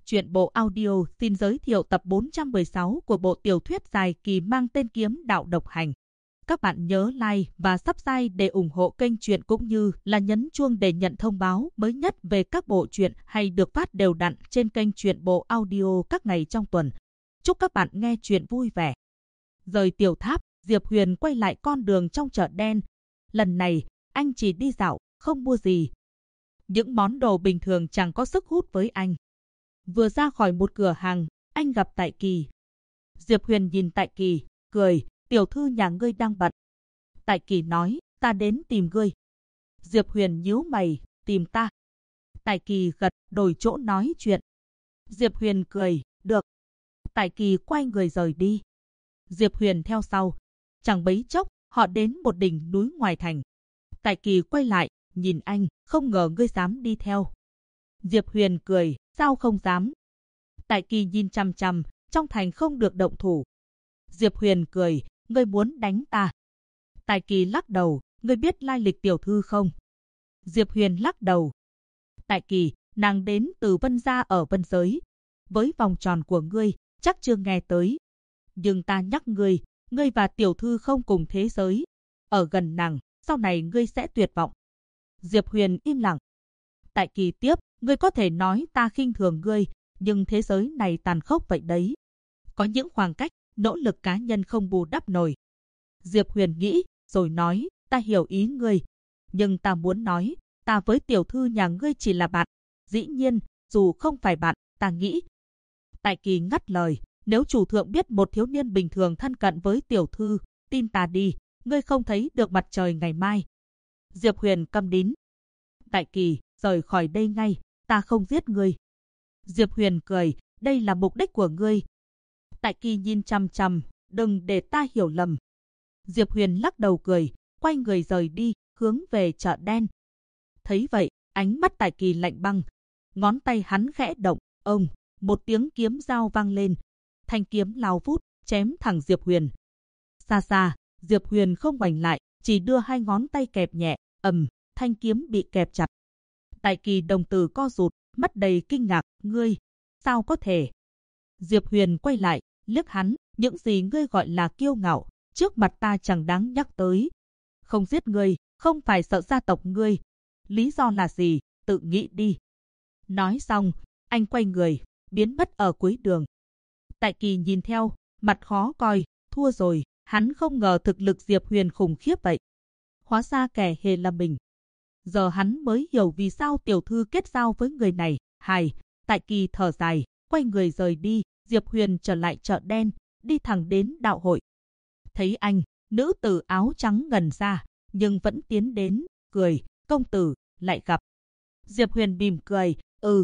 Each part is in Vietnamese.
Truyện bộ audio xin giới thiệu tập 416 của bộ tiểu thuyết dài kỳ mang tên Kiếm Đạo Độc Hành. Các bạn nhớ like và subscribe để ủng hộ kênh truyện cũng như là nhấn chuông để nhận thông báo mới nhất về các bộ truyện hay được phát đều đặn trên kênh truyện bộ audio các ngày trong tuần. Chúc các bạn nghe truyện vui vẻ. Rời tiểu tháp, Diệp Huyền quay lại con đường trong chợ đen. Lần này, anh chỉ đi dạo, không mua gì. Những món đồ bình thường chẳng có sức hút với anh. Vừa ra khỏi một cửa hàng, anh gặp Tại Kỳ. Diệp Huyền nhìn Tại Kỳ, cười, tiểu thư nhà ngươi đang bận. Tại Kỳ nói, ta đến tìm ngươi. Diệp Huyền nhíu mày, tìm ta. Tại Kỳ gật, đổi chỗ nói chuyện. Diệp Huyền cười, được. Tại Kỳ quay người rời đi. Diệp Huyền theo sau. Chẳng bấy chốc, họ đến một đỉnh núi ngoài thành. Tại Kỳ quay lại, nhìn anh, không ngờ ngươi dám đi theo. Diệp Huyền cười, sao không dám? Tại Kỳ nhìn chằm chằm, trong thành không được động thủ. Diệp Huyền cười, ngươi muốn đánh ta. Tại Kỳ lắc đầu, ngươi biết lai lịch tiểu thư không? Diệp Huyền lắc đầu. Tại Kỳ, nàng đến từ Vân Gia ở Vân Giới. Với vòng tròn của ngươi, chắc chưa nghe tới. Nhưng ta nhắc ngươi, ngươi và tiểu thư không cùng thế giới. Ở gần nàng, sau này ngươi sẽ tuyệt vọng. Diệp Huyền im lặng. Tại Kỳ tiếp, ngươi có thể nói ta khinh thường ngươi, nhưng thế giới này tàn khốc vậy đấy. Có những khoảng cách, nỗ lực cá nhân không bù đắp nổi. Diệp Huyền nghĩ, rồi nói, ta hiểu ý ngươi. Nhưng ta muốn nói, ta với tiểu thư nhà ngươi chỉ là bạn. Dĩ nhiên, dù không phải bạn, ta nghĩ. Tại Kỳ ngắt lời, nếu chủ thượng biết một thiếu niên bình thường thân cận với tiểu thư, tin ta đi, ngươi không thấy được mặt trời ngày mai. Diệp Huyền câm nín. Tại Kỳ, rời khỏi đây ngay, ta không giết ngươi. Diệp Huyền cười, đây là mục đích của ngươi. Tại Kỳ nhìn chằm chằm, đừng để ta hiểu lầm. Diệp Huyền lắc đầu cười, quay người rời đi, hướng về chợ đen. Thấy vậy, ánh mắt Tại Kỳ lạnh băng. Ngón tay hắn khẽ động, ông, một tiếng kiếm dao vang lên. Thanh kiếm lao vút, chém thẳng Diệp Huyền. Xa xa, Diệp Huyền không ngoảnh lại, chỉ đưa hai ngón tay kẹp nhẹ, thanh kiếm bị kẹp chặt. Tại Kỳ đồng tử co rụt, mắt đầy kinh ngạc, ngươi, sao có thể? Diệp Huyền quay lại, liếc hắn, những gì ngươi gọi là kiêu ngạo, trước mặt ta chẳng đáng nhắc tới. Không giết ngươi, không phải sợ gia tộc ngươi. Lý do là gì, tự nghĩ đi. Nói xong, anh quay người, biến mất ở cuối đường. Tại Kỳ nhìn theo, mặt khó coi, thua rồi, hắn không ngờ thực lực Diệp Huyền khủng khiếp vậy. Hóa ra kẻ hề là mình. Giờ hắn mới hiểu vì sao tiểu thư kết giao với người này. Tại Kỳ thở dài, quay người rời đi. Diệp Huyền trở lại chợ đen, đi thẳng đến đạo hội. Thấy anh, nữ tử áo trắng ngần ra, nhưng vẫn tiến đến, cười, công tử, lại gặp. Diệp Huyền mỉm cười,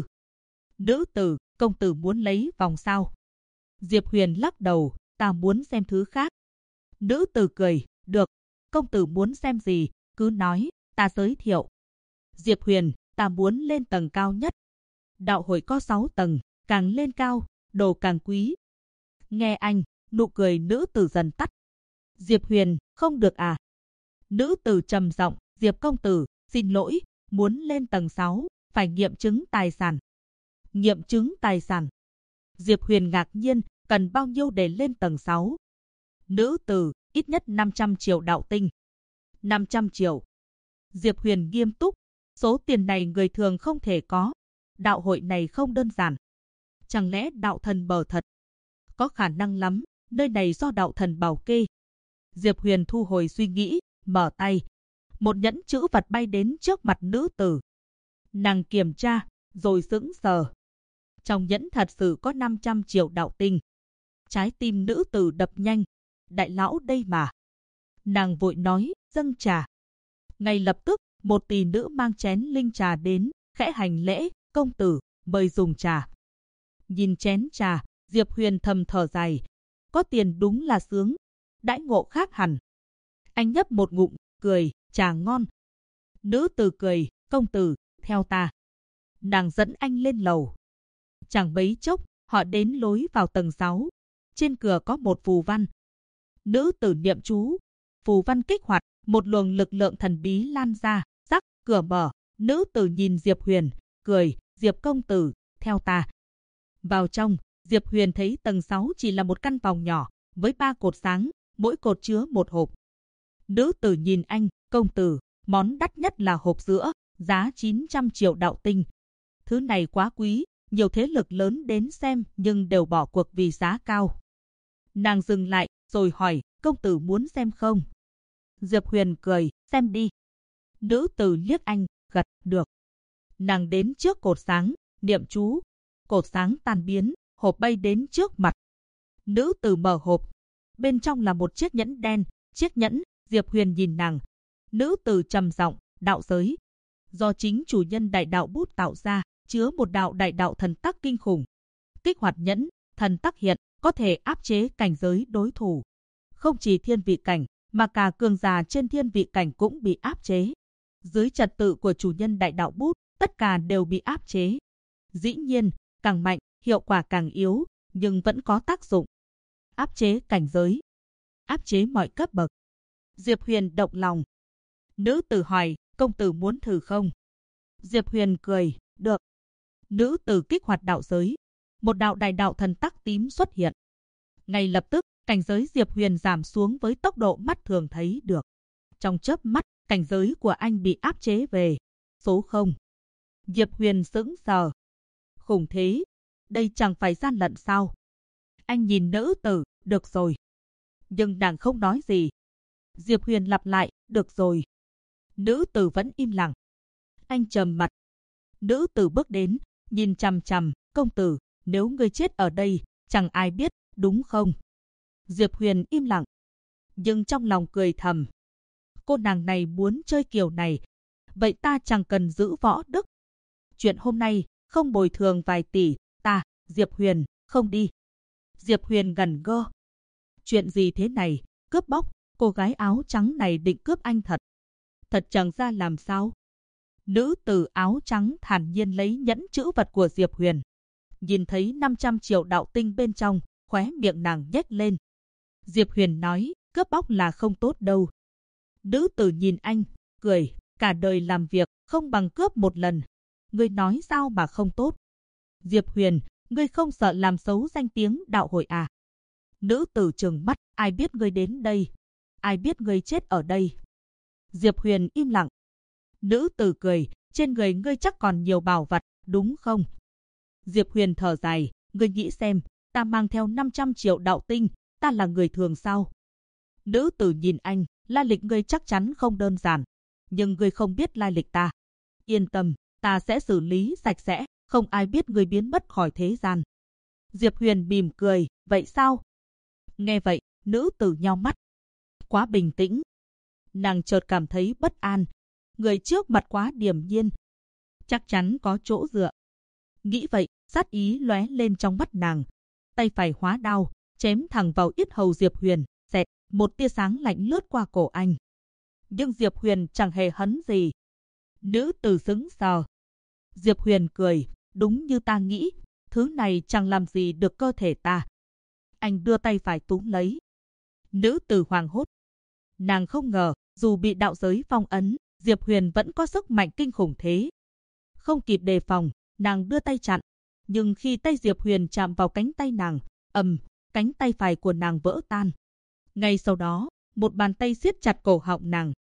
Nữ tử, công tử muốn lấy vòng sao? Diệp Huyền lắc đầu, ta muốn xem thứ khác. Nữ tử cười, được, công tử muốn xem gì, cứ nói, ta giới thiệu. Diệp Huyền, ta muốn lên tầng cao nhất. Đạo hội có 6 tầng, càng lên cao, đồ càng quý. Nghe anh, nụ cười nữ tử dần tắt. Diệp Huyền, không được à? Nữ tử trầm giọng, Diệp công tử, xin lỗi, muốn lên tầng 6, phải nghiệm chứng tài sản. Nghiệm chứng tài sản. Diệp Huyền ngạc nhiên, cần bao nhiêu để lên tầng 6? Nữ tử, ít nhất 500 triệu đạo tinh. 500 triệu. Diệp Huyền nghiêm túc, số tiền này người thường không thể có. Đạo hội này không đơn giản. Chẳng lẽ đạo thần bờ thật? Có khả năng lắm, nơi này do đạo thần bảo kê. Diệp Huyền thu hồi suy nghĩ, mở tay. Một nhẫn chữ vật bay đến trước mặt nữ tử. Nàng kiểm tra, rồi sững sờ. Trong nhẫn thật sự có 500 triệu đạo tinh. Trái tim nữ tử đập nhanh. Đại lão đây mà. Nàng vội nói, dâng trà. Ngay lập tức, một tỷ nữ mang chén linh trà đến, khẽ hành lễ, công tử, mời dùng trà. Nhìn chén trà, Diệp Huyền thầm thở dài. Có tiền đúng là sướng. Đãi ngộ khác hẳn. Anh nhấp một ngụm, cười, trà ngon. Nữ tử cười, công tử, theo ta. Nàng dẫn anh lên lầu. Chẳng mấy chốc, họ đến lối vào tầng 6. Trên cửa có một phù văn. Nữ tử niệm chú. Phù văn kích hoạt, một luồng lực lượng thần bí lan ra, rắc, cửa mở. Nữ tử nhìn Diệp Huyền, cười, Diệp công tử, theo ta. Vào trong, Diệp Huyền thấy tầng 6 chỉ là một căn phòng nhỏ, với 3 cột sáng, mỗi cột chứa một hộp. Nữ tử nhìn anh, công tử, món đắt nhất là hộp sữa, giá 900 triệu đạo tinh. Thứ này quá quý, nhiều thế lực lớn đến xem nhưng đều bỏ cuộc vì giá cao. Nàng dừng lại, rồi hỏi, công tử muốn xem không? Diệp Huyền cười, xem đi. Nữ tử liếc anh, gật, được. Nàng đến trước cột sáng, niệm chú. Cột sáng tan biến, hộp bay đến trước mặt. Nữ tử mở hộp. Bên trong là một chiếc nhẫn đen. Chiếc nhẫn, Diệp Huyền nhìn nàng. Nữ tử trầm giọng, đạo giới. Do chính chủ nhân đại đạo bút tạo ra, chứa một đạo đại đạo thần tắc kinh khủng. Kích hoạt nhẫn, thần tắc hiện, có thể áp chế cảnh giới đối thủ. Không chỉ thiên vị cảnh, mà cả cường giả trên thiên vị cảnh cũng bị áp chế. Dưới trật tự của chủ nhân đại đạo bút, tất cả đều bị áp chế. Dĩ nhiên, càng mạnh, hiệu quả càng yếu, nhưng vẫn có tác dụng. Áp chế cảnh giới, áp chế mọi cấp bậc. Diệp Huyền động lòng. Nữ tử hỏi, công tử muốn thử không? Diệp Huyền cười, được. Nữ tử kích hoạt đạo giới. Một đạo đại đạo thần tắc tím xuất hiện. Ngay lập tức, cảnh giới Diệp Huyền giảm xuống với tốc độ mắt thường thấy được. Trong chớp mắt, cảnh giới của anh bị áp chế về số 0. Diệp Huyền sững sờ. Khủng thế, đây chẳng phải gian lận sao? Anh nhìn nữ tử, được rồi. Nhưng nàng không nói gì. Diệp Huyền lặp lại, được rồi. Nữ tử vẫn im lặng. Anh trầm mặt. Nữ tử bước đến, nhìn chằm chằm, công tử, nếu ngươi chết ở đây, chẳng ai biết, đúng không? Diệp Huyền im lặng. Nhưng trong lòng cười thầm. Cô nàng này muốn chơi kiểu này. Vậy ta chẳng cần giữ võ đức. Chuyện hôm nay, không bồi thường vài tỷ, ta, Diệp Huyền, không đi. Diệp Huyền ngẩn ngơ. Chuyện gì thế này, cướp bóc, cô gái áo trắng này định cướp anh thật. Thật chẳng ra làm sao. Nữ tử áo trắng thản nhiên lấy nhẫn trữ vật của Diệp Huyền. Nhìn thấy 500 triệu đạo tinh bên trong, khóe miệng nàng nhếch lên. Diệp Huyền nói, cướp bóc là không tốt đâu. Nữ tử nhìn anh, cười, cả đời làm việc không bằng cướp một lần. Ngươi nói sao mà không tốt? Diệp Huyền, ngươi không sợ làm xấu danh tiếng đạo hội à? Nữ tử trừng mắt, ai biết ngươi đến đây? Ai biết ngươi chết ở đây? Diệp Huyền im lặng. Nữ tử cười, trên người ngươi chắc còn nhiều bảo vật, đúng không? Diệp Huyền thở dài, ngươi nghĩ xem, ta mang theo 500 triệu đạo tinh, ta là người thường sao? Nữ tử nhìn anh, lai lịch ngươi chắc chắn không đơn giản, nhưng ngươi không biết lai lịch ta. Yên tâm, ta sẽ xử lý sạch sẽ, không ai biết ngươi biến mất khỏi thế gian. Diệp Huyền mỉm cười, vậy sao? Nghe vậy, nữ tử nheo mắt. Quá bình tĩnh. Nàng chợt cảm thấy bất an. Người trước mặt quá điềm nhiên. Chắc chắn có chỗ dựa. Nghĩ vậy, sát ý lóe lên trong mắt nàng. Tay phải hóa đao, chém thẳng vào yết hầu Diệp Huyền. Xẹt, một tia sáng lạnh lướt qua cổ anh. Nhưng Diệp Huyền chẳng hề hấn gì. Nữ tử sững sờ. Diệp Huyền cười, đúng như ta nghĩ, thứ này chẳng làm gì được cơ thể ta. Anh đưa tay phải túm lấy. Nữ tử hoảng hốt. Nàng không ngờ, dù bị đạo giới phong ấn, Diệp Huyền vẫn có sức mạnh kinh khủng thế. Không kịp đề phòng, nàng đưa tay chặn. Nhưng khi tay Diệp Huyền chạm vào cánh tay nàng, cánh tay phải của nàng vỡ tan. Ngay sau đó, một bàn tay siết chặt cổ họng nàng.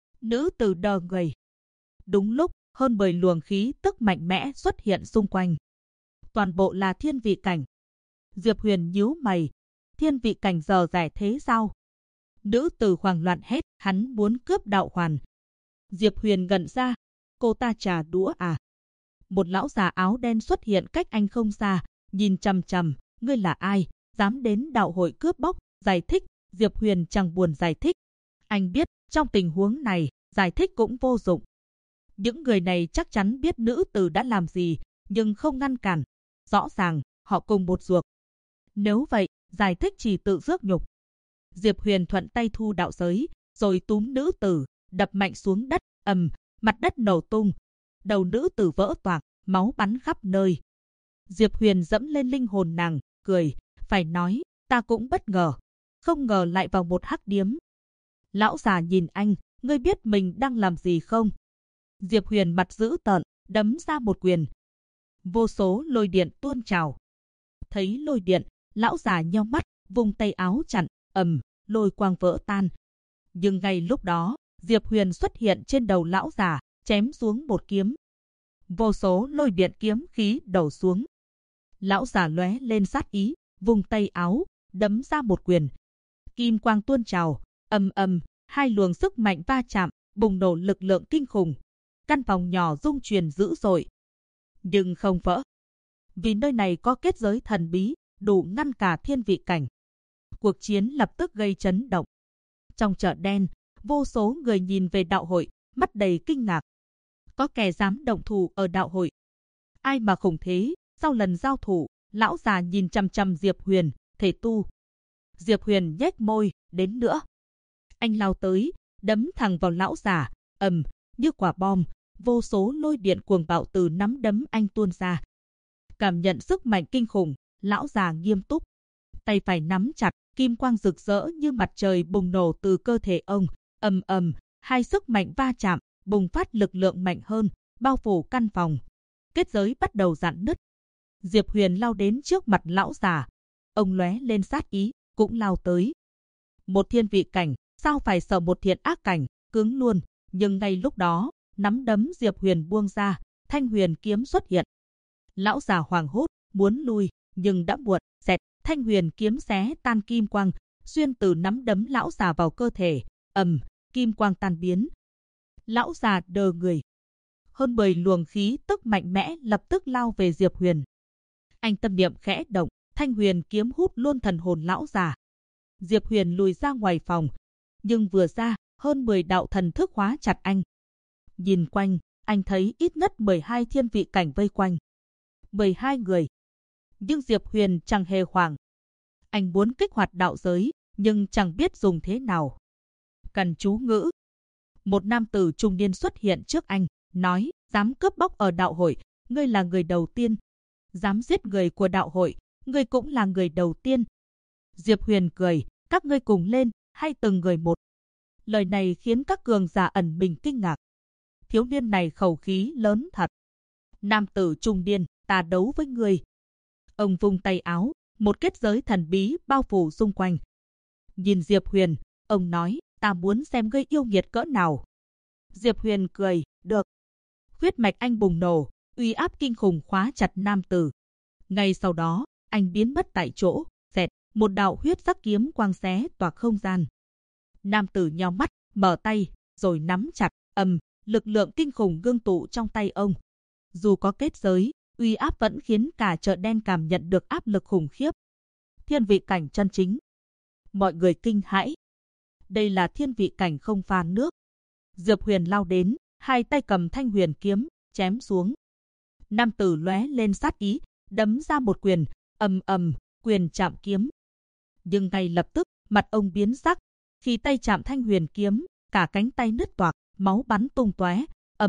Nữ tử đờ người. Đúng lúc, hơn 10 luồng khí tức mạnh mẽ xuất hiện xung quanh. Toàn bộ là thiên vị cảnh. Diệp Huyền nhíu mày. Thiên vị cảnh giờ rẻ thế sao? Nữ tử hoảng loạn hét, hắn muốn cướp đạo hoàn. Diệp Huyền ngẩn ra. Cô ta trà đũa à? Một lão già áo đen xuất hiện cách anh không xa, nhìn chằm chằm. Ngươi là ai? Dám đến đạo hội cướp bóc? Giải thích. Diệp Huyền chẳng buồn giải thích. Anh biết, trong tình huống này, giải thích cũng vô dụng. Những người này chắc chắn biết nữ tử đã làm gì, nhưng không ngăn cản. Rõ ràng, họ cùng một ruột. Nếu vậy, giải thích chỉ tự rước nhục. Diệp Huyền thuận tay thu đạo giới, rồi túm nữ tử, đập mạnh xuống đất, mặt đất nổ tung. Đầu nữ tử vỡ toạc, máu bắn khắp nơi. Diệp Huyền dẫm lên linh hồn nàng, cười, phải nói, ta cũng bất ngờ. Không ngờ lại vào một hắc điếm. Lão già nhìn anh, ngươi biết mình đang làm gì không? Diệp Huyền mặt dữ tợn, đấm ra một quyền. Vô số lôi điện tuôn trào. Thấy lôi điện, lão già nheo mắt, vung tay áo chặn, lôi quang vỡ tan. Nhưng ngay lúc đó, Diệp Huyền xuất hiện trên đầu lão già, chém xuống một kiếm. Vô số lôi điện kiếm khí đổ xuống. Lão già lóe lên sát ý, vung tay áo, đấm ra một quyền. Kim quang tuôn trào, hai luồng sức mạnh va chạm, bùng nổ lực lượng kinh khủng. Căn phòng nhỏ rung chuyển dữ dội, nhưng không vỡ. Vì nơi này có kết giới thần bí, đủ ngăn cả thiên vị cảnh. Cuộc chiến lập tức gây chấn động. Trong chợ đen, vô số người nhìn về đạo hội, mắt đầy kinh ngạc. Có kẻ dám động thủ ở đạo hội. Ai mà khủng thế, sau lần giao thủ, lão già nhìn chằm chằm Diệp Huyền, thể tu. Diệp Huyền nhếch môi, đến nữa. Anh lao tới, đấm thẳng vào lão già, như quả bom, vô số lôi điện cuồng bạo từ nắm đấm anh tuôn ra. Cảm nhận sức mạnh kinh khủng, lão già nghiêm túc. Tay phải nắm chặt, kim quang rực rỡ như mặt trời bùng nổ từ cơ thể ông. Hai sức mạnh va chạm, bùng phát lực lượng mạnh hơn, bao phủ căn phòng. Kết giới bắt đầu rạn nứt. Diệp Huyền lao đến trước mặt lão già. Ông lóe lên sát ý, cũng lao tới. Một thiên vị cảnh, sao phải sợ một thiện ác cảnh, cứng luôn. Nhưng ngay lúc đó, nắm đấm Diệp Huyền buông ra, thanh huyền kiếm xuất hiện. Lão già hoảng hốt, muốn lui, nhưng đã muộn. Xẹt, thanh huyền kiếm xé tan kim quang, xuyên từ nắm đấm lão già vào cơ thể. Kim quang tan biến. Lão già đờ người. Hơn 10 luồng khí tức mạnh mẽ lập tức lao về Diệp Huyền. Anh tâm niệm khẽ động, thanh huyền kiếm hút luôn thần hồn lão già. Diệp Huyền lùi ra ngoài phòng, nhưng vừa ra, hơn 10 đạo thần thức khóa chặt anh. Nhìn quanh, anh thấy ít nhất 12 thiên vị cảnh vây quanh. 12 người. Nhưng Diệp Huyền chẳng hề hoảng. Anh muốn kích hoạt đạo giới, nhưng chẳng biết dùng thế nào. Cần chú ngữ. Một nam tử trung niên xuất hiện trước anh, nói, dám cướp bóc ở đạo hội, ngươi là người đầu tiên. Dám giết người của đạo hội, ngươi cũng là người đầu tiên. Diệp Huyền cười, các ngươi cùng lên, hay từng người một. Lời này khiến các cường giả ẩn mình kinh ngạc. Thiếu niên này khẩu khí lớn thật. Nam tử trung niên, ta đấu với ngươi. Ông vung tay áo, một kết giới thần bí bao phủ xung quanh. Nhìn Diệp Huyền, ông nói, ta muốn xem ngươi yêu nghiệt cỡ nào. Diệp Huyền cười, được. Huyết mạch anh bùng nổ, uy áp kinh khủng khóa chặt nam tử. Ngay sau đó, anh biến mất tại chỗ, xẹt, một đạo huyết sắc kiếm quang xé toạc không gian. Nam tử nheo mắt, mở tay, rồi nắm chặt, lực lượng kinh khủng ngưng tụ trong tay ông. Dù có kết giới, uy áp vẫn khiến cả chợ đen cảm nhận được áp lực khủng khiếp. Thiên vị cảnh chân chính. Mọi người kinh hãi. Đây là thiên vị cảnh không pha nước. Diệp Huyền lao đến, hai tay cầm thanh huyền kiếm, chém xuống. Nam tử lóe lên sát ý, đấm ra một quyền, quyền chạm kiếm. Nhưng ngay lập tức, mặt ông biến sắc. Khi tay chạm thanh huyền kiếm, cả cánh tay nứt toạc, máu bắn tung tóe.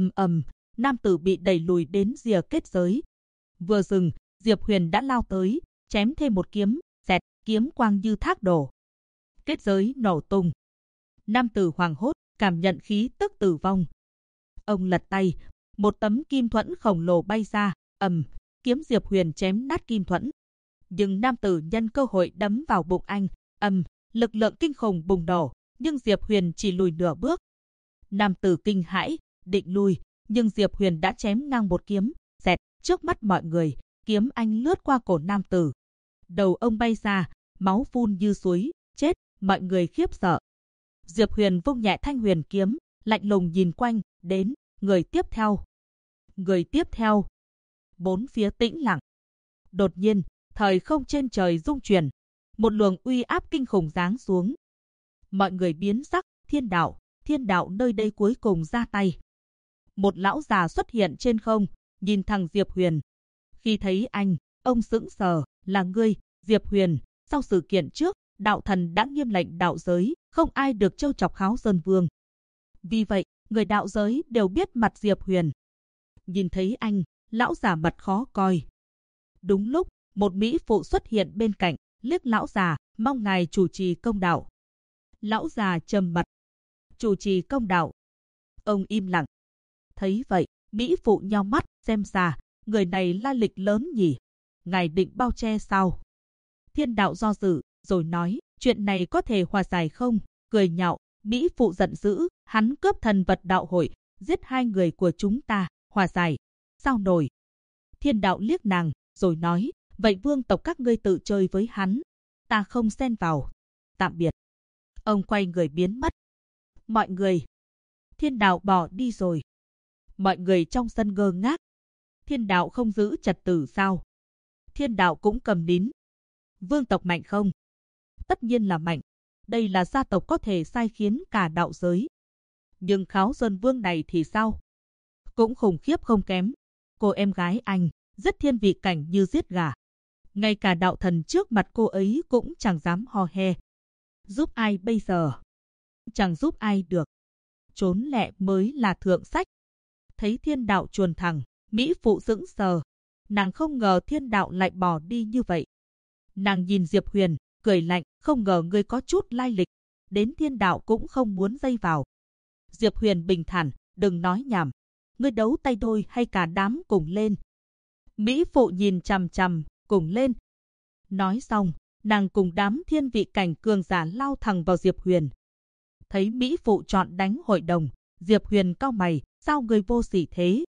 Nam tử bị đẩy lùi đến rìa kết giới. Vừa dừng, Diệp Huyền đã lao tới, chém thêm một kiếm, xẹt, kiếm quang như thác đổ. Kết giới nổ tung. Nam tử hoảng hốt, cảm nhận khí tức tử vong. Ông lật tay, một tấm kim thuẫn khổng lồ bay ra, kiếm Diệp Huyền chém nát kim thuẫn. Nhưng nam tử nhân cơ hội đấm vào bụng anh, lực lượng kinh khủng bùng nổ, nhưng Diệp Huyền chỉ lùi nửa bước. Nam tử kinh hãi, định lui, nhưng Diệp Huyền đã chém ngang một kiếm, xẹt, trước mắt mọi người, kiếm anh lướt qua cổ nam tử. Đầu ông bay ra, máu phun như suối, chết, mọi người khiếp sợ. Diệp Huyền vung nhẹ thanh huyền kiếm, lạnh lùng nhìn quanh, đến, người tiếp theo. Người tiếp theo. Bốn phía tĩnh lặng. Đột nhiên, thời không trên trời rung chuyển, một luồng uy áp kinh khủng giáng xuống. Mọi người biến sắc, thiên đạo nơi đây cuối cùng ra tay. Một lão già xuất hiện trên không, nhìn thẳng Diệp Huyền. Khi thấy anh, ông sững sờ, là ngươi, Diệp Huyền. Sau sự kiện trước, đạo thần đã nghiêm lệnh đạo giới, không ai được trêu chọc Kháo Sơn Vương. Vì vậy, người đạo giới đều biết mặt Diệp Huyền. Nhìn thấy anh, lão già mặt khó coi. Đúng lúc, một mỹ phụ xuất hiện bên cạnh, liếc lão già, mong ngài chủ trì công đạo. Lão già trầm mặt. Chủ trì công đạo. Ông im lặng. Thấy vậy, mỹ phụ nheo mắt, xem ra, người này lai lịch lớn nhỉ. ngài định bao che sao? Thiên đạo do dự, rồi nói, chuyện này có thể hòa giải không? Cười nhạo, Mỹ Phụ giận dữ, hắn cướp thần vật đạo hội, giết 2 người của chúng ta, hòa giải. Sao nổi? Thiên đạo liếc nàng, rồi nói, vậy vương tộc các ngươi tự chơi với hắn. Ta không xen vào. Tạm biệt. Ông quay người biến mất. Mọi người. Thiên đạo bỏ đi rồi. Mọi người trong sân ngơ ngác. Thiên đạo không giữ trật tự sao? Thiên đạo cũng cầm nín. Vương tộc mạnh không? Tất nhiên là mạnh. Đây là gia tộc có thể sai khiến cả đạo giới. Nhưng Kháo Sơn Vương này thì sao? Cũng khủng khiếp không kém. Cô em gái anh, rất thiên vị cảnh như giết gà. Ngay cả đạo thần trước mặt cô ấy cũng chẳng dám hò he. Giúp ai bây giờ? Chẳng giúp ai được. Trốn lẹ mới là thượng sách. Thấy thiên đạo chuồn thẳng, Mỹ Phụ sững sờ. Nàng không ngờ thiên đạo lại bỏ đi như vậy. Nàng nhìn Diệp Huyền, cười lạnh, không ngờ ngươi có chút lai lịch. Đến thiên đạo cũng không muốn dây vào. Diệp Huyền bình thản, đừng nói nhảm. Ngươi đấu tay đôi hay cả đám cùng lên? Mỹ Phụ nhìn chằm chằm, cùng lên. Nói xong, nàng cùng đám thiên vị cảnh cường giả lao thẳng vào Diệp Huyền. Thấy Mỹ Phụ chọn đánh hội đồng, Diệp Huyền cau mày, sao người vô sỉ thế?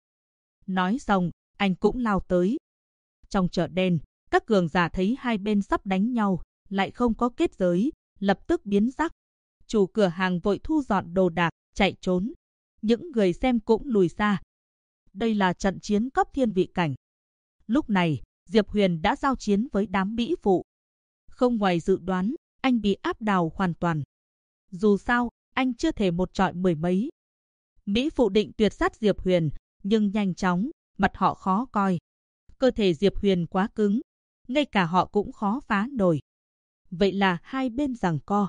Nói xong, anh cũng lao tới. Trong chợ đen, các cường giả thấy hai bên sắp đánh nhau, lại không có kết giới, lập tức biến sắc. Chủ cửa hàng vội thu dọn đồ đạc, chạy trốn. Những người xem cũng lùi xa. Đây là trận chiến cấp thiên vị cảnh. Lúc này, Diệp Huyền đã giao chiến với đám Mỹ Phụ. Không ngoài dự đoán, anh bị áp đảo hoàn toàn. Dù sao, anh chưa thể một trọi 10 mấy. Mỹ Phụ định tuyệt sát Diệp Huyền, nhưng nhanh chóng, mặt họ khó coi. Cơ thể Diệp Huyền quá cứng, ngay cả họ cũng khó phá nổi. Vậy là hai bên giằng co.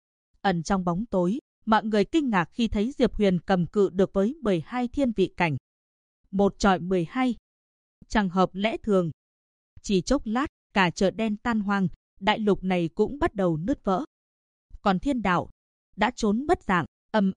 Ẩn trong bóng tối, mọi người kinh ngạc khi thấy Diệp Huyền cầm cự được với 12 thiên vị cảnh. Một trọi 12. Chẳng hợp lẽ thường. Chỉ chốc lát, cả chợ đen tan hoang, đại lục này cũng bắt đầu nứt vỡ. Còn thiên đạo đã trốn mất dạng,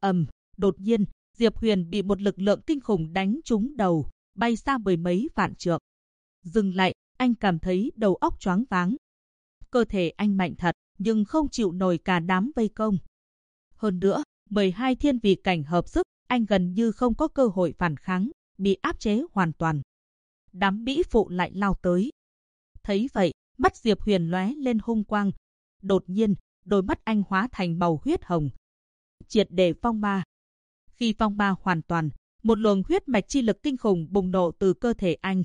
đột nhiên, Diệp Huyền bị một lực lượng kinh khủng đánh trúng đầu, bay xa 10 mấy vạn trượng. Dừng lại, anh cảm thấy đầu óc choáng váng. Cơ thể anh mạnh thật, nhưng không chịu nổi cả đám vây công. Hơn nữa, 12 thiên vị cảnh hợp sức, anh gần như không có cơ hội phản kháng, bị áp chế hoàn toàn. Đám Mỹ Phụ lại lao tới. Thấy vậy, mắt Diệp Huyền lóe lên hung quang. Đột nhiên, đôi mắt anh hóa thành màu huyết hồng. Triệt để phong ma. Khi phong ma hoàn toàn, một luồng huyết mạch chi lực kinh khủng bùng nổ từ cơ thể anh,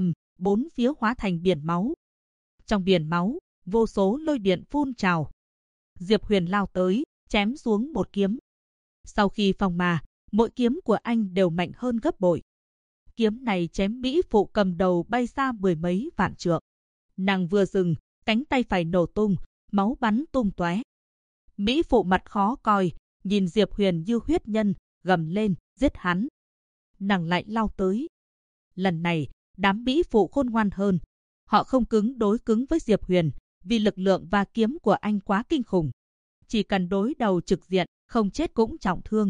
bốn phía hóa thành biển máu. Trong biển máu, vô số lôi điện phun trào. Diệp Huyền lao tới, chém xuống một kiếm. Sau khi phong ma, mỗi kiếm của anh đều mạnh hơn gấp bội. Kiếm này chém Mỹ Phụ cầm đầu bay xa 10 mấy vạn trượng. Nàng vừa dừng, cánh tay phải nổ tung, máu bắn tung tóe. Mỹ Phụ mặt khó coi, nhìn Diệp Huyền như huyết nhân, gầm lên, giết hắn. Nàng lại lao tới. Lần này, đám Mỹ Phụ khôn ngoan hơn. Họ không cứng đối cứng với Diệp Huyền, vì lực lượng và kiếm của anh quá kinh khủng. Chỉ cần đối đầu trực diện, không chết cũng trọng thương.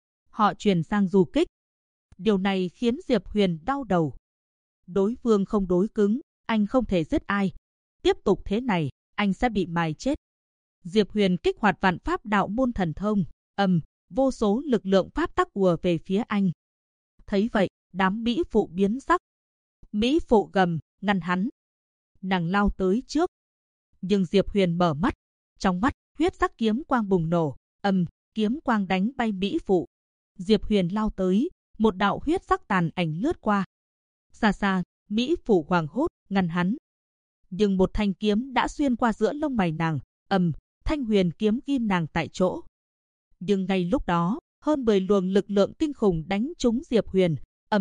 Họ chuyển sang du kích. Điều này khiến Diệp Huyền đau đầu. Đối phương không đối cứng, anh không thể giết ai. Tiếp tục thế này, anh sẽ bị mài chết. Diệp Huyền kích hoạt vạn pháp đạo môn thần thông, vô số lực lượng pháp tắc ùa về phía anh. Thấy vậy, đám Mỹ Phụ biến sắc. Mỹ Phụ gầm, ngăn hắn. Nàng lao tới trước. Nhưng Diệp Huyền mở mắt. Trong mắt, huyết sắc kiếm quang bùng nổ. Kiếm quang đánh bay Mỹ Phụ. Diệp Huyền lao tới, một đạo huyết sắc tàn ảnh lướt qua. Xa xa, Mỹ Phụ hoảng hốt, ngăn hắn. Nhưng một thanh kiếm đã xuyên qua giữa lông mày nàng. Thanh huyền kiếm ghim nàng tại chỗ. Nhưng ngay lúc đó, hơn 10 luồng lực lượng kinh khủng đánh trúng Diệp Huyền.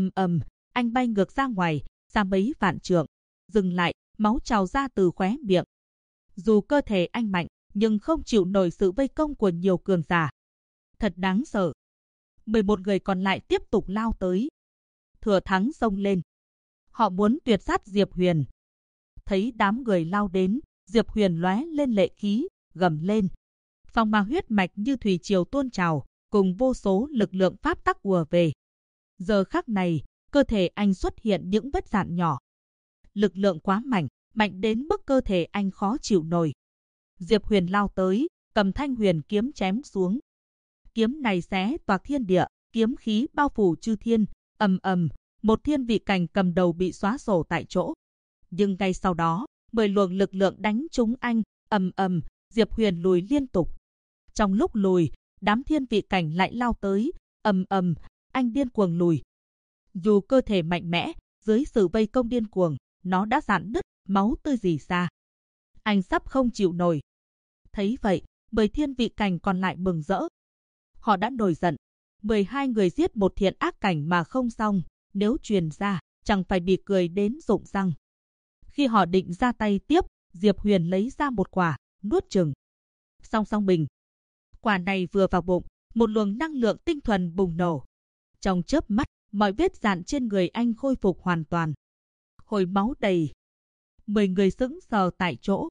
Anh bay ngược ra ngoài, ra mấy vạn trượng. Dừng lại, máu trào ra từ khóe miệng. Dù cơ thể anh mạnh, nhưng không chịu nổi sự vây công của nhiều cường giả. Thật đáng sợ. 11 người còn lại tiếp tục lao tới. Thừa thắng xông lên. Họ muốn tuyệt sát Diệp Huyền. Thấy đám người lao đến, Diệp Huyền lóe lên lệ khí, gầm lên. Phong ma huyết mạch như thủy triều tuôn trào, cùng vô số lực lượng pháp tắc ùa về. Giờ khắc này, cơ thể anh xuất hiện những vết rạn nhỏ. Lực lượng quá mạnh, mạnh đến mức cơ thể anh khó chịu nổi. Diệp Huyền lao tới, cầm thanh huyền kiếm chém xuống. Kiếm này xé toạc thiên địa, kiếm khí bao phủ chư thiên, ầm ầm, một thiên vị cảnh cầm đầu bị xóa sổ tại chỗ. Nhưng ngay sau đó, 10 luồng lực lượng đánh trúng anh, ầm ầm, Diệp Huyền lùi liên tục. Trong lúc lùi, đám thiên vị cảnh lại lao tới, ầm ầm, anh điên cuồng lùi. Dù cơ thể mạnh mẽ, dưới sự vây công điên cuồng, nó đã rạn nứt, máu tươi rỉ ra. Anh sắp không chịu nổi. Thấy vậy, 10 thiên vị cảnh còn lại mừng rỡ. Họ đã nổi giận. 12 người giết một thiện ác cảnh mà không xong, nếu truyền ra, chẳng phải bị cười đến rụng răng. Khi họ định ra tay tiếp, Diệp Huyền lấy ra một quả, nuốt chừng. Song song bình. Quả này vừa vào bụng, một luồng năng lượng tinh thuần bùng nổ. Trong chớp mắt, mọi vết rạn trên người anh khôi phục hoàn toàn. Hồi máu đầy. 10 người sững sờ tại chỗ.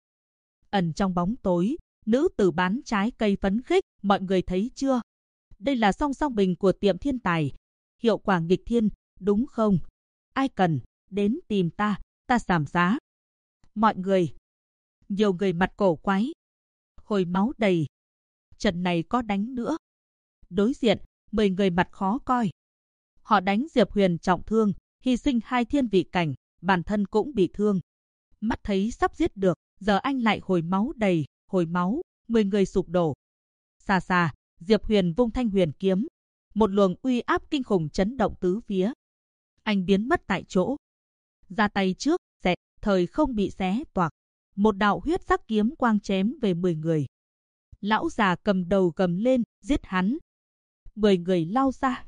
Ẩn trong bóng tối, nữ tử bán trái cây phấn khích, mọi người thấy chưa? Đây là song song bình của tiệm thiên tài. Hiệu quả nghịch thiên, đúng không? Ai cần, đến tìm ta giảm giá. Mọi người. Nhiều người mặt cổ quái. Hồi máu đầy. Trận này có đánh nữa. Đối diện, 10 người mặt khó coi. Họ đánh Diệp Huyền trọng thương, hy sinh 2 thiên vị cảnh, bản thân cũng bị thương. Mắt thấy sắp giết được, giờ anh lại hồi máu đầy, hồi máu, 10 người sụp đổ. Xa xa, Diệp Huyền vung thanh huyền kiếm. Một luồng uy áp kinh khủng chấn động tứ phía. Anh biến mất tại chỗ. Ra tay trước, xẹt, thời không bị xé toạc. Một đạo huyết sắc kiếm quang chém về 10 người. Lão già cầm đầu gầm lên, giết hắn. 10 người lao ra.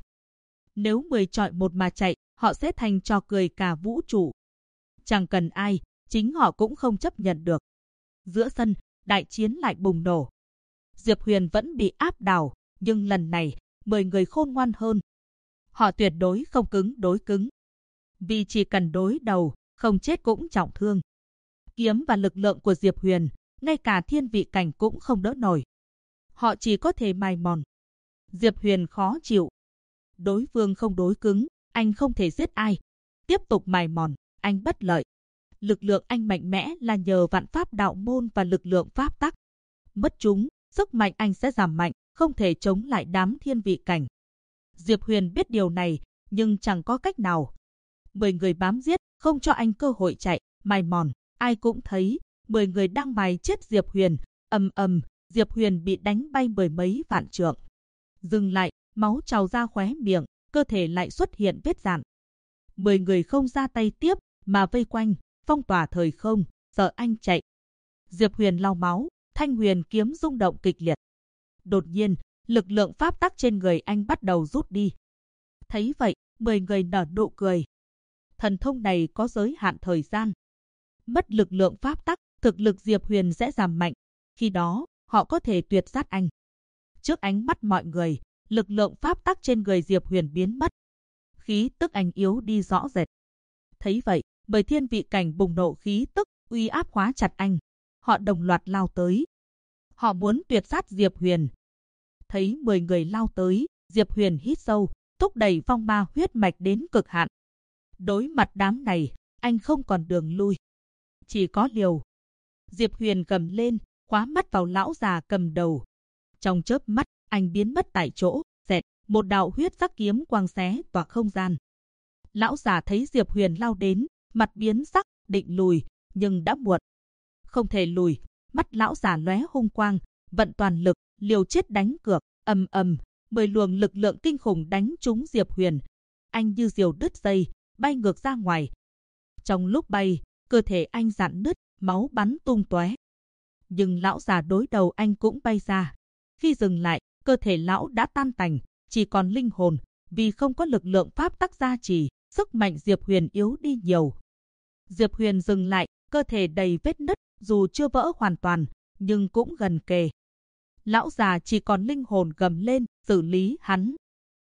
Nếu 10 chọi một mà chạy, họ sẽ thành trò cười cả vũ trụ. Chẳng cần ai, chính họ cũng không chấp nhận được. Giữa sân, đại chiến lại bùng nổ. Diệp Huyền vẫn bị áp đảo, nhưng lần này, 10 người khôn ngoan hơn. Họ tuyệt đối không cứng đối cứng. Vì chỉ cần đối đầu, không chết cũng trọng thương. Kiếm và lực lượng của Diệp Huyền, ngay cả thiên vị cảnh cũng không đỡ nổi. Họ chỉ có thể mài mòn. Diệp Huyền khó chịu. Đối phương không đối cứng, anh không thể giết ai. Tiếp tục mài mòn, anh bất lợi. Lực lượng anh mạnh mẽ là nhờ vạn pháp đạo môn và lực lượng pháp tắc. Mất chúng, sức mạnh anh sẽ giảm mạnh, không thể chống lại đám thiên vị cảnh. Diệp Huyền biết điều này, nhưng chẳng có cách nào. 10 người bám giết, không cho anh cơ hội chạy, mài mòn. Ai cũng thấy, 10 người đang mài chết Diệp Huyền. Ầm ầm, Diệp Huyền bị đánh bay 10 mấy vạn trượng. Dừng lại, máu trào ra khóe miệng, cơ thể lại xuất hiện vết rạn. 10 người không ra tay tiếp, mà vây quanh, phong tỏa thời không, sợ anh chạy. Diệp Huyền lau máu, thanh huyền kiếm rung động kịch liệt. Đột nhiên, lực lượng pháp tắc trên người anh bắt đầu rút đi. Thấy vậy, 10 người nở nụ cười. Thần thông này có giới hạn thời gian. Mất lực lượng pháp tắc, thực lực Diệp Huyền sẽ giảm mạnh. Khi đó, họ có thể tuyệt sát anh. Trước ánh mắt mọi người, lực lượng pháp tắc trên người Diệp Huyền biến mất. Khí tức anh yếu đi rõ rệt. Thấy vậy, 10 thiên vị cảnh bùng nổ khí tức, uy áp khóa chặt anh. Họ đồng loạt lao tới. Họ muốn tuyệt sát Diệp Huyền. Thấy 10 người lao tới, Diệp Huyền hít sâu, thúc đẩy phong ma huyết mạch đến cực hạn. Đối mặt đám này, anh không còn đường lui. Chỉ có liều. Diệp Huyền gầm lên, khóa mắt vào lão già cầm đầu. Trong chớp mắt, anh biến mất tại chỗ, xẹt, một đạo huyết sắc kiếm quang xé toạc không gian. Lão già thấy Diệp Huyền lao đến, mặt biến sắc, định lùi, nhưng đã muộn. Không thể lùi, mắt lão già lóe hung quang, vận toàn lực, liều chết đánh cược, ầm ầm, 10 luồng lực lượng kinh khủng đánh trúng Diệp Huyền. Anh như diều đứt dây, bay ngược ra ngoài. Trong lúc bay, cơ thể anh rạn nứt, máu bắn tung tóe. Nhưng lão già đối đầu anh cũng bay ra. Khi dừng lại, cơ thể lão đã tan tành, chỉ còn linh hồn, vì không có lực lượng pháp tắc gia trì, sức mạnh Diệp Huyền yếu đi nhiều. Diệp Huyền dừng lại, cơ thể đầy vết nứt, dù chưa vỡ hoàn toàn, nhưng cũng gần kề. Lão già chỉ còn linh hồn gầm lên, xử lý hắn.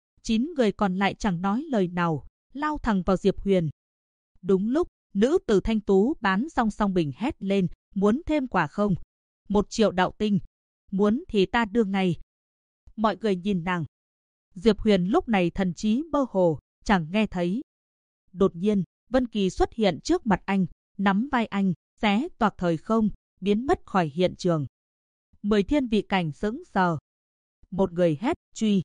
9 người còn lại chẳng nói lời nào, lao thẳng vào Diệp Huyền. Đúng lúc, nữ tử thanh tú bán song song bình hét lên, muốn thêm quả không? 1 triệu đạo tinh. Muốn thì ta đưa ngay. Mọi người nhìn nàng. Diệp Huyền lúc này thần trí mơ hồ, chẳng nghe thấy. Đột nhiên, Vân Kỳ xuất hiện trước mặt anh, nắm vai anh, xé toạc thời không, biến mất khỏi hiện trường. 10 thiên vị cảnh sững sờ. Một người hét truy.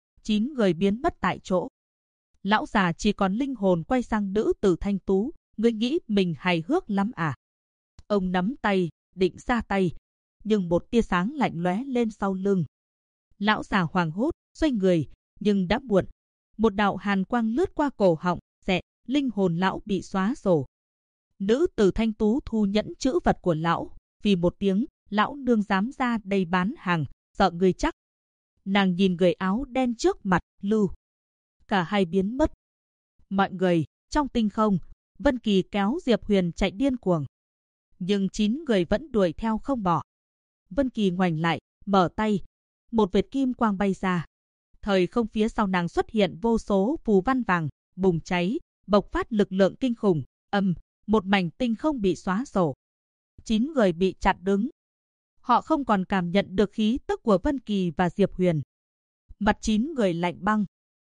9 người biến mất tại chỗ. Lão già chỉ còn linh hồn quay sang nữ tử thanh tú, ngươi nghĩ mình hài hước lắm à? Ông nắm tay, định ra tay, nhưng một tia sáng lạnh lóe lên sau lưng. Lão già hoảng hốt, xoay người, nhưng đã muộn. Một đạo hàn quang lướt qua cổ họng, xẹ, linh hồn lão bị xóa sổ. Nữ tử thanh tú thu nhẫn chữ vật của lão, vì một tiếng, lão nương dám ra đây bán hàng, sợ người chắc. Nàng nhìn người áo đen trước mặt, lưu. Cả hai biến mất. Mọi người, trong tinh không, Vân Kỳ kéo Diệp Huyền chạy điên cuồng. Nhưng 9 người vẫn đuổi theo không bỏ. Vân Kỳ ngoảnh lại, mở tay. Một vệt kim quang bay ra. Thời không phía sau nàng xuất hiện vô số phù văn vàng, bùng cháy, bộc phát lực lượng kinh khủng, một mảnh tinh không bị xóa sổ. 9 người bị chặn đứng. Họ không còn cảm nhận được khí tức của Vân Kỳ và Diệp Huyền. Mặt 9 người lạnh băng.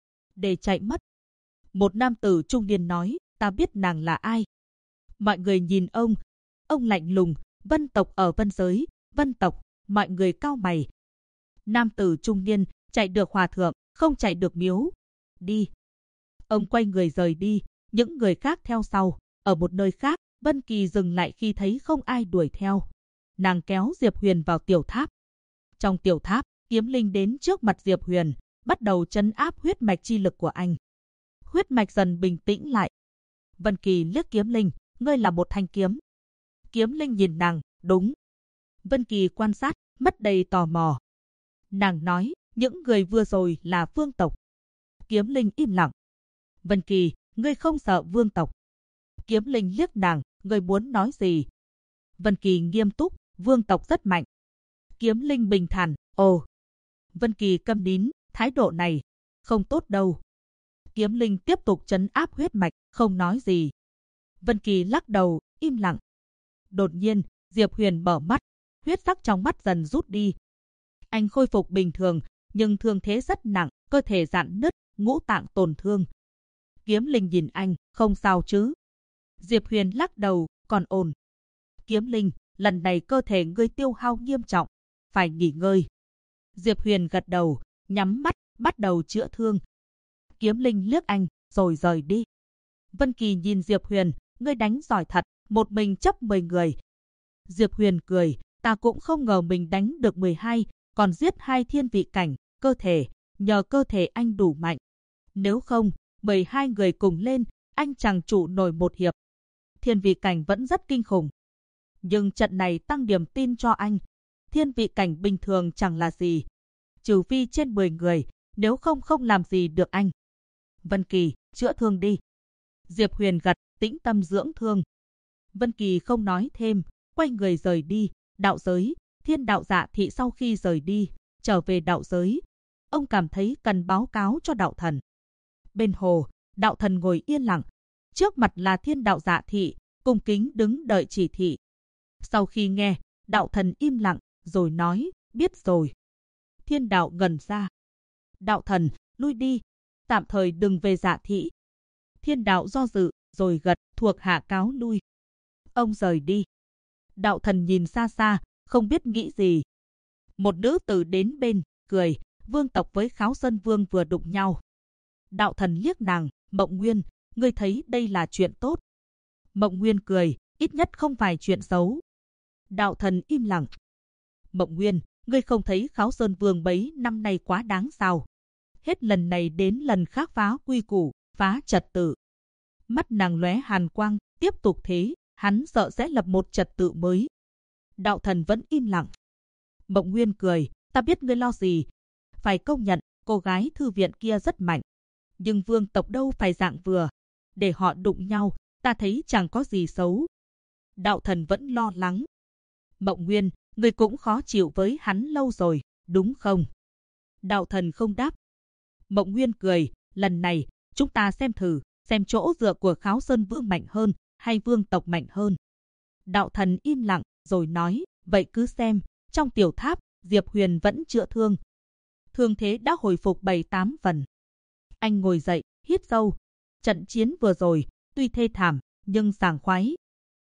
Để chạy mất. Một nam tử trung niên nói, ta biết nàng là ai. Mọi người nhìn ông lạnh lùng, Vân tộc ở Vân giới, Vân tộc, mọi người cau mày. Nam tử trung niên, chạy được hòa thượng, không chạy được miếu. Đi. Ông quay người rời đi, những người khác theo sau. Ở một nơi khác, Vân Kỳ dừng lại khi thấy không ai đuổi theo. Nàng kéo Diệp Huyền vào tiểu tháp. Trong tiểu tháp, Kiếm Linh đến trước mặt Diệp Huyền, bắt đầu trấn áp huyết mạch chi lực của anh. Huyết mạch dần bình tĩnh lại. Vân Kỳ liếc Kiếm Linh, ngươi là một thanh kiếm. Kiếm Linh nhìn nàng, đúng. Vân Kỳ quan sát, mắt đầy tò mò. Nàng nói, những người vừa rồi là vương tộc. Kiếm Linh im lặng. Vân Kỳ, ngươi không sợ vương tộc. Kiếm Linh liếc nàng, ngươi muốn nói gì? Vân Kỳ nghiêm túc, vương tộc rất mạnh. Kiếm Linh bình thản, ồ. Vân Kỳ câm nín, thái độ này không tốt đâu. Kiếm Linh tiếp tục trấn áp huyết mạch, không nói gì. Vân Kỳ lắc đầu, im lặng. Đột nhiên, Diệp Huyền mở mắt, huyết sắc trong mắt dần rút đi. Anh khôi phục bình thường, nhưng thương thế rất nặng, cơ thể rạn nứt, ngũ tạng tổn thương. Kiếm Linh nhìn anh, không sao chứ? Diệp Huyền lắc đầu, còn ổn. Kiếm Linh, lần này cơ thể ngươi tiêu hao nghiêm trọng, phải nghỉ ngơi. Diệp Huyền gật đầu, nhắm mắt, bắt đầu chữa thương. Kiếm Linh liếc anh, rồi rời đi. Vân Kỳ nhìn Diệp Huyền, ngươi đánh giỏi thật, một mình chấp 10 người. Diệp Huyền cười, ta cũng không ngờ mình đánh được 12, còn giết 2 thiên vị cảnh, nhờ cơ thể anh đủ mạnh. Nếu không, 12 người cùng lên, anh chẳng trụ nổi một hiệp. Thiên vị cảnh vẫn rất kinh khủng. Nhưng trận này tăng niềm tin cho anh. Thiên vị cảnh bình thường chẳng là gì. Trừ phi trên 10 người, nếu không làm gì được anh. Vân Kỳ, chữa thương đi. Diệp Huyền gật, tĩnh tâm dưỡng thương. Vân Kỳ không nói thêm, quay người rời đi. Đạo giới, Thiên Đạo Dạ Thị sau khi rời đi, trở về đạo giới. Ông cảm thấy cần báo cáo cho đạo thần. Bên hồ, đạo thần ngồi yên lặng. Trước mặt là Thiên Đạo Dạ Thị, cung kính đứng đợi chỉ thị. Sau khi nghe, đạo thần im lặng, rồi nói, biết rồi. Thiên đạo ngẩn ra. Đạo thần, lui đi, tạm thời đừng về Dạ Thị. Thiên đạo do dự, rồi gật, thuộc hạ cáo lui. Ông rời đi. Đạo thần nhìn xa xa, không biết nghĩ gì. Một nữ tử đến bên, cười, vương tộc với Kháo Sơn Vương vừa đụng nhau. Đạo thần liếc nàng, Mộng Nguyên, ngươi thấy đây là chuyện tốt. Mộng Nguyên cười, ít nhất không phải chuyện xấu. Đạo thần im lặng. Mộng Nguyên, ngươi không thấy Kháo Sơn Vương bấy năm nay quá đáng sao? Hết lần này đến lần khác phá quy củ, phá trật tự. Mắt nàng lóe hàn quang, tiếp tục thế, hắn sợ sẽ lập một trật tự mới. Đạo thần vẫn im lặng. Mộng Nguyên cười, ta biết ngươi lo gì. Phải công nhận, cô gái thư viện kia rất mạnh. Nhưng vương tộc đâu phải dạng vừa. Để họ đụng nhau, ta thấy chẳng có gì xấu. Đạo thần vẫn lo lắng. Mộng Nguyên, ngươi cũng khó chịu với hắn lâu rồi, đúng không? Đạo thần không đáp. Mộng Nguyên cười, lần này, chúng ta xem chỗ dựa của Kháo Sơn Vương mạnh hơn, hay vương tộc mạnh hơn. Đạo thần im lặng, rồi nói, vậy cứ xem, trong tiểu tháp, Diệp Huyền vẫn chữa thương. Thương thế đã hồi phục 7-8 phần. Anh ngồi dậy, hít sâu. Trận chiến vừa rồi, tuy thê thảm, nhưng sảng khoái.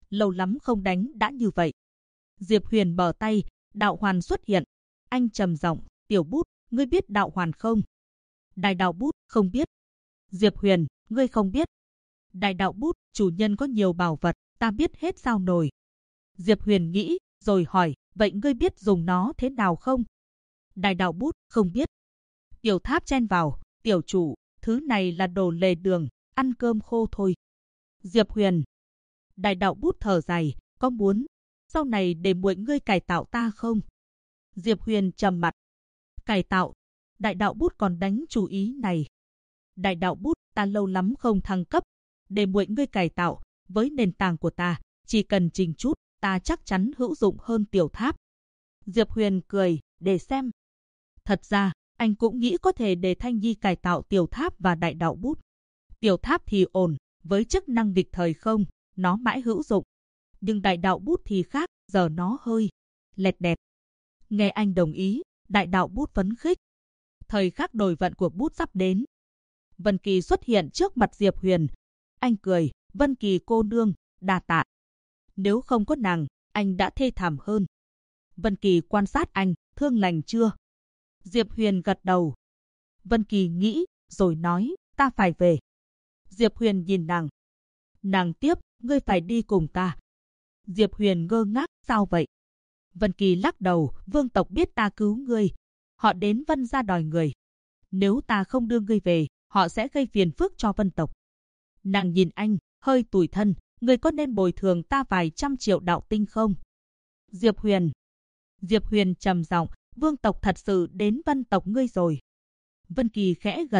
lâu lắm không đánh đã như vậy. Diệp Huyền mở tay, đạo hoàn xuất hiện. Anh trầm giọng, Tiểu Bút, ngươi biết đạo hoàn không? Đại đạo Bút, không biết. Diệp Huyền, ngươi không biết. Đại đạo Bút, chủ nhân có nhiều bảo vật, ta biết hết sao nổi. Diệp Huyền nghĩ, rồi hỏi, vậy ngươi biết dùng nó thế nào không? Đại đạo Bút, không biết. Tiểu Tháp chen vào, tiểu chủ, thứ này là đồ lề đường, ăn cơm khô thôi. Diệp Huyền. Đại đạo Bút thở dài, có muốn sau này để muội ngươi cải tạo ta không? Diệp Huyền trầm mặt. Cải tạo? Đại đạo Bút còn đánh chú ý này. Đại đạo Bút, ta lâu lắm không thăng cấp, để muội ngươi cải tạo, với nền tảng của ta, chỉ cần chỉnh chút, ta chắc chắn hữu dụng hơn Tiểu Tháp. Diệp Huyền cười, để xem. Thật ra, anh cũng nghĩ có thể để Thanh Nhi cải tạo Tiểu Tháp và Đại đạo Bút. Tiểu Tháp thì ổn, với chức năng địch thời không, nó mãi hữu dụng. Nhưng Đại đạo Bút thì khác, giờ nó hơi lẹt đẹt. Nghe anh đồng ý, Đại đạo Bút phấn khích. Thời khắc đổi vận của bút sắp đến. Vân Kỳ xuất hiện trước mặt Diệp Huyền. Anh cười, Vân Kỳ cô nương, đa tạ. Nếu không có nàng, anh đã thê thảm hơn. Vân Kỳ quan sát anh, thương lành chưa? Diệp Huyền gật đầu. Vân Kỳ nghĩ, rồi nói, ta phải về. Diệp Huyền nhìn nàng. Nàng tiếp, ngươi phải đi cùng ta. Diệp Huyền ngơ ngác, sao vậy? Vân Kỳ lắc đầu, vương tộc biết ta cứu ngươi. Họ đến Vân gia đòi người. Nếu ta không đưa ngươi về, họ sẽ gây phiền phức cho Vân tộc. Nàng nhìn anh, hơi tủi thân, ngươi có nên bồi thường ta vài trăm triệu đạo tinh không? Diệp Huyền. Diệp Huyền trầm giọng, vương tộc thật sự đến Vân tộc ngươi rồi. Vân Kỳ khẽ gật,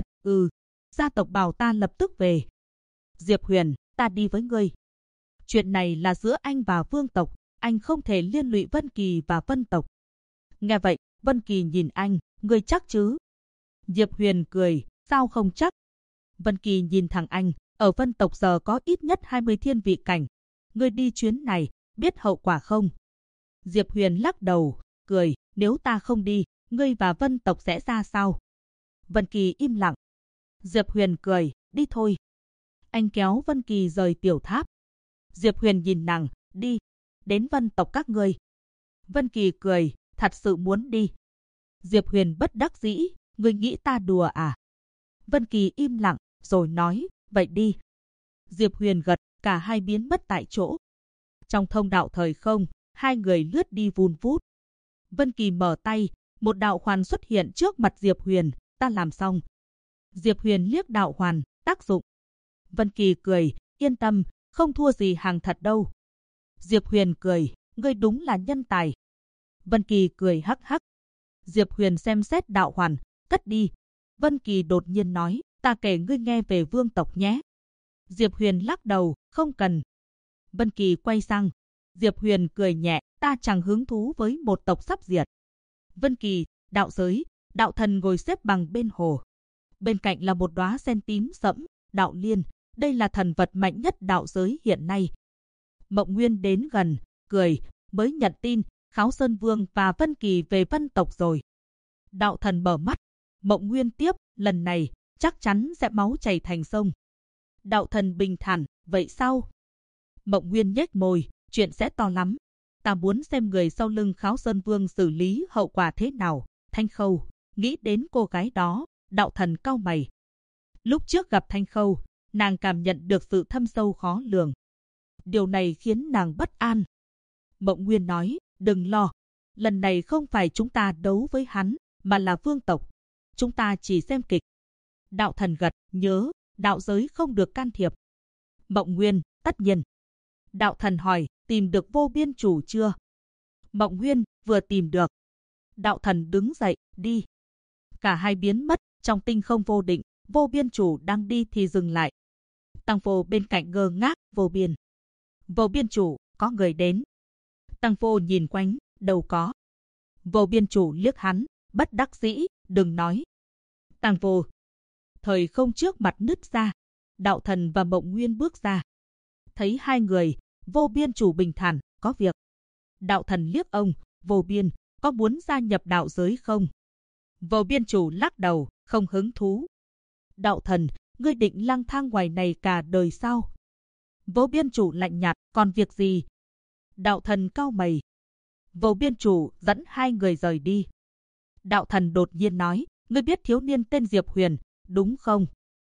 gia tộc bảo ta lập tức về. Diệp Huyền, ta đi với ngươi. Chuyện này là giữa anh và vương tộc, anh không thể liên lụy Vân Kỳ và Vân tộc. Nghe vậy, Vân Kỳ nhìn anh, ngươi chắc chứ? Diệp Huyền cười, sao không chắc? Vân Kỳ nhìn thẳng anh, ở Vân tộc giờ có ít nhất 20 thiên vị cảnh. Ngươi đi chuyến này, biết hậu quả không? Diệp Huyền lắc đầu, cười, nếu ta không đi, ngươi và Vân tộc sẽ ra sao? Vân Kỳ im lặng. Diệp Huyền cười, đi thôi. Anh kéo Vân Kỳ rời Tiểu Tháp. Diệp Huyền nhìn nàng, đi, đến Vân tộc các ngươi. Vân Kỳ cười, thật sự muốn đi. Diệp Huyền bất đắc dĩ, ngươi nghĩ ta đùa à? Vân Kỳ im lặng, rồi nói, vậy đi. Diệp Huyền gật, cả hai biến mất tại chỗ. Trong thông đạo thời không, hai người lướt đi vun vút. Vân Kỳ mở tay, một đạo hoàn xuất hiện trước mặt Diệp Huyền, ta làm xong. Diệp Huyền liếc đạo hoàn, tác dụng. Vân Kỳ cười, yên tâm, không thua gì hàng thật đâu. Diệp Huyền cười, ngươi đúng là nhân tài. Vân Kỳ cười hắc hắc. Diệp Huyền xem xét đạo hoàn, cất đi. Vân Kỳ đột nhiên nói, ta kể ngươi nghe về vương tộc nhé. Diệp Huyền lắc đầu, không cần. Vân Kỳ quay sang. Diệp Huyền cười nhẹ, ta chẳng hứng thú với một tộc sắp diệt. Vân Kỳ, đạo giới, đạo thần ngồi xếp bằng bên hồ. Bên cạnh là một đóa sen tím sẫm, đạo liên, đây là thần vật mạnh nhất đạo giới hiện nay. Mộng Nguyên đến gần, cười, mới nhận tin, Kháo Sơn Vương và Vân Kỳ về Vân tộc rồi. Đạo thần mở mắt, Mộng Nguyên tiếp, lần này, chắc chắn sẽ máu chảy thành sông. Đạo thần bình thản, vậy sao? Mộng Nguyên nhếch môi, chuyện sẽ to lắm. Ta muốn xem người sau lưng Kháo Sơn Vương xử lý hậu quả thế nào. Thanh Khâu, nghĩ đến cô gái đó, đạo thần cau mày. Lúc trước gặp Thanh Khâu, nàng cảm nhận được sự thâm sâu khó lường. Điều này khiến nàng bất an. Mộng Nguyên nói, đừng lo. Lần này không phải chúng ta đấu với hắn, mà là vương tộc. Chúng ta chỉ xem kịch. Đạo thần gật, nhớ, đạo giới không được can thiệp. Mộng Nguyên, tất nhiên. Đạo thần hỏi, tìm được vô biên chủ chưa? Mộng Nguyên, vừa tìm được. Đạo thần đứng dậy, đi. Cả hai biến mất, trong tinh không vô định, vô biên chủ đang đi thì dừng lại. Tăng Vô bên cạnh ngơ ngác, vô biên. Vô biên chủ, có người đến. Tăng Vô nhìn quanh, đâu có. Vô biên chủ liếc hắn, bất đắc dĩ, đừng nói. Tăng Vô. Thời không trước mặt nứt ra. Đạo thần và Mộng Nguyên bước ra. Thấy hai người, vô biên chủ bình thản, có việc. Đạo thần liếc ông, vô biên, có muốn gia nhập đạo giới không? Vô biên chủ lắc đầu, không hứng thú. Đạo thần, ngươi định lang thang ngoài này cả đời sao? Vô Biên Chủ lạnh nhạt, còn việc gì? Đạo Thần cau mày. Vô Biên Chủ dẫn hai người rời đi. Đạo Thần đột nhiên nói, ngươi biết thiếu niên tên Diệp Huyền, đúng không?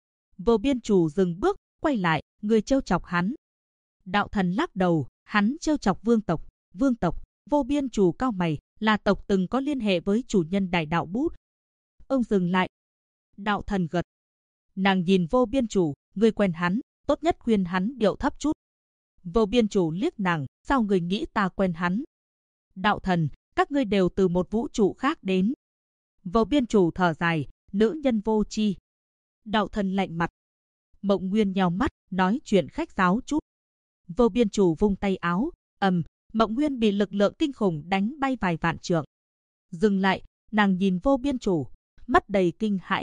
Vô Biên Chủ dừng bước, quay lại, ngươi trêu chọc hắn. Đạo Thần lắc đầu, hắn trêu chọc vương tộc. Vương tộc? Vô Biên Chủ cau mày, là tộc từng có liên hệ với chủ nhân Đại Đạo Bút. Ông dừng lại. Đạo Thần gật. Nàng nhìn Vô Biên Chủ, ngươi quen hắn, tốt nhất khuyên hắn điệu thấp chút. Vô Biên Chủ liếc nàng, sao người nghĩ ta quen hắn? Đạo Thần, các ngươi đều từ một vũ trụ khác đến. Vô Biên Chủ thở dài, nữ nhân vô tri. Đạo Thần lạnh mặt. Mộng Nguyên nheo mắt, nói chuyện khách sáo chút. Vô Biên Chủ vung tay áo, Mộng Nguyên bị lực lượng kinh khủng đánh bay vài vạn trượng. Dừng lại, nàng nhìn Vô Biên Chủ, mắt đầy kinh hãi.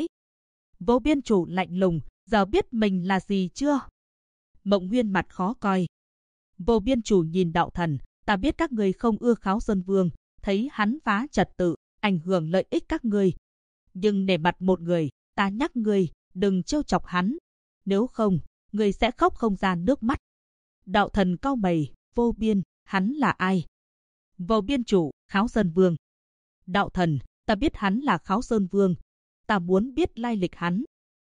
Vô Biên Chủ lạnh lùng, giờ biết mình là gì chưa? Mộng Nguyên mặt khó coi. Vô Biên Chủ nhìn Đạo Thần, ta biết các ngươi không ưa Kháo Sơn Vương, thấy hắn phá trật tự, ảnh hưởng lợi ích các ngươi. Nhưng nể mặt một người, ta nhắc ngươi, đừng trêu chọc hắn. Nếu không, ngươi sẽ khóc không ra nước mắt. Đạo Thần cau mày, Vô Biên, hắn là ai? Vô Biên Chủ, Kháo Sơn Vương. Đạo Thần, ta biết hắn là Kháo Sơn Vương. Ta muốn biết lai lịch hắn.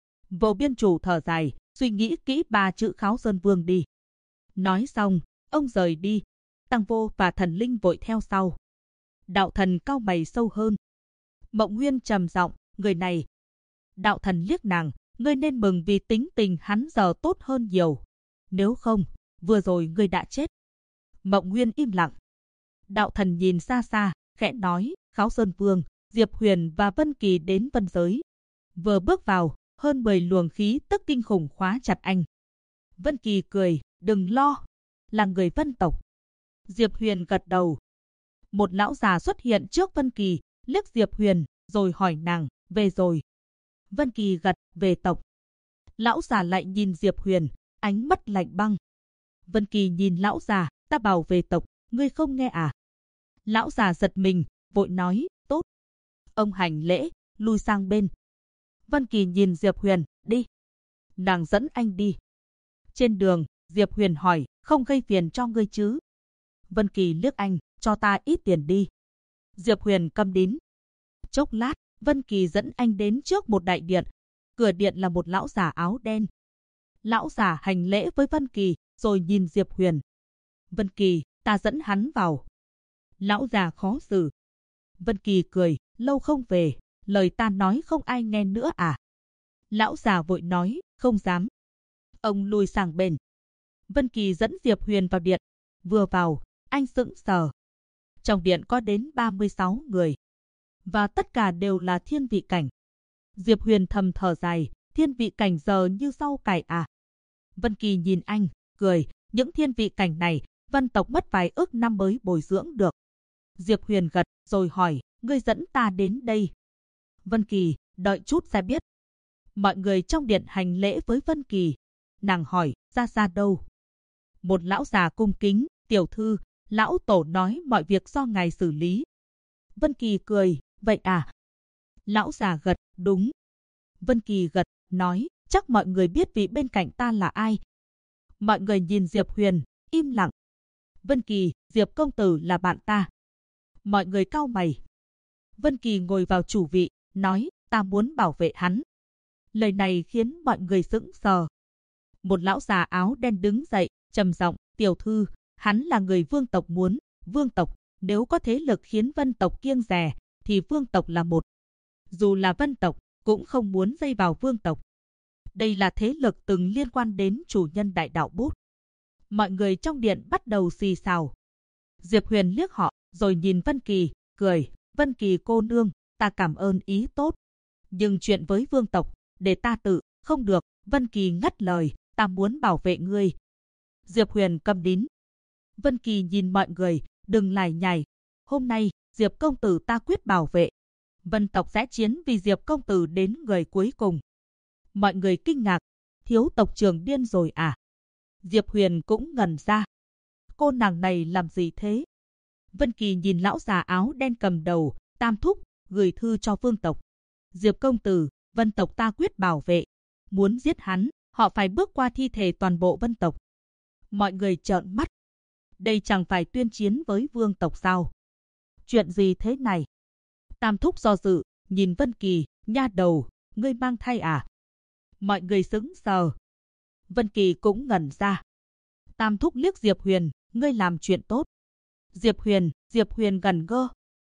Vô Biên Chủ thở dài, suy nghĩ kỹ 3 chữ Kháo Sơn Vương đi. Nói xong, ông rời đi. Tăng Vô và Thần Linh vội theo sau. Đạo Thần cau mày sâu hơn. Mộng Nguyên trầm giọng, người này. Đạo Thần liếc nàng, ngươi nên mừng vì tính tình hắn giờ tốt hơn nhiều. Nếu không, vừa rồi ngươi đã chết. Mộng Nguyên im lặng. Đạo Thần nhìn xa xa, khẽ nói, Kháo Sơn Vương, Diệp Huyền và Vân Kỳ đến Vân Giới. Vừa bước vào, hơn 10 luồng khí tức kinh khủng khóa chặt anh. Vân Kỳ cười, đừng lo, là người Vân tộc. Diệp Huyền gật đầu. Một lão già xuất hiện trước Vân Kỳ, liếc Diệp Huyền, rồi hỏi nàng, về rồi. Vân Kỳ gật, về tộc. Lão già lại nhìn Diệp Huyền, ánh mắt lạnh băng. Vân Kỳ nhìn lão già, ta bảo về tộc, ngươi không nghe à? Lão già giật mình, vội nói, tốt. Ông hành lễ, lui sang bên. Vân Kỳ nhìn Diệp Huyền, đi. Nàng dẫn anh đi. Trên đường, Diệp Huyền hỏi, không gây phiền cho ngươi chứ? Vân Kỳ liếc anh, cho ta ít tiền đi. Diệp Huyền câm nín. Chốc lát, Vân Kỳ dẫn anh đến trước một đại điện. Cửa điện là một lão già áo đen. Lão già hành lễ với Vân Kỳ, rồi nhìn Diệp Huyền. Vân Kỳ, ta dẫn hắn vào. Lão già khó xử. Vân Kỳ cười, lâu không về, lời ta nói không ai nghe nữa à? Lão già vội nói, không dám. Ông lui sang bên. Vân Kỳ dẫn Diệp Huyền vào điện. Vừa vào, anh sững sờ. Trong điện có đến 36 người. Và tất cả đều là thiên vị cảnh. Diệp Huyền thầm thở dài, thiên vị cảnh giờ như rau cải à? Vân Kỳ nhìn anh, cười, những thiên vị cảnh này, Vân tộc mất vài ức năm mới bồi dưỡng được. Diệp Huyền gật, rồi hỏi, ngươi dẫn ta đến đây. Vân Kỳ, đợi chút sẽ biết. Mọi người trong điện hành lễ với Vân Kỳ. Nàng hỏi, ra đâu? Một lão già cung kính, tiểu thư, lão tổ nói mọi việc do ngài xử lý. Vân Kỳ cười, vậy à? Lão già gật, đúng. Vân Kỳ gật, nói, chắc mọi người biết vị bên cạnh ta là ai. Mọi người nhìn Diệp Huyền, im lặng. Vân Kỳ, Diệp công tử là bạn ta. Mọi người cau mày. Vân Kỳ ngồi vào chủ vị, nói, ta muốn bảo vệ hắn. Lời này khiến mọi người sững sờ. Một lão già áo đen đứng dậy, trầm giọng, tiểu thư, hắn là người vương tộc muốn. Vương tộc, nếu có thế lực khiến Vân tộc kiêng dè, thì vương tộc là một. Dù là Vân tộc, cũng không muốn dây vào vương tộc. Đây là thế lực từng liên quan đến chủ nhân Đại Đạo Bút. Mọi người trong điện bắt đầu xì xào. Diệp Huyền liếc họ, rồi nhìn Vân Kỳ, cười, Vân Kỳ cô nương, ta cảm ơn ý tốt. Nhưng chuyện với vương tộc, để ta tự, không được. Vân Kỳ ngắt lời, ta muốn bảo vệ ngươi. Diệp Huyền câm nín. Vân Kỳ nhìn mọi người, đừng lải nhải. Hôm nay, Diệp công tử ta quyết bảo vệ. Vân tộc sẽ chiến vì Diệp công tử đến người cuối cùng. Mọi người kinh ngạc, thiếu tộc trưởng điên rồi à? Diệp Huyền cũng ngẩn ra. Cô nàng này làm gì thế? Vân Kỳ nhìn lão già áo đen cầm đầu, tam thúc, gửi thư cho vương tộc. Diệp công tử, Vân tộc ta quyết bảo vệ. Muốn giết hắn, họ phải bước qua thi thể toàn bộ Vân tộc. Mọi người trợn mắt. Đây chẳng phải tuyên chiến với vương tộc sao? Chuyện gì thế này? Tam thúc do dự, nhìn Vân Kỳ, nha đầu, ngươi mang thai à? Mọi người sững sờ. Vân Kỳ cũng ngẩn ra. Tam thúc liếc Diệp Huyền, ngươi làm chuyện tốt. Diệp Huyền gằn gơ.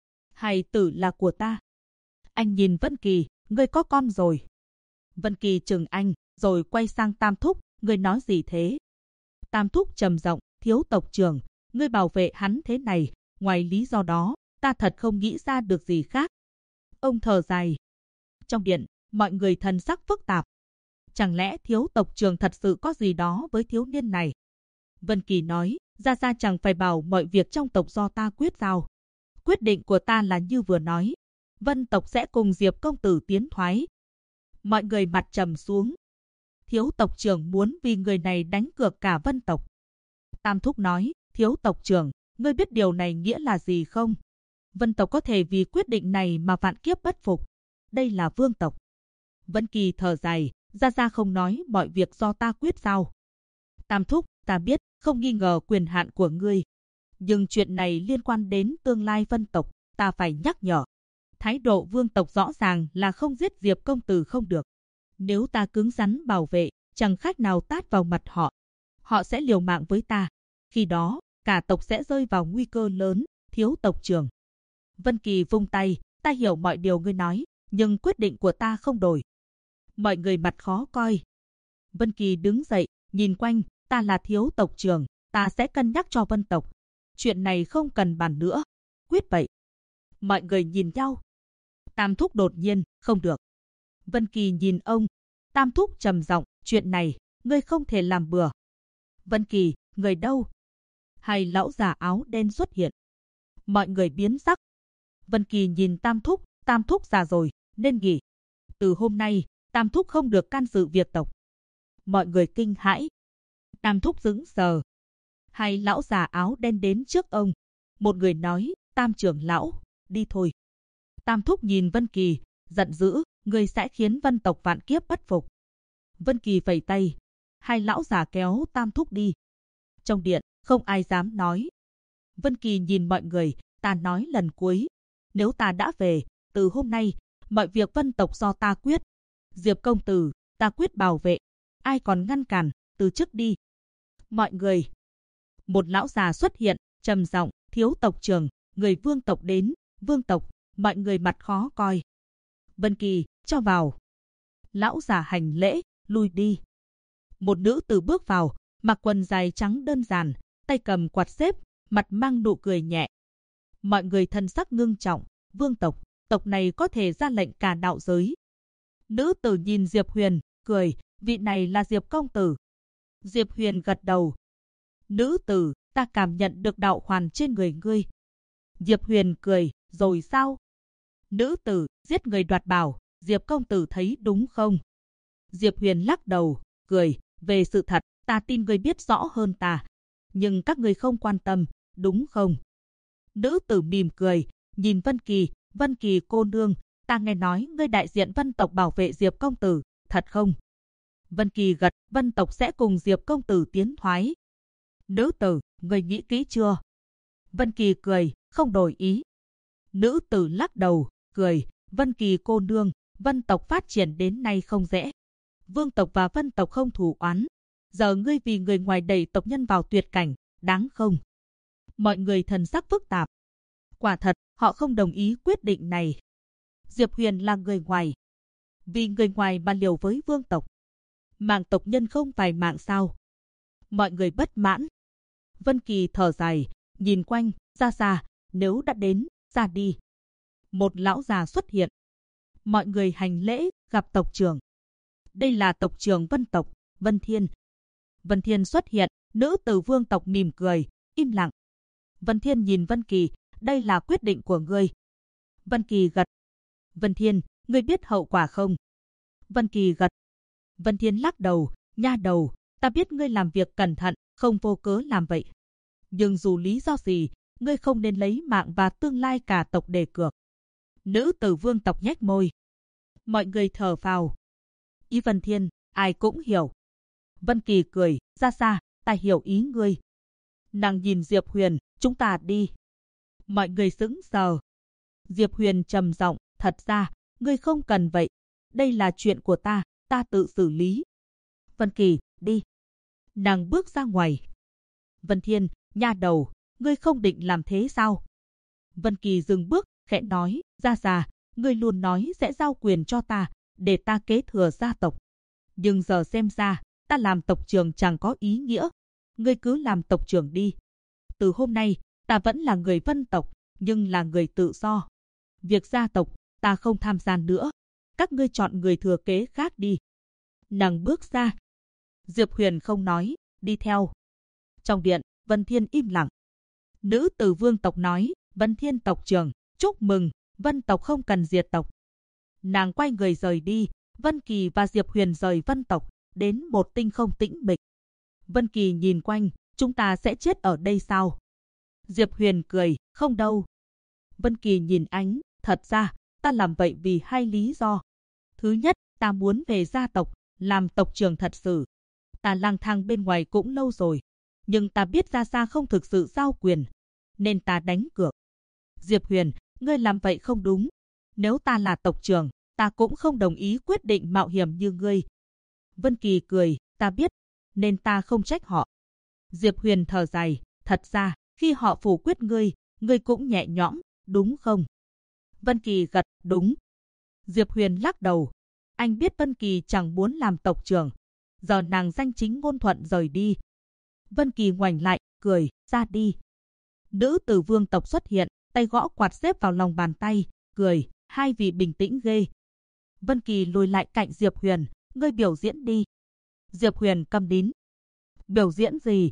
Hài tử là của ta. Anh nhìn Vân Kỳ, ngươi có con rồi. Vân Kỳ chừng anh, rồi quay sang Tam thúc, ngươi nói gì thế? Tam thúc trầm giọng, thiếu tộc trưởng, ngươi bảo vệ hắn thế này, ngoài lý do đó, ta thật không nghĩ ra được gì khác. Ông thở dài. Trong điện, mọi người thần sắc phức tạp. Chẳng lẽ thiếu tộc trưởng thật sự có gì đó với thiếu niên này? Vân Kỳ nói, Gia Gia chẳng phải bảo mọi việc trong tộc do ta quyết sao? Quyết định của ta là như vừa nói. Vân tộc sẽ cùng Diệp công tử tiến thoái. Mọi người mặt trầm xuống. Thiếu tộc trưởng muốn vì người này đánh cược cả Vân tộc. Tam thúc nói, thiếu tộc trưởng, ngươi biết điều này nghĩa là gì không? Vân tộc có thể vì quyết định này mà vạn kiếp bất phục. Đây là vương tộc. Vân Kỳ thở dài, Gia Gia không nói mọi việc do ta quyết sao? Tam thúc, ta biết, không nghi ngờ quyền hạn của ngươi. Nhưng chuyện này liên quan đến tương lai Vân tộc, ta phải nhắc nhở. Thái độ vương tộc rõ ràng là không giết Diệp công tử không được. Nếu ta cứng rắn bảo vệ, chẳng khác nào tát vào mặt họ. Họ sẽ liều mạng với ta. Khi đó, cả tộc sẽ rơi vào nguy cơ lớn, thiếu tộc trưởng. Vân Kỳ vung tay, ta hiểu mọi điều ngươi nói, nhưng quyết định của ta không đổi. Mọi người mặt khó coi. Vân Kỳ đứng dậy, nhìn quanh, ta là thiếu tộc trưởng, ta sẽ cân nhắc cho Vân tộc. Chuyện này không cần bàn nữa. Quyết vậy. Mọi người nhìn nhau. Tam thúc đột nhiên, không được. Vân Kỳ nhìn ông. Tam thúc trầm giọng, chuyện này, ngươi không thể làm bừa. Vân Kỳ, người đâu? Hai lão già áo đen xuất hiện. Mọi người biến sắc. Vân Kỳ nhìn Tam thúc già rồi, nên nghỉ. Từ hôm nay, Tam thúc không được can dự việc tộc. Mọi người kinh hãi. Tam thúc sững sờ. Hai lão già áo đen đến trước ông. Một người nói, Tam trưởng lão, đi thôi. Tam thúc nhìn Vân Kỳ, giận dữ, ngươi sẽ khiến Vân tộc vạn kiếp bất phục. Vân Kỳ vẫy tay. Hai lão già kéo Tam thúc đi. Trong điện, không ai dám nói. Vân Kỳ nhìn mọi người, ta nói lần cuối. Nếu ta đã về, từ hôm nay, mọi việc Vân tộc do ta quyết. Diệp công tử, ta quyết bảo vệ. Ai còn ngăn cản, từ chức đi. Mọi người. Một lão già xuất hiện, trầm giọng, thiếu tộc trưởng, người vương tộc đến, vương tộc, mọi người mặt khó coi. Vân Kỳ, cho vào. Lão già hành lễ, lui đi. Một nữ tử bước vào, mặc quần dài trắng đơn giản, tay cầm quạt xếp, mặt mang nụ cười nhẹ. Mọi người thân sắc ngưng trọng, vương tộc, tộc này có thể ra lệnh cả đạo giới. Nữ tử nhìn Diệp Huyền, cười, vị này là Diệp công tử. Diệp Huyền gật đầu. Nữ tử, ta cảm nhận được đạo hoàn trên người ngươi. Diệp Huyền cười, rồi sao? Nữ tử, giết người đoạt bảo, Diệp công tử thấy đúng không? Diệp Huyền lắc đầu, cười, về sự thật, ta tin ngươi biết rõ hơn ta. Nhưng các ngươi không quan tâm, đúng không? Nữ tử mỉm cười, nhìn Vân Kỳ cô nương, ta nghe nói ngươi đại diện Vân tộc bảo vệ Diệp công tử, thật không? Vân Kỳ gật, Vân tộc sẽ cùng Diệp công tử tiến thoái. Nữ tử, ngươi nghĩ kỹ chưa? Vân Kỳ cười, không đổi ý. Nữ tử lắc đầu, cười, Vân Kỳ cô nương, Vân tộc phát triển đến nay không dễ. Vương tộc và Vân tộc không thù oán. Giờ ngươi vì người ngoài đẩy tộc nhân vào tuyệt cảnh, đáng không? Mọi người thần sắc phức tạp. Quả thật, họ không đồng ý quyết định này. Diệp Huyền là người ngoài. Vì người ngoài mà liều với vương tộc. Mạng tộc nhân không phải mạng sao? Mọi người bất mãn. Vân Kỳ thở dài, nhìn quanh, ra xa, nếu đã đến, ra đi. Một lão già xuất hiện. Mọi người hành lễ, gặp tộc trưởng. Đây là tộc trưởng Vân tộc, Vân Thiên. Vân Thiên xuất hiện, nữ tử vương tộc mỉm cười, im lặng. Vân Thiên nhìn Vân Kỳ, đây là quyết định của ngươi. Vân Kỳ gật. Vân Thiên, ngươi biết hậu quả không? Vân Kỳ gật. Vân Thiên lắc đầu, nha đầu, ta biết ngươi làm việc cẩn thận, không vô cớ làm vậy. Nhưng dù lý do gì, ngươi không nên lấy mạng và tương lai cả tộc để cược. Nữ tử vương tộc nhếch môi. Mọi người thở phào. Ý Vân Thiên, ai cũng hiểu. Vân Kỳ cười, ra xa, ta hiểu ý ngươi. Nàng nhìn Diệp Huyền, chúng ta đi. Mọi người sững sờ. Diệp Huyền trầm giọng, thật ra, ngươi không cần vậy. Đây là chuyện của ta tự xử lý. Vân Kỳ, đi. Nàng bước ra ngoài. Vân Thiên, nha đầu, ngươi không định làm thế sao? Vân Kỳ dừng bước, khẽ nói, gia gia, ngươi luôn nói sẽ giao quyền cho ta, để ta kế thừa gia tộc. Nhưng giờ xem ra, ta làm tộc trưởng chẳng có ý nghĩa. Ngươi cứ làm tộc trưởng đi. Từ hôm nay, ta vẫn là người Vân tộc, nhưng là người tự do. Việc gia tộc, ta không tham gia nữa. Các ngươi chọn người thừa kế khác đi. Nàng bước ra. Diệp Huyền không nói, đi theo. Trong điện, Vân Thiên im lặng. Nữ tử Vương tộc nói, Vân Thiên tộc trưởng, chúc mừng, Vân tộc không cần diệt tộc. Nàng quay người rời đi, Vân Kỳ và Diệp Huyền rời Vân tộc, đến một tinh không tĩnh mịch. Vân Kỳ nhìn quanh, chúng ta sẽ chết ở đây sao? Diệp Huyền cười, không đâu. Vân Kỳ nhìn anh, thật ra, ta làm vậy vì hai lý do. Thứ nhất, ta muốn về gia tộc, làm tộc trưởng thật sự. Ta lang thang bên ngoài cũng lâu rồi, nhưng ta biết Gia Gia không thực sự giao quyền, nên ta đánh cược. Diệp Huyền, ngươi làm vậy không đúng. Nếu ta là tộc trưởng, ta cũng không đồng ý quyết định mạo hiểm như ngươi. Vân Kỳ cười, ta biết, nên ta không trách họ. Diệp Huyền thở dài, thật ra, khi họ phủ quyết ngươi cũng nhẹ nhõm, đúng không? Vân Kỳ gật, đúng. Diệp Huyền lắc đầu. Anh biết Vân Kỳ chẳng muốn làm tộc trưởng. Giờ nàng danh chính ngôn thuận rời đi. Vân Kỳ ngoảnh lại, cười, ra đi. Nữ tử Vương tộc xuất hiện, tay gõ quạt xếp vào lòng bàn tay, cười, hai vị bình tĩnh ghê. Vân Kỳ lùi lại cạnh Diệp Huyền, ngươi biểu diễn đi. Diệp Huyền câm nín. Biểu diễn gì?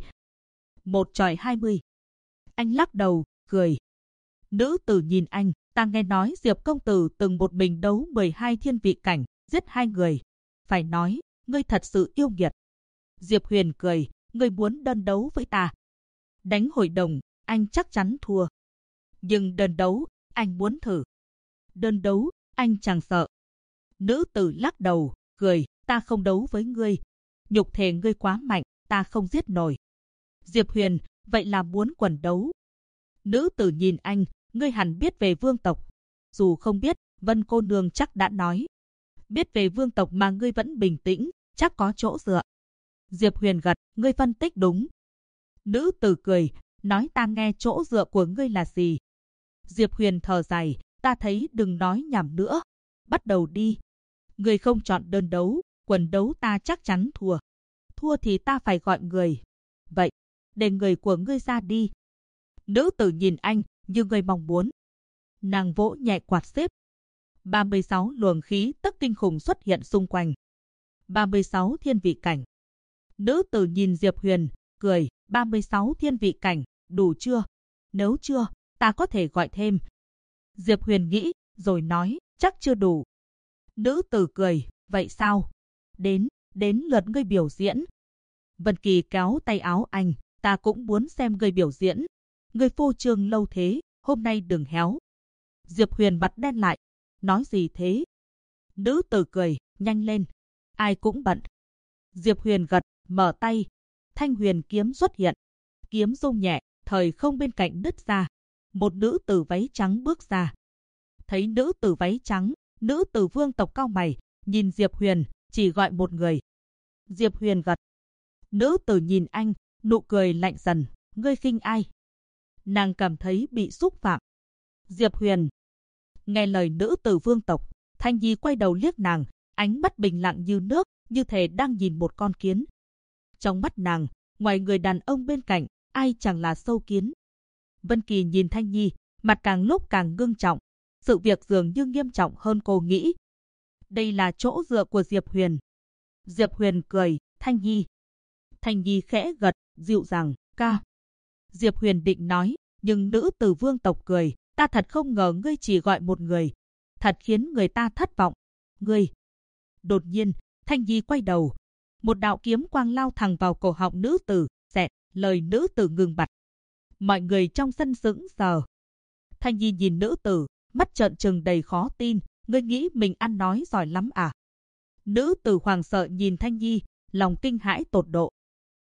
1:20. Anh lắc đầu, cười. Nữ tử nhìn anh, ta nghe nói Diệp công tử từng một mình đấu 12 thiên vị cảnh, giết 2 người. Phải nói, ngươi thật sự yêu nghiệt. Diệp Huyền cười, ngươi muốn đơn đấu với ta. Đánh hội đồng, anh chắc chắn thua. Nhưng đơn đấu, anh muốn thử. Đơn đấu, anh chẳng sợ. Nữ tử lắc đầu, cười, ta không đấu với ngươi. Nhục thể ngươi quá mạnh, ta không giết nổi. Diệp Huyền, vậy là muốn quần đấu. Nữ tử nhìn anh, ngươi hẳn biết về Vương tộc. Dù không biết, Vân cô nương chắc đã nói. Biết về Vương tộc mà ngươi vẫn bình tĩnh, chắc có chỗ dựa. Diệp Huyền gật, ngươi phân tích đúng. Nữ tử cười, nói ta nghe chỗ dựa của ngươi là gì. Diệp Huyền thở dài, ta thấy đừng nói nhảm nữa. Bắt đầu đi. Ngươi không chọn đơn đấu, quần đấu ta chắc chắn thua. Thua thì ta phải gọi người. Vậy, để người của ngươi ra đi. Nữ tử nhìn anh, như người mong muốn. Nàng vỗ nhẹ quạt xếp. 36 luồng khí tức kinh khủng xuất hiện xung quanh. 36 thiên vị cảnh. Nữ tử nhìn Diệp Huyền, cười, 36 thiên vị cảnh, đủ chưa? Nếu chưa, ta có thể gọi thêm. Diệp Huyền nghĩ, rồi nói, chắc chưa đủ. Nữ tử cười, vậy sao? Đến lượt ngươi biểu diễn. Vân Kỳ kéo tay áo anh, ta cũng muốn xem ngươi biểu diễn. Ngươi phô trương lâu thế, hôm nay đừng héo. Diệp Huyền mặt đen lại, nói gì thế? Nữ tử cười, nhanh lên, ai cũng bận. Diệp Huyền gật, mở tay. Thanh huyền kiếm xuất hiện. Kiếm rung nhẹ, thời không bên cạnh nứt ra. Một nữ tử váy trắng bước ra. Thấy nữ tử váy trắng, nữ tử Vương tộc cau mày, nhìn Diệp Huyền, chỉ gọi một người. Diệp Huyền gật. Nữ tử nhìn anh, nụ cười lạnh dần, ngươi khinh ai? Nàng cảm thấy bị xúc phạm. Diệp Huyền. Nghe lời nữ tử Vương tộc, Thanh Nhi quay đầu liếc nàng, ánh mắt bình lặng như nước, như thể đang nhìn một con kiến. Trong mắt nàng, ngoài người đàn ông bên cạnh, ai chẳng là sâu kiến. Vân Kỳ nhìn Thanh Nhi, mặt càng lúc càng ngưng trọng. Sự việc dường như nghiêm trọng hơn cô nghĩ. Đây là chỗ dựa của Diệp Huyền. Diệp Huyền cười, Thanh Nhi. Thanh Nhi khẽ gật, dịu dàng, ca. Diệp Huyền định nói, nhưng nữ tử Vương tộc cười, ta thật không ngờ ngươi chỉ gọi một người. Thật khiến người ta thất vọng. Ngươi. Đột nhiên, Thanh Nhi quay đầu. Một đạo kiếm quang lao thẳng vào cổ họng nữ tử, xẹt, lời nữ tử ngừng bặt. Mọi người trong sân sững sờ. Thanh Nhi nhìn nữ tử, mắt trợn trừng đầy khó tin, ngươi nghĩ mình ăn nói giỏi lắm à? Nữ tử hoảng sợ nhìn Thanh Nhi, lòng kinh hãi tột độ.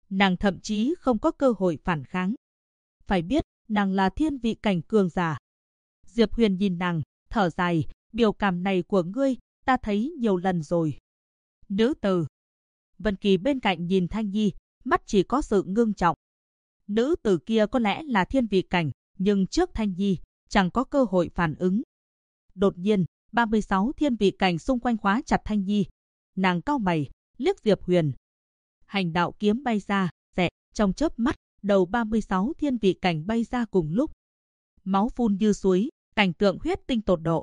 Nàng thậm chí không có cơ hội phản kháng. Phải biết, nàng là thiên vị cảnh cường giả. Diệp Huyền nhìn nàng, thở dài, biểu cảm này của ngươi, ta thấy nhiều lần rồi. Nữ tử. Vân Kỳ bên cạnh nhìn Thanh Nhi, mắt chỉ có sự ngưng trọng. Nữ tử kia có lẽ là thiên vị cảnh, nhưng trước Thanh Nhi, chẳng có cơ hội phản ứng. Đột nhiên, 36 thiên vị cảnh xung quanh khóa chặt Thanh Nhi. Nàng cau mày, liếc Diệp Huyền. Hành đạo kiếm bay ra, rẽ, trong chớp mắt, đầu 36 thiên vị cảnh bay ra cùng lúc. Máu phun như suối, cảnh tượng huyết tinh tột độ.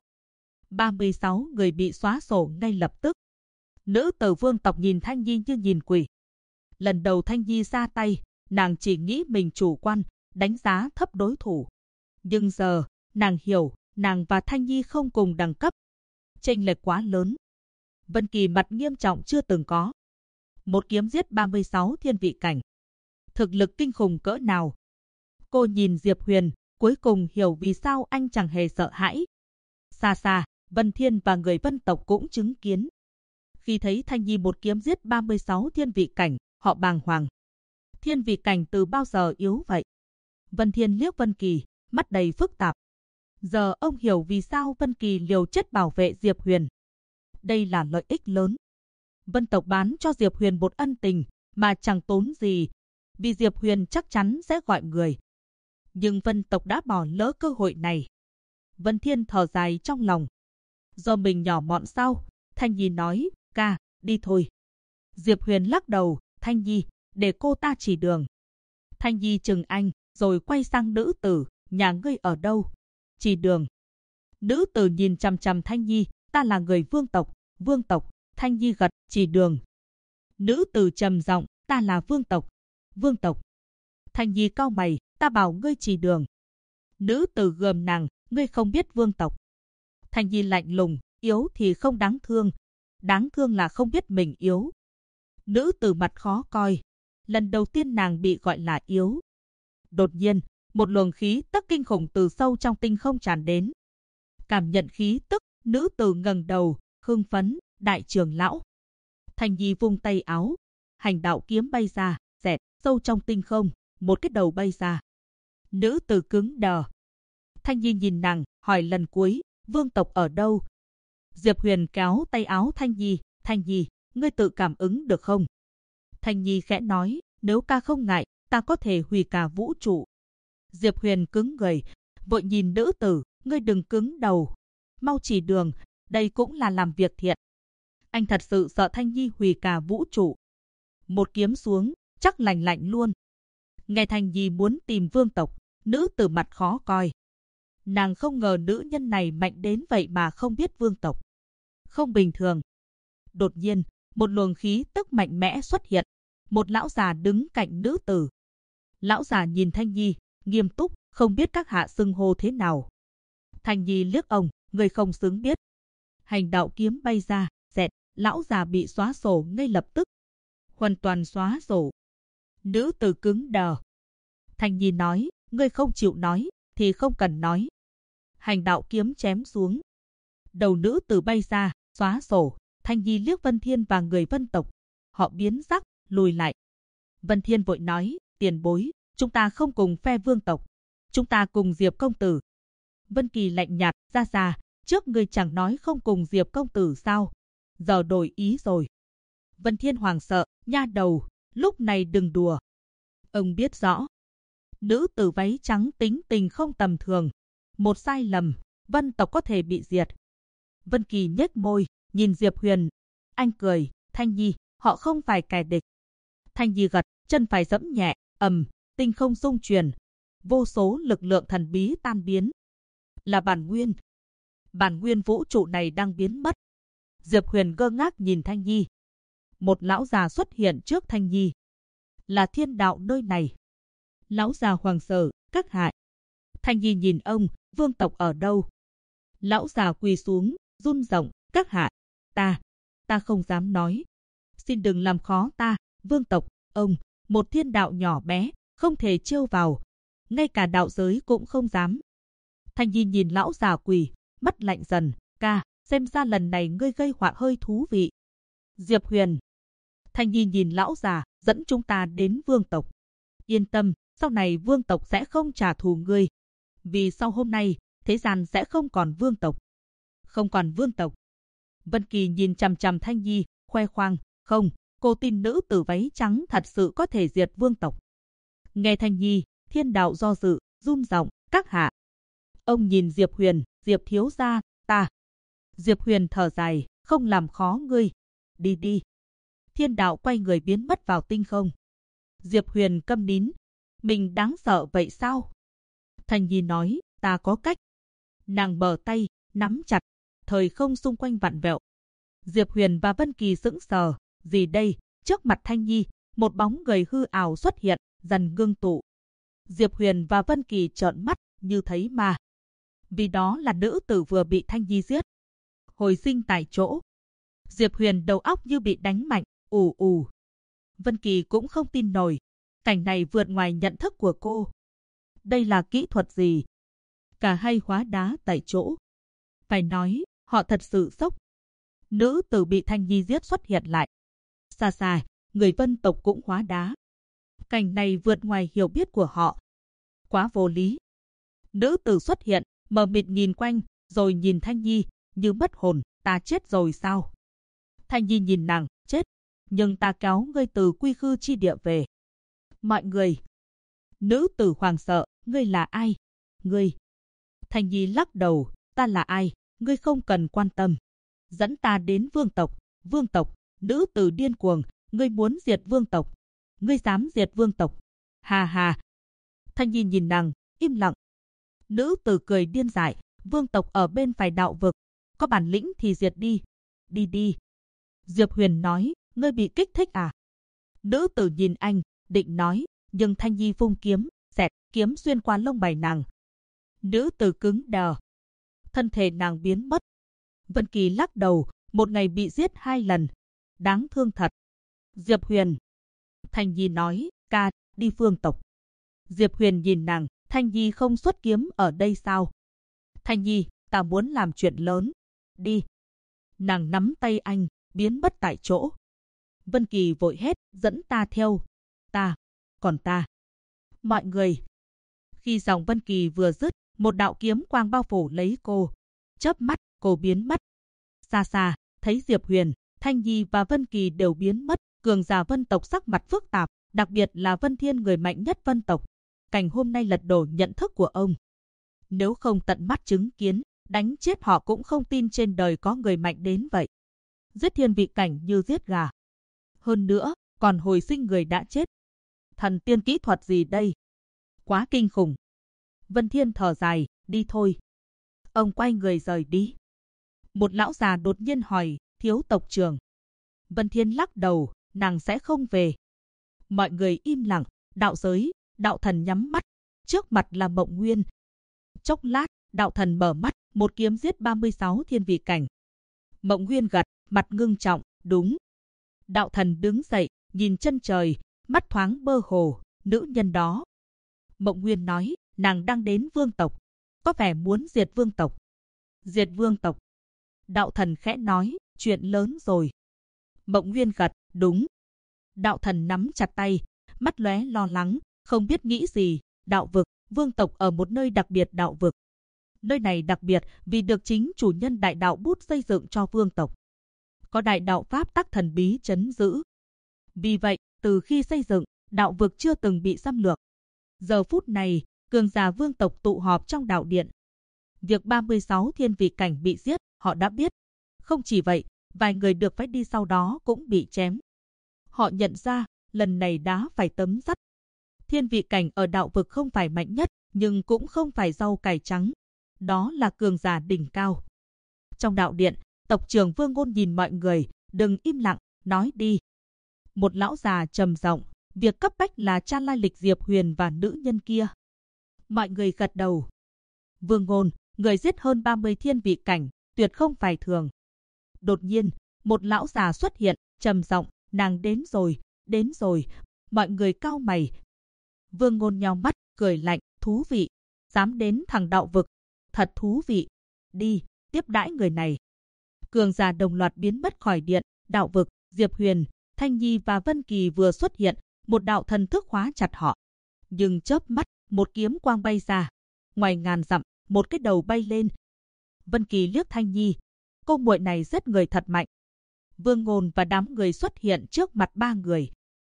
36 người bị xóa sổ ngay lập tức. Nữ tử vương tộc nhìn Thanh Nhi như nhìn quỷ. Lần đầu Thanh Nhi ra tay, nàng chỉ nghĩ mình chủ quan, đánh giá thấp đối thủ. Nhưng giờ, nàng hiểu, nàng và Thanh Nhi không cùng đẳng cấp. Chênh lệch quá lớn. Vân Kỳ mặt nghiêm trọng chưa từng có. Một kiếm giết 36 thiên vị cảnh. Thực lực kinh khủng cỡ nào. Cô nhìn Diệp Huyền, cuối cùng hiểu vì sao anh chẳng hề sợ hãi. Xa xa, Vân Thiên và người Vân tộc cũng chứng kiến. Khi thấy Thanh Nhi một kiếm giết 36 thiên vị cảnh, họ bàng hoàng. Thiên vị cảnh từ bao giờ yếu vậy? Vân Thiên liếc Vân Kỳ, mắt đầy phức tạp. Giờ ông hiểu vì sao Vân Kỳ liều chết bảo vệ Diệp Huyền. Đây là lợi ích lớn. Vân tộc bán cho Diệp Huyền một ân tình mà chẳng tốn gì, vì Diệp Huyền chắc chắn sẽ gọi người. Nhưng Vân tộc đã bỏ lỡ cơ hội này. Vân Thiên thở dài trong lòng. Do mình nhỏ mọn sao? Thanh Nhi nói, ca, đi thôi. Diệp Huyền lắc đầu, Thanh Nhi, để cô ta chỉ đường. Thanh Nhi chừng anh, rồi quay sang nữ tử, nhà ngươi ở đâu? Chỉ đường. Nữ tử nhìn chằm chằm Thanh Nhi, ta là người vương tộc, vương tộc. Thanh Nhi gật, chỉ đường. Nữ tử trầm giọng, ta là vương tộc, vương tộc. Thanh Nhi cau mày, ta bảo ngươi chỉ đường. Nữ tử gườm nàng, ngươi không biết vương tộc. Thanh Nhi lạnh lùng, yếu thì không đáng thương là không biết mình yếu. Nữ tử mặt khó coi, lần đầu tiên nàng bị gọi là yếu. Đột nhiên, một luồng khí tức kinh khủng từ sâu trong tinh không tràn đến. Cảm nhận khí tức, nữ tử ngẩng đầu, hưng phấn, đại trưởng lão. Thanh Nhi vung tay áo, hành đạo kiếm bay ra, xẹt sâu trong tinh không, một cái đầu bay ra. Nữ tử cứng đờ. Thanh Nhi nhìn nàng, hỏi lần cuối, vương tộc ở đâu? Diệp Huyền kéo tay áo Thanh Nhi, ngươi tự cảm ứng được không? Thanh Nhi khẽ nói, nếu ca không ngại, ta có thể hủy cả vũ trụ. Diệp Huyền cứng người, vội nhìn nữ tử, ngươi đừng cứng đầu, mau chỉ đường, đây cũng là làm việc thiện. Anh thật sự sợ Thanh Nhi hủy cả vũ trụ. Một kiếm xuống, chắc lành lạnh luôn. Nghe Thanh Nhi muốn tìm vương tộc, nữ tử mặt khó coi. Nàng không ngờ nữ nhân này mạnh đến vậy mà không biết vương tộc. Không bình thường. Đột nhiên, một luồng khí tức mạnh mẽ xuất hiện. Một lão già đứng cạnh nữ tử. Lão già nhìn Thanh Nhi, nghiêm túc, không biết các hạ xưng hô thế nào. Thanh Nhi liếc ông, người không xứng biết. Hành đạo kiếm bay ra, xẹt, lão già bị xóa sổ ngay lập tức. Hoàn toàn xóa sổ. Nữ tử cứng đờ. Thanh Nhi nói, ngươi không chịu nói, thì không cần nói. Hành đạo kiếm chém xuống. Đầu nữ tử bay ra, xóa sổ. Thanh Nhi liếc Vân Thiên và người Vân tộc. Họ biến sắc, lùi lại. Vân Thiên vội nói, tiền bối, chúng ta không cùng phe vương tộc. Chúng ta cùng Diệp công tử. Vân Kỳ lạnh nhạt, ra, trước ngươi chẳng nói không cùng Diệp công tử sao? Giờ đổi ý rồi. Vân Thiên hoảng sợ, nha đầu, lúc này đừng đùa. Ông biết rõ. Nữ tử váy trắng tính tình không tầm thường. Một sai lầm, Vân tộc có thể bị diệt. Vân Kỳ nhếch môi, nhìn Diệp Huyền. Anh cười, Thanh Nhi, họ không phải kẻ địch. Thanh Nhi gật, chân phải giẫm nhẹ, tinh không rung chuyển. Vô số lực lượng thần bí tan biến. Là bản nguyên. Bản nguyên vũ trụ này đang biến mất. Diệp Huyền ngơ ngác nhìn Thanh Nhi. Một lão già xuất hiện trước Thanh Nhi. Là thiên đạo nơi này. Lão già hoàng sợ, các hạ. Thanh Nhi nhìn ông, vương tộc ở đâu? Lão già quỳ xuống, run giọng, các hạ. Ta không dám nói. Xin đừng làm khó ta, vương tộc, ông, một thiên đạo nhỏ bé, không thể trêu vào. Ngay cả đạo giới cũng không dám. Thanh Nhi nhìn lão già quỳ, mắt lạnh dần, ca, xem ra lần này ngươi gây họa hơi thú vị. Diệp Huyền. Thanh Nhi nhìn lão già, dẫn chúng ta đến vương tộc. Yên tâm, sau này vương tộc sẽ không trả thù ngươi. Vì sau hôm nay, thế gian sẽ không còn vương tộc. Không còn vương tộc. Vân Kỳ nhìn chằm chằm Thanh Nhi, khoe khoang, không, cô tin nữ tử váy trắng thật sự có thể diệt vương tộc. Nghe Thanh Nhi, Thiên Đạo do dự, run giọng, các hạ. Ông nhìn Diệp Huyền, Diệp thiếu gia, ta. Diệp Huyền thở dài, không làm khó ngươi. Đi đi. Thiên Đạo quay người biến mất vào tinh không. Diệp Huyền câm nín. Mình đáng sợ vậy sao? Thanh Nhi nói, ta có cách. Nàng bờ tay, nắm chặt, thời không xung quanh vặn vẹo. Diệp Huyền và Vân Kỳ sững sờ, gì đây? Trước mặt Thanh Nhi, một bóng người hư ảo xuất hiện, dần ngưng tụ. Diệp Huyền và Vân Kỳ trợn mắt như thấy ma. Vì đó là nữ tử vừa bị Thanh Nhi giết. Hồi sinh tại chỗ. Diệp Huyền đầu óc như bị đánh mạnh, ù ù. Vân Kỳ cũng không tin nổi. Cảnh này vượt ngoài nhận thức của cô. Đây là kỹ thuật gì? Cả hai hóa đá tại chỗ. Phải nói, họ thật sự sốc. Nữ tử bị Thanh Nhi giết xuất hiện lại. Xa xa, người Vân tộc cũng hóa đá. Cảnh này vượt ngoài hiểu biết của họ. Quá vô lý. Nữ tử xuất hiện, mờ mịt nhìn quanh, rồi nhìn Thanh Nhi, như mất hồn, ta chết rồi sao? Thanh Nhi nhìn nàng, chết, nhưng ta kéo ngươi từ quy khư chi địa về. Mọi người. Nữ tử hoảng sợ, ngươi là ai? Ngươi. Thanh Nhi lắc đầu, ta là ai? Ngươi không cần quan tâm. Dẫn ta đến vương tộc. Vương tộc, nữ tử điên cuồng, ngươi muốn diệt vương tộc. Ngươi dám diệt vương tộc. Hà hà. Thanh Nhi nhìn nàng, im lặng. Nữ tử cười điên dại, vương tộc ở bên phải đạo vực. Có bản lĩnh thì diệt đi. Đi đi. Diệp Huyền nói, ngươi bị kích thích à? Nữ tử nhìn anh, định nói, nhưng Thanh Nhi vung kiếm, xẹt, kiếm xuyên qua lông mày nàng. Nữ tử cứng đờ. Thân thể nàng biến mất. Vân Kỳ lắc đầu, một ngày bị giết 2 lần. Đáng thương thật. Diệp Huyền. Thanh Nhi nói, ca, đi vương tộc. Diệp Huyền nhìn nàng, Thanh Nhi không xuất kiếm ở đây sao? Thanh Nhi, ta muốn làm chuyện lớn. Đi. Nàng nắm tay anh, biến mất tại chỗ. Vân Kỳ vội hét, dẫn ta theo. Ta. Còn ta. Mọi người. Khi dòng Vân Kỳ vừa dứt, một đạo kiếm quang bao phủ lấy cô. Chớp mắt, cô biến mất. Xa xa, thấy Diệp Huyền, Thanh Nhi và Vân Kỳ đều biến mất. Cường giả Vân tộc sắc mặt phức tạp, đặc biệt là Vân Thiên, người mạnh nhất Vân tộc. Cảnh hôm nay lật đổ nhận thức của ông. Nếu không tận mắt chứng kiến, đánh chết họ cũng không tin trên đời có người mạnh đến vậy. Giết thiên vị cảnh như giết gà. Hơn nữa, còn hồi sinh người đã chết. Thần tiên kỹ thuật gì đây? Quá kinh khủng. Vân Thiên thở dài, đi thôi. Ông quay người rời đi. Một lão già đột nhiên hỏi, thiếu tộc trưởng. Vân Thiên lắc đầu, nàng sẽ không về. Mọi người im lặng, đạo giới, đạo thần nhắm mắt. Trước mặt là Mộng Nguyên. Chốc lát, đạo thần mở mắt, một kiếm giết 36 thiên vị cảnh. Mộng Nguyên gật, mặt ngưng trọng, đúng. Đạo thần đứng dậy, nhìn chân trời, mắt thoáng mơ hồ, nữ nhân đó. Mộng Nguyên nói, nàng đang đến vương tộc, có vẻ muốn diệt vương tộc. Diệt vương tộc. Đạo thần khẽ nói, chuyện lớn rồi. Mộng Nguyên gật, đúng. Đạo thần nắm chặt tay, mắt lóe lo lắng, không biết nghĩ gì. Đạo vực, vương tộc ở một nơi đặc biệt đạo vực. Nơi này đặc biệt vì được chính chủ nhân đại đạo bút xây dựng cho vương tộc. Có đại đạo pháp tắc thần bí trấn giữ. Vì vậy, từ khi xây dựng, đạo vực chưa từng bị xâm lược. Giờ phút này, cường giả vương tộc tụ họp trong đạo điện. Việc 36 thiên vị cảnh bị giết, họ đã biết. Không chỉ vậy, vài người được phái đi sau đó cũng bị chém. Họ nhận ra, lần này đã phải tấm sắt. Thiên vị cảnh ở đạo vực không phải mạnh nhất, nhưng cũng không phải rau cải trắng. Đó là cường giả đỉnh cao. Trong đạo điện, tộc trưởng Vương Ngôn nhìn mọi người, đừng im lặng, nói đi. Một lão già trầm giọng, việc cấp bách là tra lai lịch Diệp Huyền và nữ nhân kia. Mọi người gật đầu. Vương Ngôn, người giết hơn 30 thiên vị cảnh, tuyệt không phải thường. Đột nhiên, một lão già xuất hiện, trầm giọng, nàng đến rồi, đến rồi. Mọi người cau mày. Vương Ngôn nheo mắt, cười lạnh, thú vị. Dám đến thẳng đạo vực, thật thú vị. Đi, tiếp đãi người này. Cường giả đồng loạt biến mất khỏi điện, đạo vực, Diệp Huyền, Thanh Nhi và Vân Kỳ vừa xuất hiện, một đạo thần thức khóa chặt họ. Nhưng chớp mắt, một kiếm quang bay ra. Ngoài ngàn dặm, một cái đầu bay lên. Vân Kỳ liếc Thanh Nhi. Cô muội này giết người thật mạnh. Vương Ngôn và đám người xuất hiện trước mặt ba người.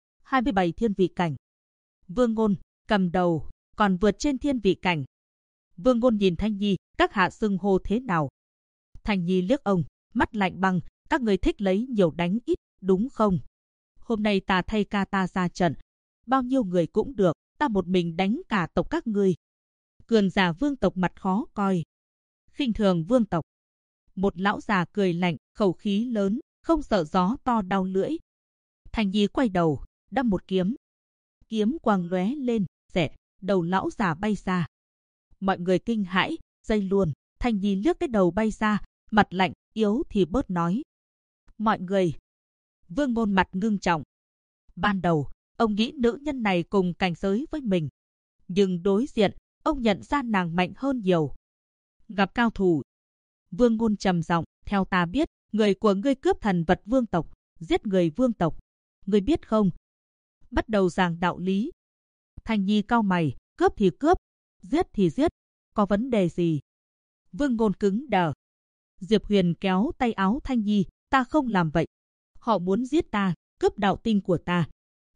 27 thiên vị cảnh. Vương Ngôn, cầm đầu, còn vượt trên thiên vị cảnh. Vương Ngôn nhìn Thanh Nhi, các hạ xưng hô thế nào? Thanh Nhi liếc ông, mắt lạnh băng, các người thích lấy nhiều đánh ít, đúng không? Hôm nay ta thay ca ta ra trận. Bao nhiêu người cũng được, ta một mình đánh cả tộc các ngươi. Cường giả vương tộc mặt khó coi. Khinh thường vương tộc. Một lão già cười lạnh, khẩu khí lớn, không sợ gió to đau lưỡi. Thanh Nhi quay đầu, đâm một kiếm. Kiếm quang lóe lên, xẹt, đầu lão già bay ra. Mọi người kinh hãi, dây luôn. Thanh Nhi liếc cái đầu bay ra, mặt lạnh, yếu thì bớt nói. Mọi người. Vương Ngôn mặt ngưng trọng. Ban đầu, ông nghĩ nữ nhân này cùng cảnh giới với mình. Nhưng đối diện, ông nhận ra nàng mạnh hơn nhiều. Gặp cao thủ. Vương Ngôn trầm giọng, theo ta biết, người của ngươi cướp thần vật vương tộc, giết người vương tộc. Ngươi biết không? Bắt đầu giảng đạo lý. Thanh Nhi cau mày, cướp thì cướp, giết thì giết, có vấn đề gì? Vương Ngôn cứng đờ. Diệp Huyền kéo tay áo Thanh Nhi, ta không làm vậy. Họ muốn giết ta, cướp đạo tinh của ta.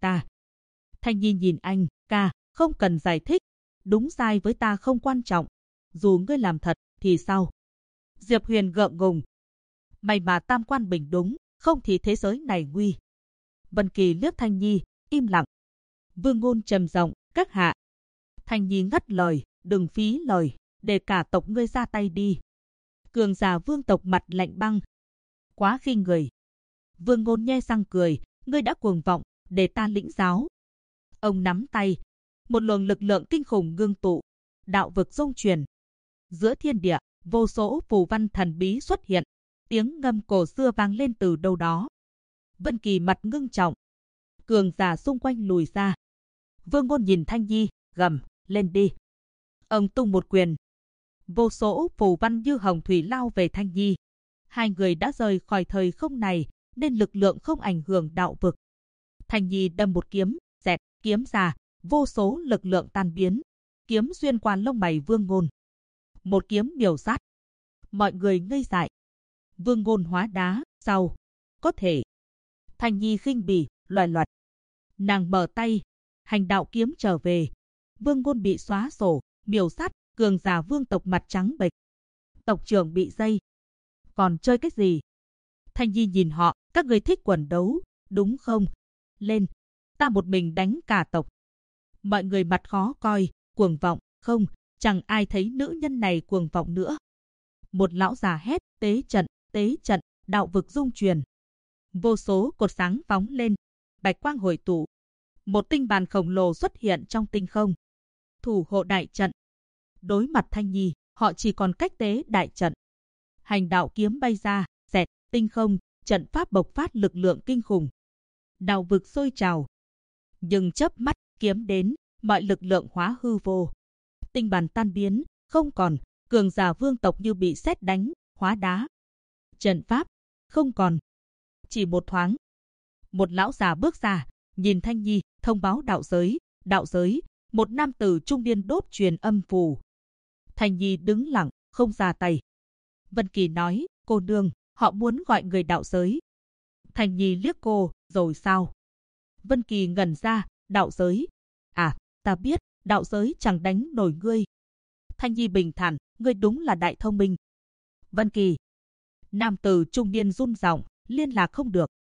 Thanh Nhi nhìn anh, ca, không cần giải thích. Đúng sai với ta không quan trọng. Dù ngươi làm thật, thì sao? Diệp Huyền gượng gùng. May mà tam quan bình đúng, không thì thế giới này nguy. Vân Kỳ liếc Thanh Nhi, im lặng. Vương Ngôn trầm giọng, các hạ. Thanh Nhi ngắt lời, đừng phí lời, để cả tộc ngươi ra tay đi. Cường giả vương tộc mặt lạnh băng. Quá khinh người. Vương Ngôn nhe răng cười, ngươi đã cuồng vọng, để ta lĩnh giáo. Ông nắm tay, một luồng lực lượng kinh khủng ngưng tụ, đạo vực rung chuyển. Giữa thiên địa, vô số phù văn thần bí xuất hiện, tiếng ngâm cổ xưa vang lên từ đâu đó. Vân Kỳ mặt ngưng trọng. Cường giả xung quanh lùi ra. Vương Ngôn nhìn Thanh Nhi, gầm, lên đi. Ông tung một quyền. Vô số phù văn như hồng thủy lao về Thanh Nhi. Hai người đã rời khỏi thời không này, nên lực lượng không ảnh hưởng đạo vực. Thanh Nhi đâm một kiếm, dẹt, kiếm ra, vô số lực lượng tan biến. Kiếm xuyên qua lông mày Vương Ngôn. Một kiếm miểu sát. Mọi người ngây dại. Vương Ngôn hóa đá, sao? Có thể. Thanh Nhi khinh bỉ, loài loạt. Nàng mở tay, hành đạo kiếm trở về. Vương Ngôn bị xóa sổ, miểu sát, cường giả vương tộc mặt trắng bệch. Tộc trưởng bị dây. Còn chơi cái gì? Thanh Nhi nhìn họ, các người thích quần đấu, đúng không? Lên, ta một mình đánh cả tộc. Mọi người mặt khó coi, cuồng vọng, không, chẳng ai thấy nữ nhân này cuồng vọng nữa. Một lão già hét, tế trận, đạo vực rung chuyển. Vô số cột sáng phóng lên, bạch quang hội tụ. Một tinh bàn khổng lồ xuất hiện trong tinh không. Thủ hộ đại trận. Đối mặt Thanh Nhi, họ chỉ còn cách tế đại trận. Hành đạo kiếm bay ra, xẹt, tinh không, trận pháp bộc phát lực lượng kinh khủng. Đạo vực sôi trào. Nhưng chớp mắt, kiếm đến, mọi lực lượng hóa hư vô. Tinh bàn tan biến, không còn, cường giả vương tộc như bị sét đánh, hóa đá. Trận pháp, không còn. Chỉ một thoáng. Một lão già bước ra, nhìn Thanh Nhi, thông báo đạo giới, một nam tử trung niên đốt truyền âm phù. Thanh Nhi đứng lặng, không ra tay. Vân Kỳ nói, cô nương, họ muốn gọi người đạo giới. Thanh Nhi liếc cô, rồi sao? Vân Kỳ ngẩn ra, đạo giới. À, ta biết, đạo giới chẳng đánh nổi ngươi. Thanh Nhi bình thản, ngươi đúng là đại thông minh. Vân Kỳ. Nam tử trung niên run giọng, liên lạc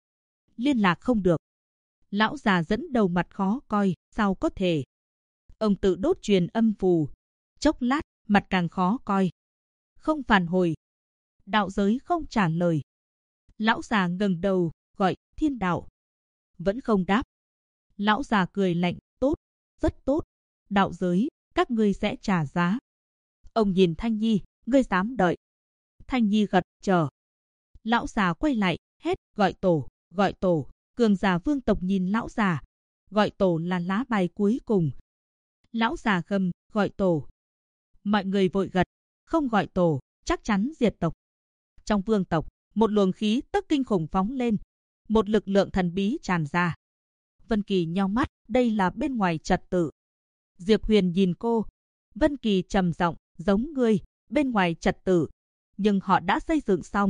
không được. Lão già dẫn đầu mặt khó coi, sao có thể? Ông tự đốt truyền âm phù. Chốc lát, mặt càng khó coi. Không phản hồi. Đạo giới không trả lời. Lão già ngẩng đầu, gọi, thiên đạo. Vẫn không đáp. Lão già cười lạnh, tốt, rất tốt. Đạo giới, các ngươi sẽ trả giá. Ông nhìn Thanh Nhi, ngươi dám đợi. Thanh Nhi gật, chờ. Lão già quay lại, hét, gọi tổ. Cường giả vương tộc nhìn lão già. Gọi tổ là lá bài cuối cùng. Lão già gầm, gọi tổ. Mọi người vội gật, không gọi tổ, chắc chắn diệt tộc. Trong vương tộc, một luồng khí tức kinh khủng phóng lên. một lực lượng thần bí tràn ra. Vân Kỳ nheo mắt, đây là bên ngoài trật tự. Diệp Huyền nhìn cô. Vân Kỳ trầm giọng, giống ngươi, bên ngoài trật tự, nhưng họ đã xây dựng xong.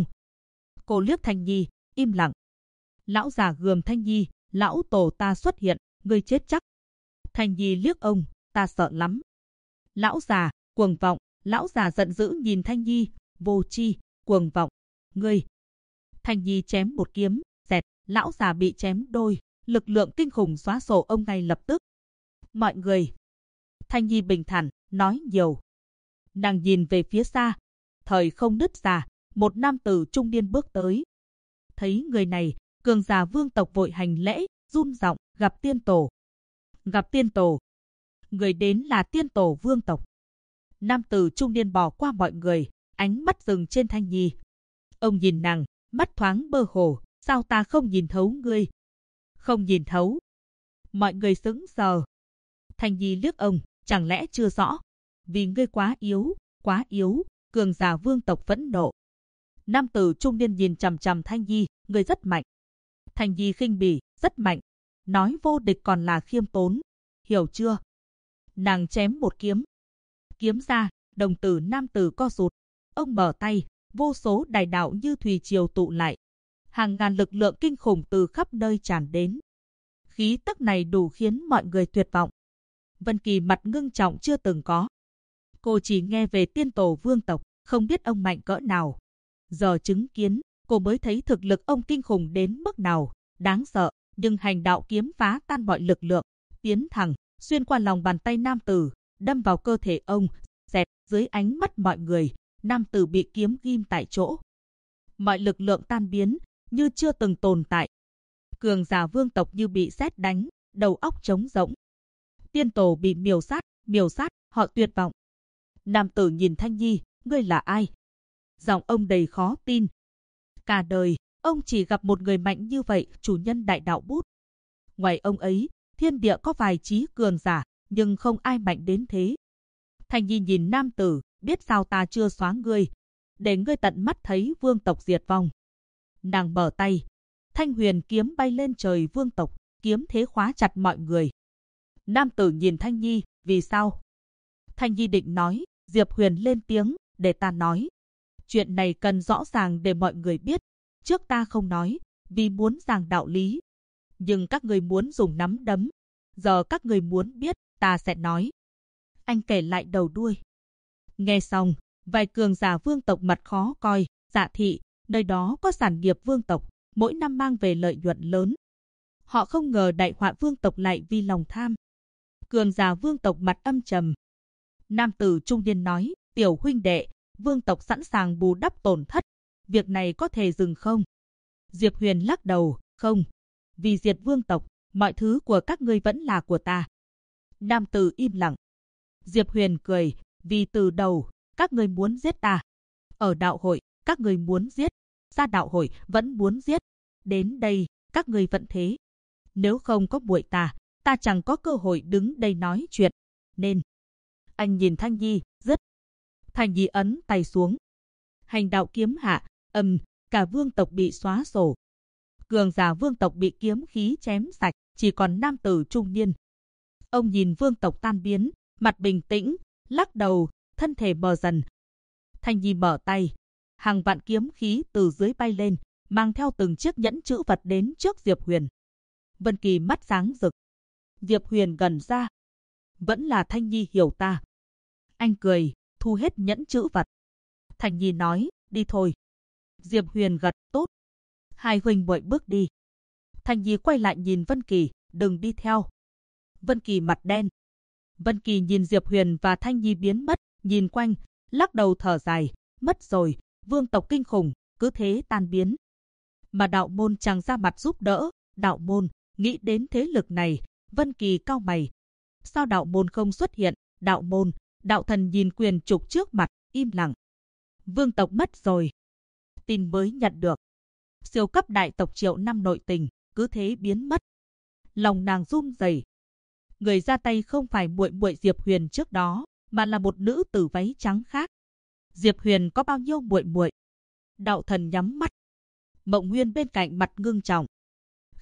Cô liếc Thanh Nhi, im lặng. Lão già gườm Thanh Nhi, lão tổ ta xuất hiện, ngươi chết chắc. Thanh Nhi liếc ông, ta sợ lắm. Lão già, cuồng vọng, lão già giận dữ nhìn Thanh Nhi, vô tri, cuồng vọng, ngươi. Thanh Nhi chém một kiếm, dẹt, lão già bị chém đôi, lực lượng kinh khủng xóa sổ ông ngay lập tức. Mọi người. Thanh Nhi bình thản, nói nhiều. Nàng nhìn về phía xa, thời không nứt ra, một nam tử trung niên bước tới. Thấy người này, cường giả vương tộc vội hành lễ, run giọng, gặp tiên tổ. Gặp tiên tổ. Người đến là tiên tổ vương tộc. Nam tử trung niên bỏ qua mọi người, ánh mắt dừng trên Thanh Nhi. Ông nhìn nàng, mắt thoáng mơ hồ, sao ta không nhìn thấu ngươi? Không nhìn thấu. Mọi người sững sờ. Thanh Nhi liếc ông, chẳng lẽ chưa rõ? Vì ngươi quá yếu, cường giả vương tộc phẫn nộ. Nam tử trung niên nhìn chằm chằm Thanh Nhi, ngươi rất mạnh. Thanh Nhi khinh bỉ, rất mạnh. Nói vô địch còn là khiêm tốn. Hiểu chưa? Nàng chém một kiếm. Kiếm ra, đồng tử nam tử co rụt. Ông mở tay, vô số đại đạo như thủy triều tụ lại. Hàng ngàn lực lượng kinh khủng từ khắp nơi tràn đến. Khí tức này đủ khiến mọi người tuyệt vọng. Vân Kỳ mặt ngưng trọng chưa từng có. Cô chỉ nghe về tiên tổ vương tộc, không biết ông mạnh cỡ nào. Giờ chứng kiến, cô mới thấy thực lực ông kinh khủng đến mức nào, đáng sợ. Nhưng hành đạo kiếm phá tan mọi lực lượng, tiến thẳng, xuyên qua lòng bàn tay nam tử, đâm vào cơ thể ông, xẹt dưới ánh mắt mọi người, nam tử bị kiếm ghim tại chỗ. Mọi lực lượng tan biến, như chưa từng tồn tại. Cường giả vương tộc như bị sét đánh, đầu óc trống rỗng. Tiên tổ bị miểu sát, họ tuyệt vọng. Nam tử nhìn Thanh Nhi, ngươi là ai? Giọng ông đầy khó tin. Cả đời, ông chỉ gặp một người mạnh như vậy, chủ nhân đại đạo bút. Ngoài ông ấy, thiên địa có vài trí cường giả, nhưng không ai mạnh đến thế. Thanh Nhi nhìn nam tử, biết sao ta chưa xóa ngươi, để ngươi tận mắt thấy vương tộc diệt vong. Nàng mở tay, thanh huyền kiếm bay lên trời vương tộc, kiếm thế khóa chặt mọi người. Nam tử nhìn Thanh Nhi, vì sao? Thanh Nhi định nói, Diệp Huyền lên tiếng, để ta nói. Chuyện này cần rõ ràng để mọi người biết. Trước ta không nói, vì muốn giảng đạo lý. Nhưng các người muốn dùng nắm đấm. Giờ các người muốn biết, ta sẽ nói. Anh kể lại đầu đuôi. Nghe xong, vài cường giả vương tộc mặt khó coi, Dạ thị, nơi đó có sản nghiệp vương tộc, mỗi năm mang về lợi nhuận lớn. Họ không ngờ đại họa vương tộc lại vì lòng tham. Cường giả vương tộc mặt âm trầm. Nam tử trung niên nói, tiểu huynh đệ, vương tộc sẵn sàng bù đắp tổn thất. Việc này có thể dừng không? Diệp Huyền lắc đầu, không. Vì diệt vương tộc, mọi thứ của các ngươi vẫn là của ta. Nam tử im lặng. Diệp Huyền cười, vì từ đầu, các ngươi muốn giết ta. Ở đạo hội, các ngươi muốn giết. Ra đạo hội, vẫn muốn giết. Đến đây, các ngươi vẫn thế. Nếu không có muội ta chẳng có cơ hội đứng đây nói chuyện. Nên, anh nhìn Thanh Nhi, dứt. Thanh Nhi ấn tay xuống. Hành đạo kiếm hạ, cả vương tộc bị xóa sổ. Cường giả vương tộc bị kiếm khí chém sạch, chỉ còn nam tử trung niên. Ông nhìn vương tộc tan biến, mặt bình tĩnh, lắc đầu, thân thể mờ dần. Thanh Nhi mở tay, hàng vạn kiếm khí từ dưới bay lên, mang theo từng chiếc nhẫn chữ vật đến trước Diệp Huyền. Vân Kỳ mắt sáng rực. Diệp Huyền gần ra. Vẫn là Thanh Nhi hiểu ta. Anh cười, thu hết nhẫn chữ vật. Thanh Nhi nói, đi thôi. Diệp Huyền gật, tốt. Hai huynh muội bước đi. Thanh Nhi quay lại nhìn Vân Kỳ, đừng đi theo. Vân Kỳ mặt đen. Vân Kỳ nhìn Diệp Huyền và Thanh Nhi biến mất, nhìn quanh, lắc đầu thở dài, mất rồi, vương tộc kinh khủng, cứ thế tan biến. Mà đạo môn chẳng ra mặt giúp đỡ, đạo môn, nghĩ đến thế lực này, Vân Kỳ cau mày. Sao đạo môn không xuất hiện? Đạo môn, đạo thần nhìn quyền trục trước mặt, im lặng. Vương tộc mất rồi. Tin mới nhận được. Siêu cấp đại tộc Triệu Năm nội tình, cứ thế biến mất. Lòng nàng run rẩy. Người ra tay không phải muội muội Diệp Huyền trước đó, mà là một nữ tử váy trắng khác. Diệp Huyền có bao nhiêu muội muội? Đạo thần nhắm mắt. Mộng Nguyên bên cạnh mặt ngưng trọng.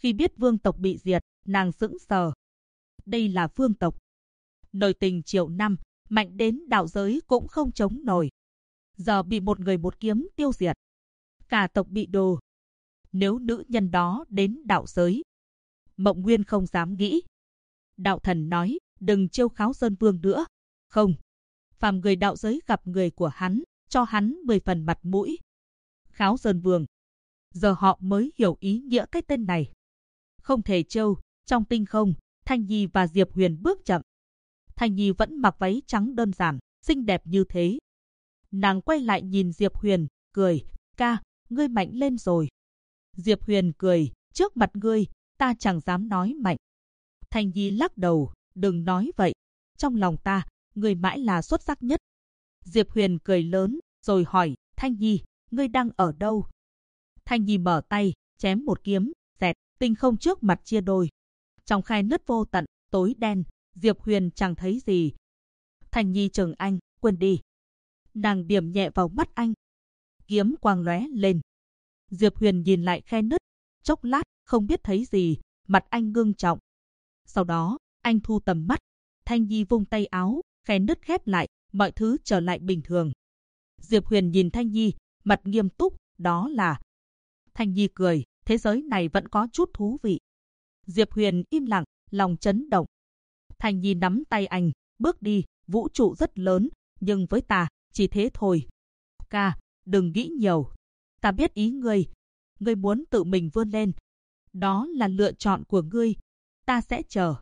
Khi biết vương tộc bị diệt, nàng sững sờ. Đây là vương tộc. Nội tình triệu năm, mạnh đến đạo giới cũng không chống nổi. Giờ bị một người một kiếm tiêu diệt. Cả tộc bị đồ. Nếu nữ nhân đó đến đạo giới, Mộng Nguyên không dám nghĩ. Đạo thần nói, đừng trêu Kháo Sơn Vương nữa. Không. Phàm người đạo giới gặp người của hắn, cho hắn 10 phần mặt mũi. Kháo Sơn Vương. Giờ họ mới hiểu ý nghĩa cái tên này. Không thể trêu. Trong tinh không, Thanh Nhi và Diệp Huyền bước chậm. Thanh Nhi vẫn mặc váy trắng đơn giản, xinh đẹp như thế. Nàng quay lại nhìn Diệp Huyền, cười, ca, ngươi mạnh lên rồi. Diệp Huyền cười, trước mặt ngươi, ta chẳng dám nói mạnh. Thanh Nhi lắc đầu, đừng nói vậy. Trong lòng ta, ngươi mãi là xuất sắc nhất. Diệp Huyền cười lớn, rồi hỏi, Thanh Nhi, ngươi đang ở đâu? Thanh Nhi mở tay, chém một kiếm, dẹt, tinh không trước mặt chia đôi. Trong khe nứt vô tận, tối đen, Diệp Huyền chẳng thấy gì. Thanh Nhi chừng anh, quên đi. Nàng điểm nhẹ vào mắt anh. Kiếm quang lóe lên. Diệp Huyền nhìn lại khe nứt, chốc lát, không biết thấy gì, mặt anh ngưng trọng. Sau đó, anh thu tầm mắt. Thanh Nhi vung tay áo, khe nứt khép lại, mọi thứ trở lại bình thường. Diệp Huyền nhìn Thanh Nhi, mặt nghiêm túc, đó là... Thanh Nhi cười, thế giới này vẫn có chút thú vị. Diệp Huyền im lặng, lòng chấn động. Thanh Nhi nắm tay anh, bước đi, vũ trụ rất lớn, nhưng với ta, chỉ thế thôi. Ca, đừng nghĩ nhiều. Ta biết ý ngươi. Ngươi muốn tự mình vươn lên. Đó là lựa chọn của ngươi. Ta sẽ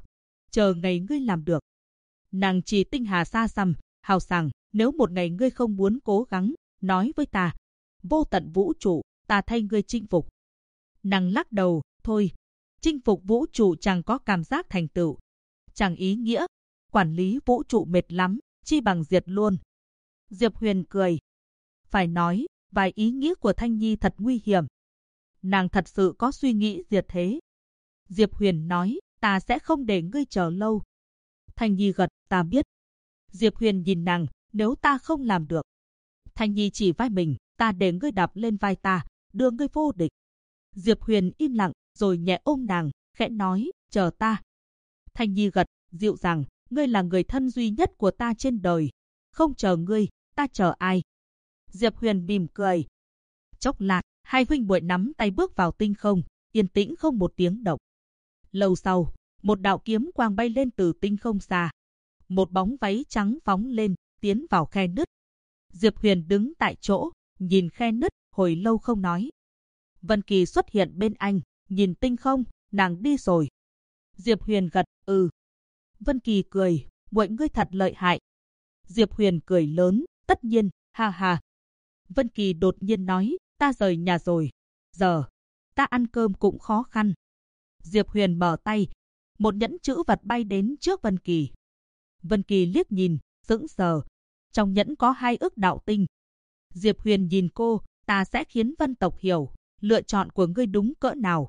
chờ ngày ngươi làm được. Nàng chỉ tinh hà xa xăm, hào sảng, nếu một ngày ngươi không muốn cố gắng, nói với ta. Vô tận vũ trụ, ta thay ngươi chinh phục. Nàng lắc đầu, thôi. Chinh phục vũ trụ chẳng có cảm giác thành tựu. Chẳng ý nghĩa. Quản lý vũ trụ mệt lắm, chi bằng diệt luôn. Diệp Huyền cười. Phải nói, vài ý nghĩa của Thanh Nhi thật nguy hiểm. Nàng thật sự có suy nghĩ diệt thế. Diệp Huyền nói, ta sẽ không để ngươi chờ lâu. Thanh Nhi gật, ta biết. Diệp Huyền nhìn nàng, nếu ta không làm được. Thanh Nhi chỉ vai mình, ta để ngươi đạp lên vai ta, đưa ngươi vô địch. Diệp Huyền im lặng, rồi nhẹ ôm nàng, khẽ nói, chờ ta. Thanh Nhi gật, dịu dàng, ngươi là người thân duy nhất của ta trên đời. Không chờ ngươi, ta chờ ai? Diệp Huyền mỉm cười. Chốc lát, hai huynh muội nắm tay bước vào tinh không, yên tĩnh không một tiếng động. Lâu sau, một đạo kiếm quang bay lên từ tinh không xa. Một bóng váy trắng phóng lên, tiến vào khe nứt. Diệp Huyền đứng tại chỗ, nhìn khe nứt, hồi lâu không nói. Vân Kỳ xuất hiện bên anh, nhìn tinh không, nàng đi rồi. Diệp Huyền gật, ừ. Vân Kỳ cười, muội ngươi thật lợi hại. Diệp Huyền cười lớn, tất nhiên, ha ha. Vân Kỳ đột nhiên nói, ta rời nhà rồi. Giờ, ta ăn cơm cũng khó khăn. Diệp Huyền mở tay, một nhẫn chữ vật bay đến trước Vân Kỳ. Vân Kỳ liếc nhìn, sững sờ. Trong nhẫn có 2 ức đạo tinh. Diệp Huyền nhìn cô, ta sẽ khiến Vân tộc hiểu, lựa chọn của ngươi đúng cỡ nào.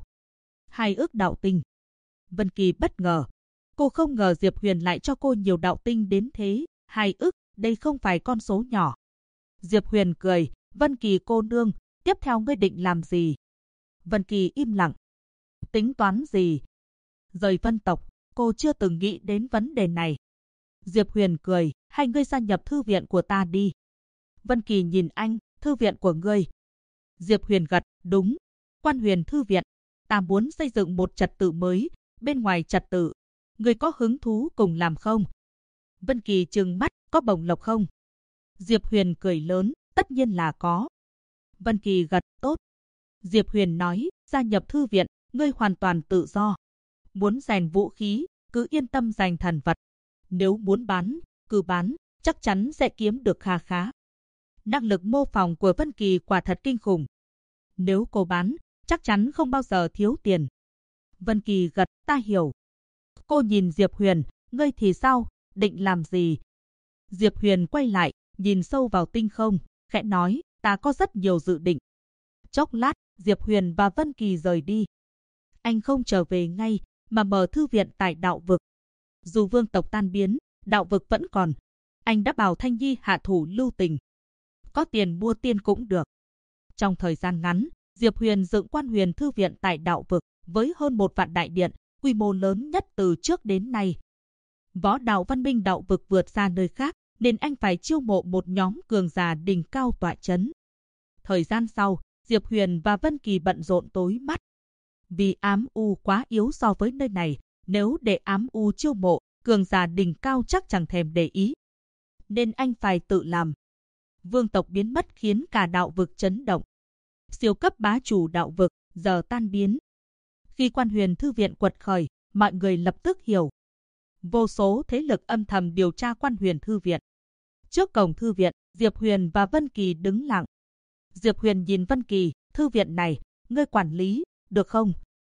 2 ức đạo tinh. Vân Kỳ bất ngờ. Cô không ngờ Diệp Huyền lại cho cô nhiều đạo tinh đến thế. 2 ức, đây không phải con số nhỏ. Diệp Huyền cười, Vân Kỳ cô nương, tiếp theo ngươi định làm gì? Vân Kỳ im lặng. Tính toán gì? Rời Vân tộc, cô chưa từng nghĩ đến vấn đề này. Diệp Huyền cười, hai ngươi gia nhập thư viện của ta đi. Vân Kỳ nhìn anh, thư viện của ngươi. Diệp Huyền gật, đúng. Quan Huyền thư viện, ta muốn xây dựng một trật tự mới, bên ngoài trật tự. Ngươi có hứng thú cùng làm không? Vân Kỳ trừng mắt, có bổng lộc không? Diệp Huyền cười lớn, tất nhiên là có. Vân Kỳ gật, tốt. Diệp Huyền nói, gia nhập thư viện, ngươi hoàn toàn tự do. Muốn rèn vũ khí, cứ yên tâm rèn thần vật. Nếu muốn bán, cứ bán, chắc chắn sẽ kiếm được kha khá. Năng lực mô phỏng của Vân Kỳ quả thật kinh khủng. Nếu cô bán, chắc chắn không bao giờ thiếu tiền. Vân Kỳ gật, ta hiểu. Cô nhìn Diệp Huyền, ngươi thì sao, định làm gì? Diệp Huyền quay lại, nhìn sâu vào tinh không, khẽ nói, ta có rất nhiều dự định. Chốc lát, Diệp Huyền và Vân Kỳ rời đi. Anh không trở về ngay, mà mở thư viện tại đạo vực. Dù vương tộc tan biến, đạo vực vẫn còn. Anh đã bảo Thanh Nhi hạ thủ lưu tình. Có tiền mua tiên cũng được. Trong thời gian ngắn, Diệp Huyền dựng Quan Huyền thư viện tại đạo vực, với hơn 1 vạn đại điện, quy mô lớn nhất từ trước đến nay. Võ đạo văn minh đạo vực vượt xa nơi khác, nên anh phải chiêu mộ một nhóm cường giả đỉnh cao tọa chấn. Thời gian sau, Diệp Huyền và Vân Kỳ bận rộn tối mắt. Vì ám u quá yếu so với nơi này, nếu để ám u chiêu mộ, cường giả đỉnh cao chắc chẳng thèm để ý. Nên anh phải tự làm. Vương tộc biến mất khiến cả đạo vực chấn động. Siêu cấp bá chủ đạo vực giờ tan biến. Khi Quan Huyền Thư viện quật khởi, mọi người lập tức hiểu. Vô số thế lực âm thầm điều tra Quan Huyền Thư viện. Trước cổng thư viện, Diệp Huyền và Vân Kỳ đứng lặng. Diệp Huyền nhìn Vân Kỳ, thư viện này, ngươi quản lý, được không?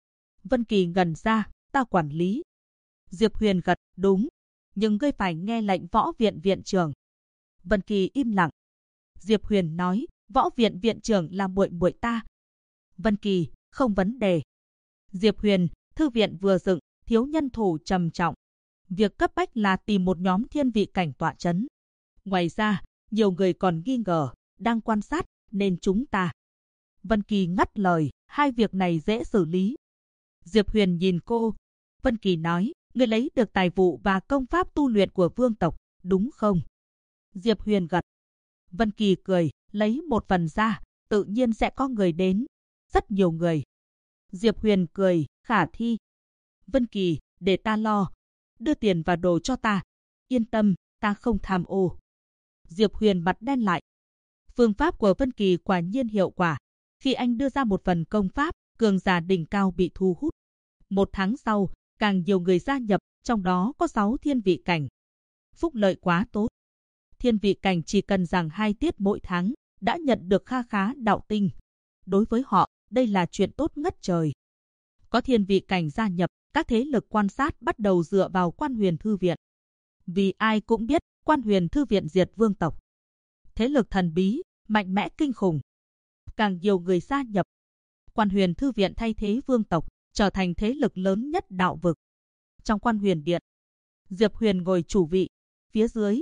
Vân Kỳ ngẩn ra, ta quản lý. Diệp Huyền gật, đúng, nhưng ngươi phải nghe lệnh võ viện viện trưởng. Vân Kỳ im lặng. Diệp Huyền nói, võ viện viện trưởng là muội muội ta. Vân Kỳ, không vấn đề. Diệp Huyền, thư viện vừa dựng, thiếu nhân thủ trầm trọng. Việc cấp bách là tìm một nhóm thiên vị cảnh tọa chấn. Ngoài ra, nhiều người còn nghi ngờ, đang quan sát, nên chúng ta. Vân Kỳ ngắt lời, hai việc này dễ xử lý. Diệp Huyền nhìn cô. Vân Kỳ nói, ngươi lấy được tài vụ và công pháp tu luyện của vương tộc, đúng không? Diệp Huyền gật. Vân Kỳ cười, lấy một phần ra, tự nhiên sẽ có người đến. Rất nhiều người. Diệp Huyền cười, khả thi. Vân Kỳ, để ta lo. Đưa tiền và đồ cho ta. Yên tâm, ta không tham ô. Diệp Huyền mặt đen lại. Phương pháp của Vân Kỳ quả nhiên hiệu quả. Khi anh đưa ra một phần công pháp, cường giả đỉnh cao bị thu hút. 1 tháng sau, càng nhiều người gia nhập, trong đó có 6 thiên vị cảnh. Phúc lợi quá tốt. Thiên vị cảnh chỉ cần giảng 2 tiết mỗi tháng, đã nhận được kha khá đạo tinh. Đối với họ, đây là chuyện tốt ngất trời. Có thiên vị cảnh gia nhập, các thế lực quan sát bắt đầu dựa vào Quan Huyền Thư viện. Vì ai cũng biết, Quan Huyền Thư viện diệt vương tộc. Thế lực thần bí, mạnh mẽ kinh khủng. Càng nhiều người gia nhập, Quan Huyền Thư viện thay thế vương tộc, trở thành thế lực lớn nhất đạo vực. Trong Quan Huyền Điện, Diệp Huyền ngồi chủ vị, phía dưới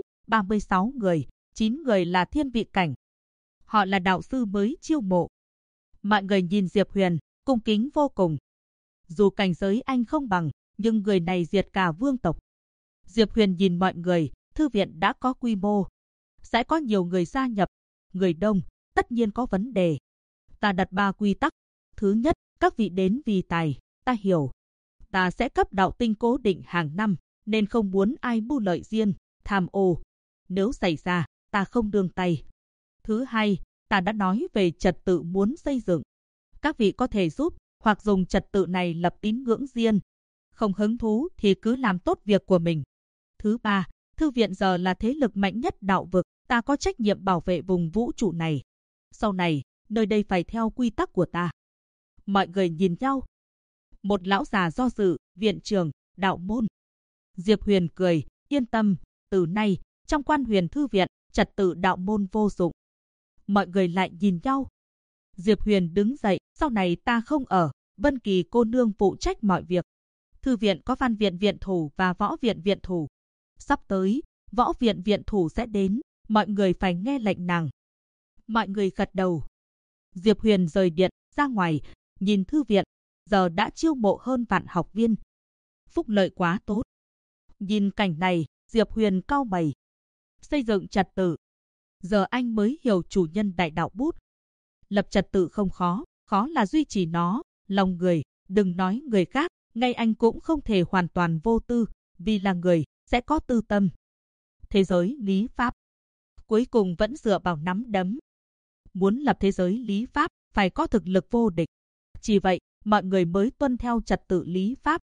36 người, 9 người là thiên vị cảnh. Họ là đạo sư mới chiêu mộ. Mọi người nhìn Diệp Huyền, cung kính vô cùng. Dù cảnh giới anh không bằng, nhưng người này diệt cả vương tộc. Diệp Huyền nhìn mọi người, thư viện đã có quy mô. Sẽ có nhiều người gia nhập, người đông, tất nhiên có vấn đề. Ta đặt 3 quy tắc. Thứ nhất, các vị đến vì tài, ta hiểu. Ta sẽ cấp đạo tinh cố định hàng năm, nên không muốn ai mưu lợi riêng, tham ô. Nếu xảy ra, ta không đương tay. Thứ hai, ta đã nói về trật tự muốn xây dựng. Các vị có thể giúp, hoặc dùng trật tự này lập tín ngưỡng riêng. Không hứng thú thì cứ làm tốt việc của mình. Thứ ba, thư viện giờ là thế lực mạnh nhất đạo vực, ta có trách nhiệm bảo vệ vùng vũ trụ này. Sau này, nơi đây phải theo quy tắc của ta. Mọi người nhìn nhau. Một lão già do dự, viện trưởng, đạo môn. Diệp Huyền cười, yên tâm, từ nay, trong Quan Huyền Thư viện, trật tự đạo môn vô dụng. Mọi người lại nhìn nhau. Diệp Huyền đứng dậy, sau này ta không ở, Vân Kỳ cô nương phụ trách mọi việc. Thư viện có Văn viện viện thủ và Võ viện viện thủ. Sắp tới, Võ viện viện thủ sẽ đến, mọi người phải nghe lệnh nàng. Mọi người gật đầu. Diệp Huyền rời điện, ra ngoài, nhìn thư viện, giờ đã chiêu mộ hơn vạn học viên. Phúc lợi quá tốt. Nhìn cảnh này, Diệp Huyền cau mày. Xây dựng trật tự. Giờ anh mới hiểu chủ nhân đại đạo bút. Lập trật tự không khó, khó là duy trì nó, lòng người, đừng nói người khác, ngay anh cũng không thể hoàn toàn vô tư, vì là người, sẽ có tư tâm. Thế giới lý pháp, cuối cùng vẫn dựa vào nắm đấm. Muốn lập thế giới lý pháp, phải có thực lực vô địch. Chỉ vậy, mọi người mới tuân theo trật tự lý pháp.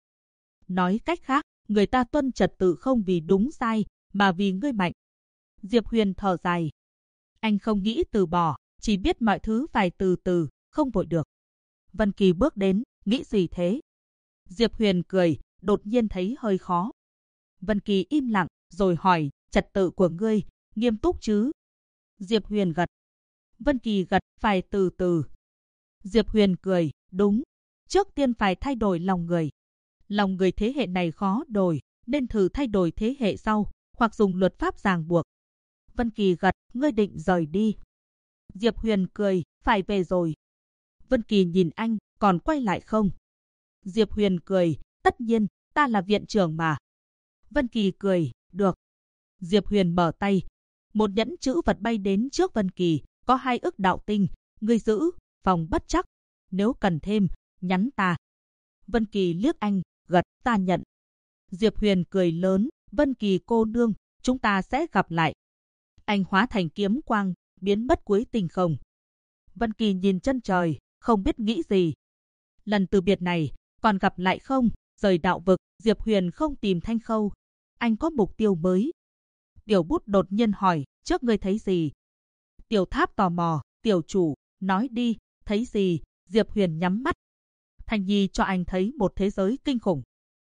Nói cách khác, người ta tuân trật tự không vì đúng sai, mà vì ngươi mạnh. Diệp Huyền thở dài. Anh không nghĩ từ bỏ, chỉ biết mọi thứ phải từ từ, không vội được. Vân Kỳ bước đến, nghĩ gì thế? Diệp Huyền cười, đột nhiên thấy hơi khó. Vân Kỳ im lặng, rồi hỏi, trật tự của ngươi, nghiêm túc chứ? Diệp Huyền gật. Vân Kỳ gật, phải từ từ. Diệp Huyền cười, đúng. Trước tiên phải thay đổi lòng người. Lòng người thế hệ này khó đổi, nên thử thay đổi thế hệ sau, hoặc dùng luật pháp ràng buộc. Vân Kỳ gật, ngươi định rời đi. Diệp Huyền cười, phải về rồi. Vân Kỳ nhìn anh, còn quay lại không? Diệp Huyền cười, tất nhiên, ta là viện trưởng mà. Vân Kỳ cười, được. Diệp Huyền mở tay, một nhẫn chữ vật bay đến trước Vân Kỳ, có 2 ức đạo tinh, ngươi giữ, phòng bất trắc, nếu cần thêm, nhắn ta. Vân Kỳ liếc anh, gật, ta nhận. Diệp Huyền cười lớn, Vân Kỳ cô nương, chúng ta sẽ gặp lại. Anh hóa thành kiếm quang, biến mất cuối tinh không. Vân Kỳ nhìn chân trời, không biết nghĩ gì. Lần từ biệt này, còn gặp lại không? Rời đạo vực, Diệp Huyền không tìm Thanh Khâu. Anh có mục tiêu mới. Tiểu Bút đột nhiên hỏi, trước ngươi thấy gì? Tiểu Tháp tò mò, tiểu chủ, nói đi, thấy gì? Diệp Huyền nhắm mắt. Thanh Nhi cho anh thấy một thế giới kinh khủng.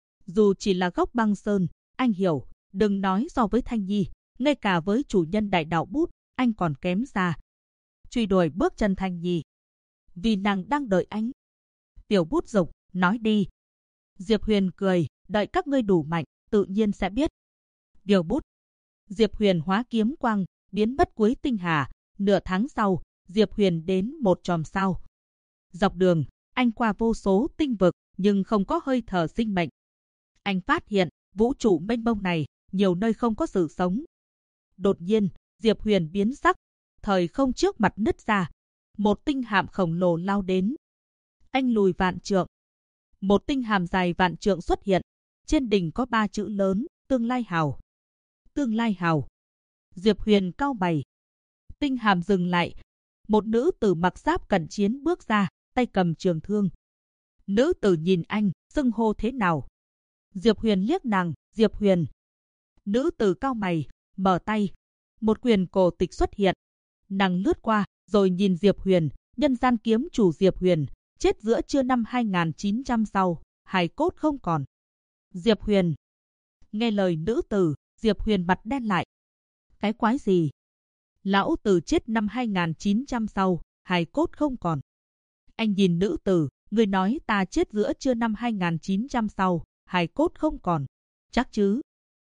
Dù chỉ là góc băng sơn, anh hiểu, đừng nói so với Thanh Nhi, ngay cả với chủ nhân đại đạo bút, anh còn kém xa. Truy đuổi bước chân Thanh Nhi. Vì nàng đang đợi anh. Tiểu Bút dục, nói đi. Diệp Huyền cười, đợi các ngươi đủ mạnh, tự nhiên sẽ biết. Tiểu Bút. Diệp Huyền hóa kiếm quang, biến mất cuối tinh hà. Nửa tháng sau, Diệp Huyền đến một chòm sao. Dọc đường, anh qua vô số tinh vực, nhưng không có hơi thở sinh mệnh. Anh phát hiện, vũ trụ mênh mông này, nhiều nơi không có sự sống. Đột nhiên, Diệp Huyền biến sắc, thời không trước mặt nứt ra. Một tinh hạm khổng lồ lao đến. Anh lùi vạn trượng. Một tinh hàm dài vạn trượng xuất hiện. Trên đỉnh có 3 chữ lớn, Tương Lai Hào. Tương Lai Hào. Diệp Huyền cau mày. Tinh hàm dừng lại. Một nữ tử mặc giáp cận chiến bước ra, tay cầm trường thương. Nữ tử nhìn anh, xưng hô thế nào? Diệp Huyền liếc nàng, Diệp Huyền. Nữ tử cau mày, mở tay. Một quyền cổ tịch xuất hiện. Nàng lướt qua, rồi nhìn Diệp Huyền, nhân gian kiếm chủ Diệp Huyền, chết giữa trưa năm 2900 sau, hài cốt không còn. Diệp Huyền. Nghe lời nữ tử, Diệp Huyền mặt đen lại. Cái quái gì? Lão tử chết năm 2900 sau, hài cốt không còn. Anh nhìn nữ tử, người nói ta chết giữa trưa năm 2900 sau, hài cốt không còn. Chắc chứ?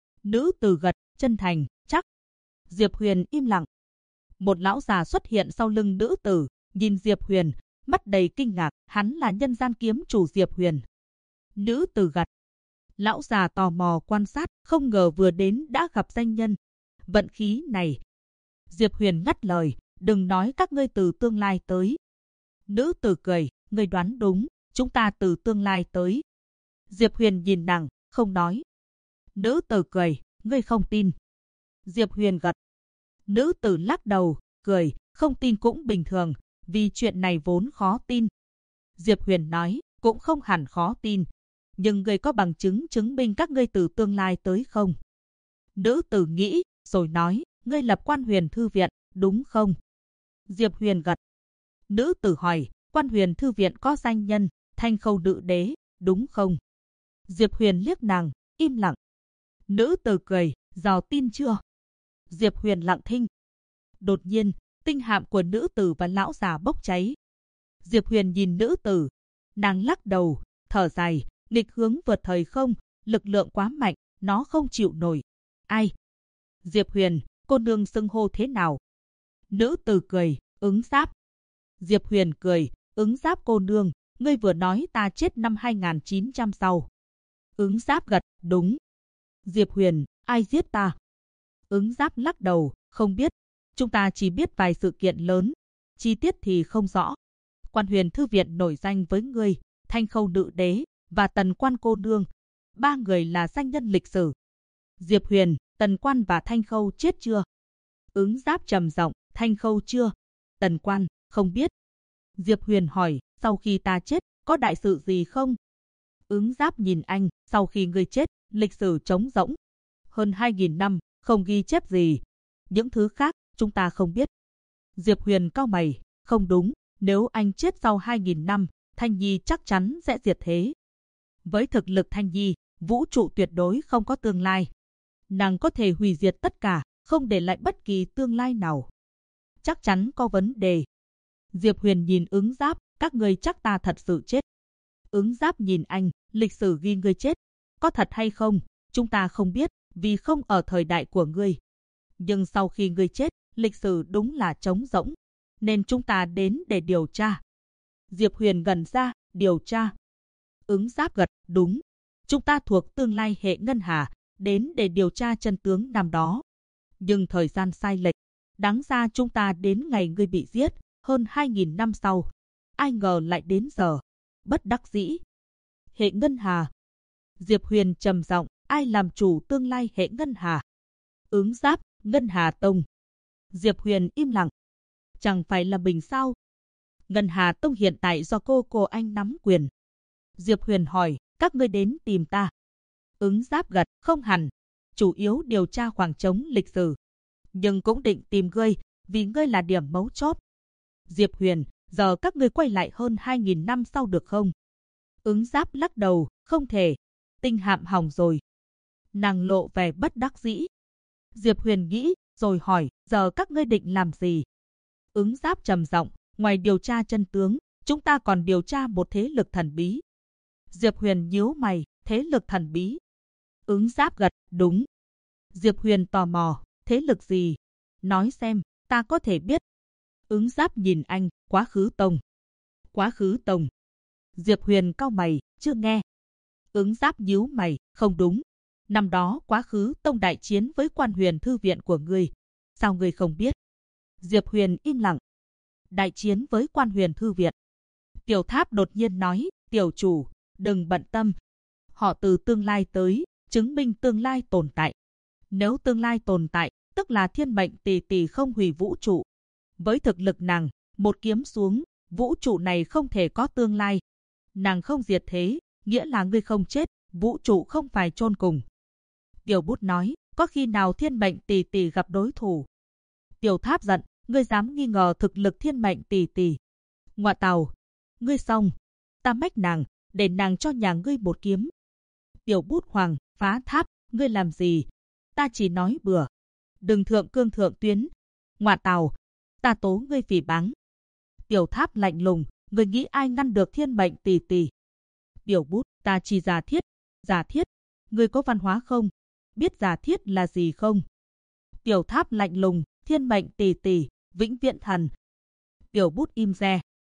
Nữ tử gật, chân thành, chắc. Diệp Huyền im lặng. Một lão già xuất hiện sau lưng nữ tử, nhìn Diệp Huyền, mắt đầy kinh ngạc, hắn là nhân gian kiếm chủ Diệp Huyền. Nữ tử gật. Lão già tò mò quan sát, không ngờ vừa đến đã gặp danh nhân. Vận khí này. Diệp Huyền ngắt lời, đừng nói các ngươi từ tương lai tới. Nữ tử cười, ngươi đoán đúng, chúng ta từ tương lai tới. Diệp Huyền nhìn nàng, không nói. Nữ tử cười, ngươi không tin. Diệp Huyền gật. Nữ tử lắc đầu, cười, không tin cũng bình thường, vì chuyện này vốn khó tin. Diệp Huyền nói, cũng không hẳn khó tin, nhưng ngươi có bằng chứng chứng minh các ngươi từ tương lai tới không? Nữ tử nghĩ, rồi nói, ngươi lập Quan Huyền Thư Viện, đúng không? Diệp Huyền gật. Nữ tử hỏi, Quan Huyền Thư Viện có danh nhân, Thanh Khâu Nữ Đế, đúng không? Diệp Huyền liếc nàng, im lặng. Nữ tử cười, dò tin chưa? Diệp Huyền lặng thinh. Đột nhiên, tinh hạm của nữ tử và lão già bốc cháy. Diệp Huyền nhìn nữ tử, nàng lắc đầu, thở dài, nghịch hướng vượt thời không, lực lượng quá mạnh, nó không chịu nổi. Ai? Diệp Huyền, cô nương xưng hô thế nào? Nữ tử cười, Ứng Giáp. Diệp Huyền cười, Ứng Giáp cô nương, ngươi vừa nói ta chết năm 2900 sau. Ứng Giáp gật, đúng. Diệp Huyền, ai giết ta? Ứng Giáp lắc đầu, không biết. Chúng ta chỉ biết vài sự kiện lớn, chi tiết thì không rõ. Quan Huyền Thư Viện nổi danh với ngươi, Thanh Khâu Nữ Đế và Tần Quan cô nương. 3 người là danh nhân lịch sử. Diệp Huyền, Tần Quan và Thanh Khâu chết chưa? Ứng Giáp trầm giọng, Thanh Khâu chưa. Tần Quan, không biết. Diệp Huyền hỏi, sau khi ta chết, có đại sự gì không? Ứng Giáp nhìn anh, sau khi ngươi chết, lịch sử trống rỗng. Hơn 2000 năm, không ghi chép gì. Những thứ khác, chúng ta không biết. Diệp Huyền cau mày, không đúng, nếu anh chết sau 2000 năm, Thanh Nhi chắc chắn sẽ diệt thế. Với thực lực Thanh Nhi, vũ trụ tuyệt đối không có tương lai. Nàng có thể hủy diệt tất cả, không để lại bất kỳ tương lai nào. Chắc chắn có vấn đề. Diệp Huyền nhìn Ứng Giáp, các ngươi chắc ta thật sự chết. Ứng Giáp nhìn anh, lịch sử ghi ngươi chết. Có thật hay không, chúng ta không biết, vì không ở thời đại của ngươi. Nhưng sau khi ngươi chết, lịch sử đúng là trống rỗng, nên chúng ta đến để điều tra. Diệp Huyền gần ra, điều tra. Ứng Giáp gật, đúng. Chúng ta thuộc tương lai hệ ngân hà, đến để điều tra chân tướng năm đó. Nhưng thời gian sai lệch, đáng ra chúng ta đến ngày ngươi bị giết, hơn 2.000 năm sau. Ai ngờ lại đến giờ. Bất đắc dĩ. Hệ ngân hà. Diệp Huyền trầm giọng, ai làm chủ tương lai hệ ngân hà? Ứng Giáp, Ngân Hà Tông. Diệp Huyền im lặng. Chẳng phải là mình sao? Ngân Hà Tông hiện tại do cô anh nắm quyền. Diệp Huyền hỏi, các ngươi đến tìm ta. Ứng Giáp gật, không hẳn. Chủ yếu điều tra khoảng trống lịch sử. Nhưng cũng định tìm ngươi, vì ngươi là điểm mấu chốt. Diệp Huyền, giờ các ngươi quay lại hơn 2.000 năm sau được không? Ứng Giáp lắc đầu, không thể. Tinh hạm hỏng rồi. Nàng lộ vẻ bất đắc dĩ. Diệp Huyền nghĩ, rồi hỏi, giờ các ngươi định làm gì? Ứng Giáp trầm giọng, ngoài điều tra chân tướng, chúng ta còn điều tra một thế lực thần bí. Diệp Huyền nhíu mày, thế lực thần bí. Ứng Giáp gật, đúng. Diệp Huyền tò mò, thế lực gì? Nói xem, ta có thể biết. Ứng Giáp nhìn anh, Quá Khứ Tông. Quá Khứ Tông. Diệp Huyền cau mày, chưa nghe. Ứng Giáp nhíu mày, không đúng. Năm đó Quá Khứ Tông đại chiến với Quan Huyền Thư viện của ngươi. Sao ngươi không biết? Diệp Huyền im lặng. Đại chiến với Quan Huyền Thư viện. Tiểu Tháp đột nhiên nói, tiểu chủ, đừng bận tâm. Họ từ tương lai tới, chứng minh tương lai tồn tại. Nếu tương lai tồn tại, tức là thiên mệnh tỷ tỷ không hủy vũ trụ. Với thực lực nàng, một kiếm xuống, vũ trụ này không thể có tương lai. Nàng không diệt thế, nghĩa là ngươi không chết, vũ trụ không phải chôn cùng. Tiểu Bút nói, có khi nào thiên mệnh tỷ tỷ gặp đối thủ? Tiểu Tháp giận, ngươi dám nghi ngờ thực lực thiên mệnh tỷ tỷ? Ngoại tào, ngươi xong, ta mách nàng, để nàng cho nhà ngươi một kiếm. Tiểu Bút Hoàng, phá tháp, ngươi làm gì? Ta chỉ nói bừa. Đừng thượng cương thượng tuyến. Ngoại tào, ta tố ngươi phỉ báng. Tiểu Tháp lạnh lùng, ngươi nghĩ ai ngăn được thiên mệnh tỷ tỷ? Tiểu Bút, ta chỉ giả thiết. Giả thiết, ngươi có văn hóa không? Biết giả thiết là gì không? Tiểu Tháp lạnh lùng, thiên mệnh tỷ tỷ, vĩnh viễn thần. Tiểu Bút im re.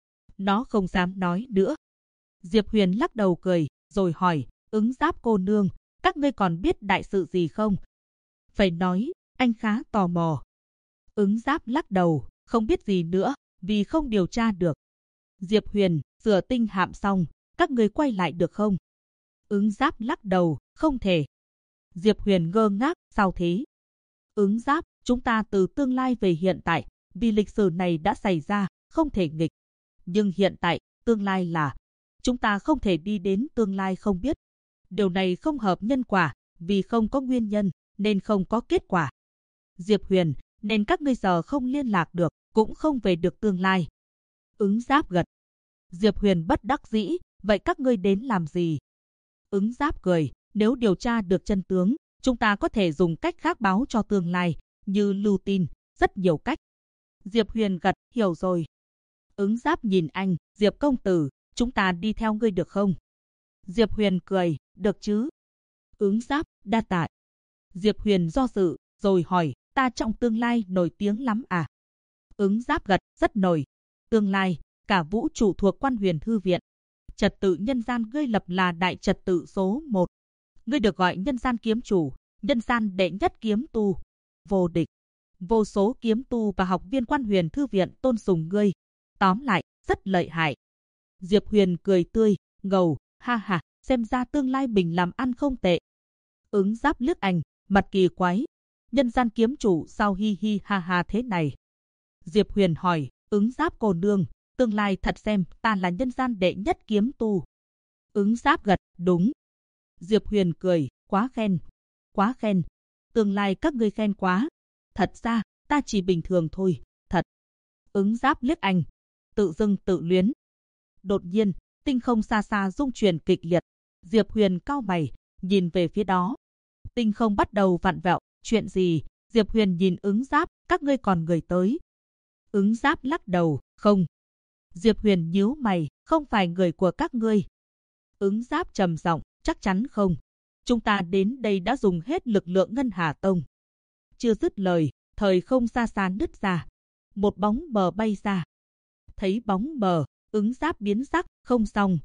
Nó không dám nói nữa. Diệp Huyền lắc đầu cười, rồi hỏi, Ứng Giáp cô nương, các ngươi còn biết đại sự gì không? Phải nói, anh khá tò mò. Ứng Giáp lắc đầu, không biết gì nữa, vì không điều tra được. Diệp Huyền, sửa tinh hạm xong, các ngươi quay lại được không? Ứng Giáp lắc đầu, không thể. Diệp Huyền ngơ ngác, sao thế? Ứng Giáp, chúng ta từ tương lai về hiện tại, vì lịch sử này đã xảy ra, không thể nghịch. Nhưng hiện tại, tương lai là, chúng ta không thể đi đến tương lai không biết. Điều này không hợp nhân quả, vì không có nguyên nhân, nên không có kết quả. Diệp Huyền, nên các ngươi giờ không liên lạc được, cũng không về được tương lai. Ứng Giáp gật. Diệp Huyền bất đắc dĩ, vậy các ngươi đến làm gì? Ứng Giáp cười, nếu điều tra được chân tướng, chúng ta có thể dùng cách khác báo cho tương lai, như lưu tin, rất nhiều cách. Diệp Huyền gật, hiểu rồi. Ứng Giáp nhìn anh, Diệp công tử, chúng ta đi theo ngươi được không? Diệp Huyền cười, được chứ? Ứng Giáp, đa tạ. Diệp Huyền do dự, rồi hỏi, ta trong tương lai nổi tiếng lắm à? Ứng Giáp gật, rất nổi. Tương lai, cả vũ trụ thuộc Quan Huyền Thư viện. Trật tự nhân gian ngươi lập là đại trật tự số 1. Ngươi được gọi nhân gian kiếm chủ, nhân gian đệ nhất kiếm tu, vô địch. Vô số kiếm tu và học viên Quan Huyền Thư viện tôn sùng ngươi. Tóm lại, rất lợi hại. Diệp Huyền cười tươi, ngầu, ha ha, xem ra tương lai mình làm ăn không tệ. Ứng Giáp liếc anh, mặt kỳ quái. Nhân gian kiếm chủ sao hi hi ha ha thế này? Diệp Huyền hỏi, Ứng Giáp cô nương, tương lai thật xem ta là nhân gian đệ nhất kiếm tu. Ứng Giáp gật, đúng. Diệp Huyền cười, quá khen. Quá khen. Tương lai các ngươi khen quá. Thật ra, ta chỉ bình thường thôi, thật. Ứng Giáp liếc anh, tự dưng tự luyến. Đột nhiên, tinh không xa xa rung chuyển kịch liệt. Diệp Huyền cau mày, nhìn về phía đó. Tinh không bắt đầu vặn vẹo, chuyện gì? Diệp Huyền nhìn Ứng Giáp, các ngươi còn người tới. Ứng Giáp lắc đầu, không. Diệp Huyền nhíu mày, không phải người của các ngươi. Ứng Giáp trầm giọng, chắc chắn không. Chúng ta đến đây đã dùng hết lực lượng Ngân Hà Tông. Chưa dứt lời, thời không xa xa nứt ra. Một bóng mờ bay ra. Thấy bóng mờ, Ứng Giáp biến sắc, không xong.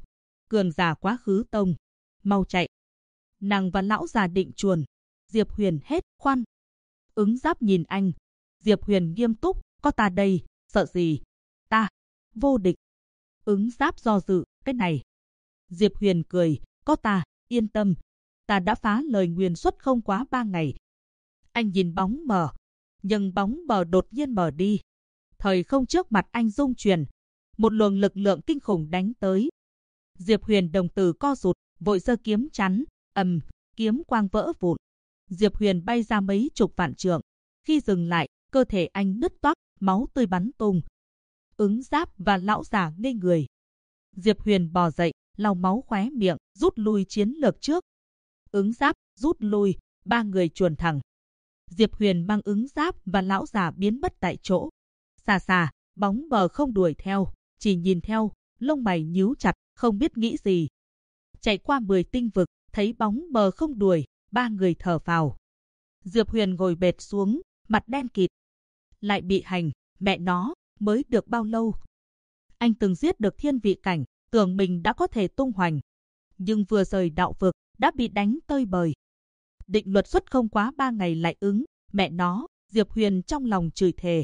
cường giả Quá Khứ Tông, mau chạy. Nàng và lão già định chuồn. Diệp Huyền hết khoan. Ứng Giáp nhìn anh. Diệp Huyền nghiêm túc, có ta đây, sợ gì? Ta, vô địch. Ứng Giáp do dự, cái này. Diệp Huyền cười, có ta, yên tâm. Ta đã phá lời nguyền xuất không quá 3 ngày. Anh nhìn bóng mờ, nhưng bóng mờ đột nhiên mở đi. Thời không trước mặt anh rung chuyển. Một luồng lực lượng kinh khủng đánh tới. Diệp Huyền đồng tử co rụt, vội giơ kiếm chắn, kiếm quang vỡ vụn. Diệp Huyền bay ra mấy chục vạn trượng. Khi dừng lại, cơ thể anh nứt toác, máu tươi bắn tung. Ứng Giáp và lão già ngây người. Diệp Huyền bò dậy, lau máu khóe miệng, rút lui chiến lược trước. Ứng Giáp rút lui, 3 người chuồn thẳng. Diệp Huyền mang Ứng Giáp và lão già biến mất tại chỗ. Xa xa, bóng mờ không đuổi theo, chỉ nhìn theo, lông mày nhíu chặt, không biết nghĩ gì. Chạy qua 10 tinh vực, thấy bóng mờ không đuổi, 3 người thở phào. Diệp Huyền ngồi bệt xuống, mặt đen kịt. Lại bị hành, mẹ nó, mới được bao lâu? Anh từng giết được thiên vị cảnh, tưởng mình đã có thể tung hoành. Nhưng vừa rời đạo vực, đã bị đánh tơi bời. Định luật xuất không quá 3 ngày lại ứng, mẹ nó, Diệp Huyền trong lòng chửi thề.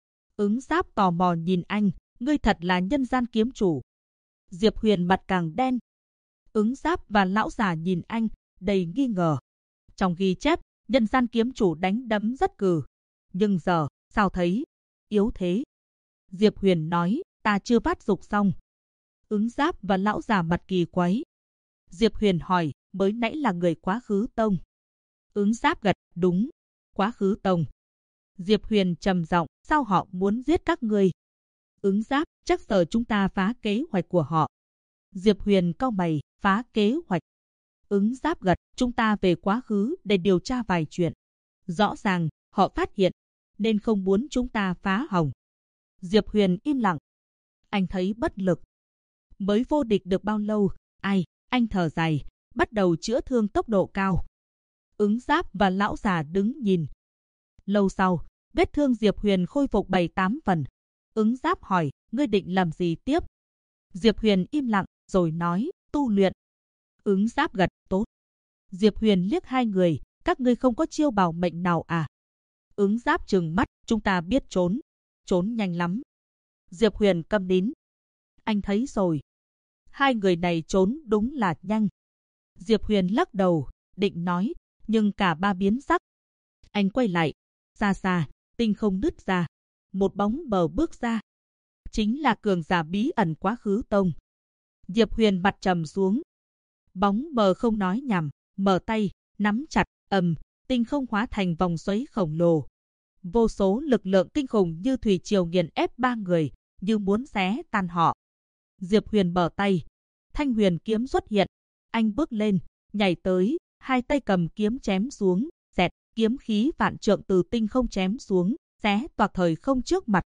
Ứng Giáp tò mò nhìn anh, ngươi thật là nhân gian kiếm chủ. Diệp Huyền mặt càng đen. Ứng Giáp và lão già nhìn anh, đầy nghi ngờ. Trong ghi chép, nhân gian kiếm chủ đánh đấm rất cừ. Nhưng giờ, sao thấy yếu thế? Diệp Huyền nói, ta chưa phát dục xong. Ứng Giáp và lão già mặt kỳ quái. Diệp Huyền hỏi, mới nãy là người Quá Khứ Tông. Ứng Giáp gật, đúng, Quá Khứ Tông. Diệp Huyền trầm giọng, sao họ muốn giết các ngươi? Ứng Giáp, chắc giờ chúng ta phá kế hoạch của họ. Diệp Huyền cau mày, phá kế hoạch. Ứng Giáp gật, chúng ta về quá khứ để điều tra vài chuyện. Rõ ràng, họ phát hiện, nên không muốn chúng ta phá hỏng. Diệp Huyền im lặng. Anh thấy bất lực. Mới vô địch được bao lâu, anh thở dài, bắt đầu chữa thương tốc độ cao. Ứng Giáp và lão già đứng nhìn. Lâu sau, vết thương Diệp Huyền khôi phục 7-8 phần. Ứng Giáp hỏi, ngươi định làm gì tiếp? Diệp Huyền im lặng, rồi nói, tu luyện. Ứng Giáp gật, tốt. Diệp Huyền liếc hai người, các ngươi không có chiêu bảo mệnh nào à? Ứng Giáp trừng mắt, chúng ta biết trốn. Trốn nhanh lắm. Diệp Huyền câm nín. Anh thấy rồi. Hai người này trốn đúng là nhanh. Diệp Huyền lắc đầu, định nói, nhưng cả ba biến sắc. Anh quay lại. Xa xa, tinh không nứt ra. Một bóng mờ bước ra. Chính là cường giả bí ẩn Quá Khứ Tông. Diệp Huyền mặt trầm xuống. Bóng mờ không nói nhảm, mở tay, nắm chặt, tinh không hóa thành vòng xoáy khổng lồ. Vô số lực lượng kinh khủng như thủy triều nghiền ép ba người, như muốn xé tan họ. Diệp Huyền bờ tay, thanh huyền kiếm xuất hiện. Anh bước lên, nhảy tới, hai tay cầm kiếm chém xuống, xẹt, kiếm khí vạn trượng từ tinh không chém xuống, xé toạc thời không trước mặt,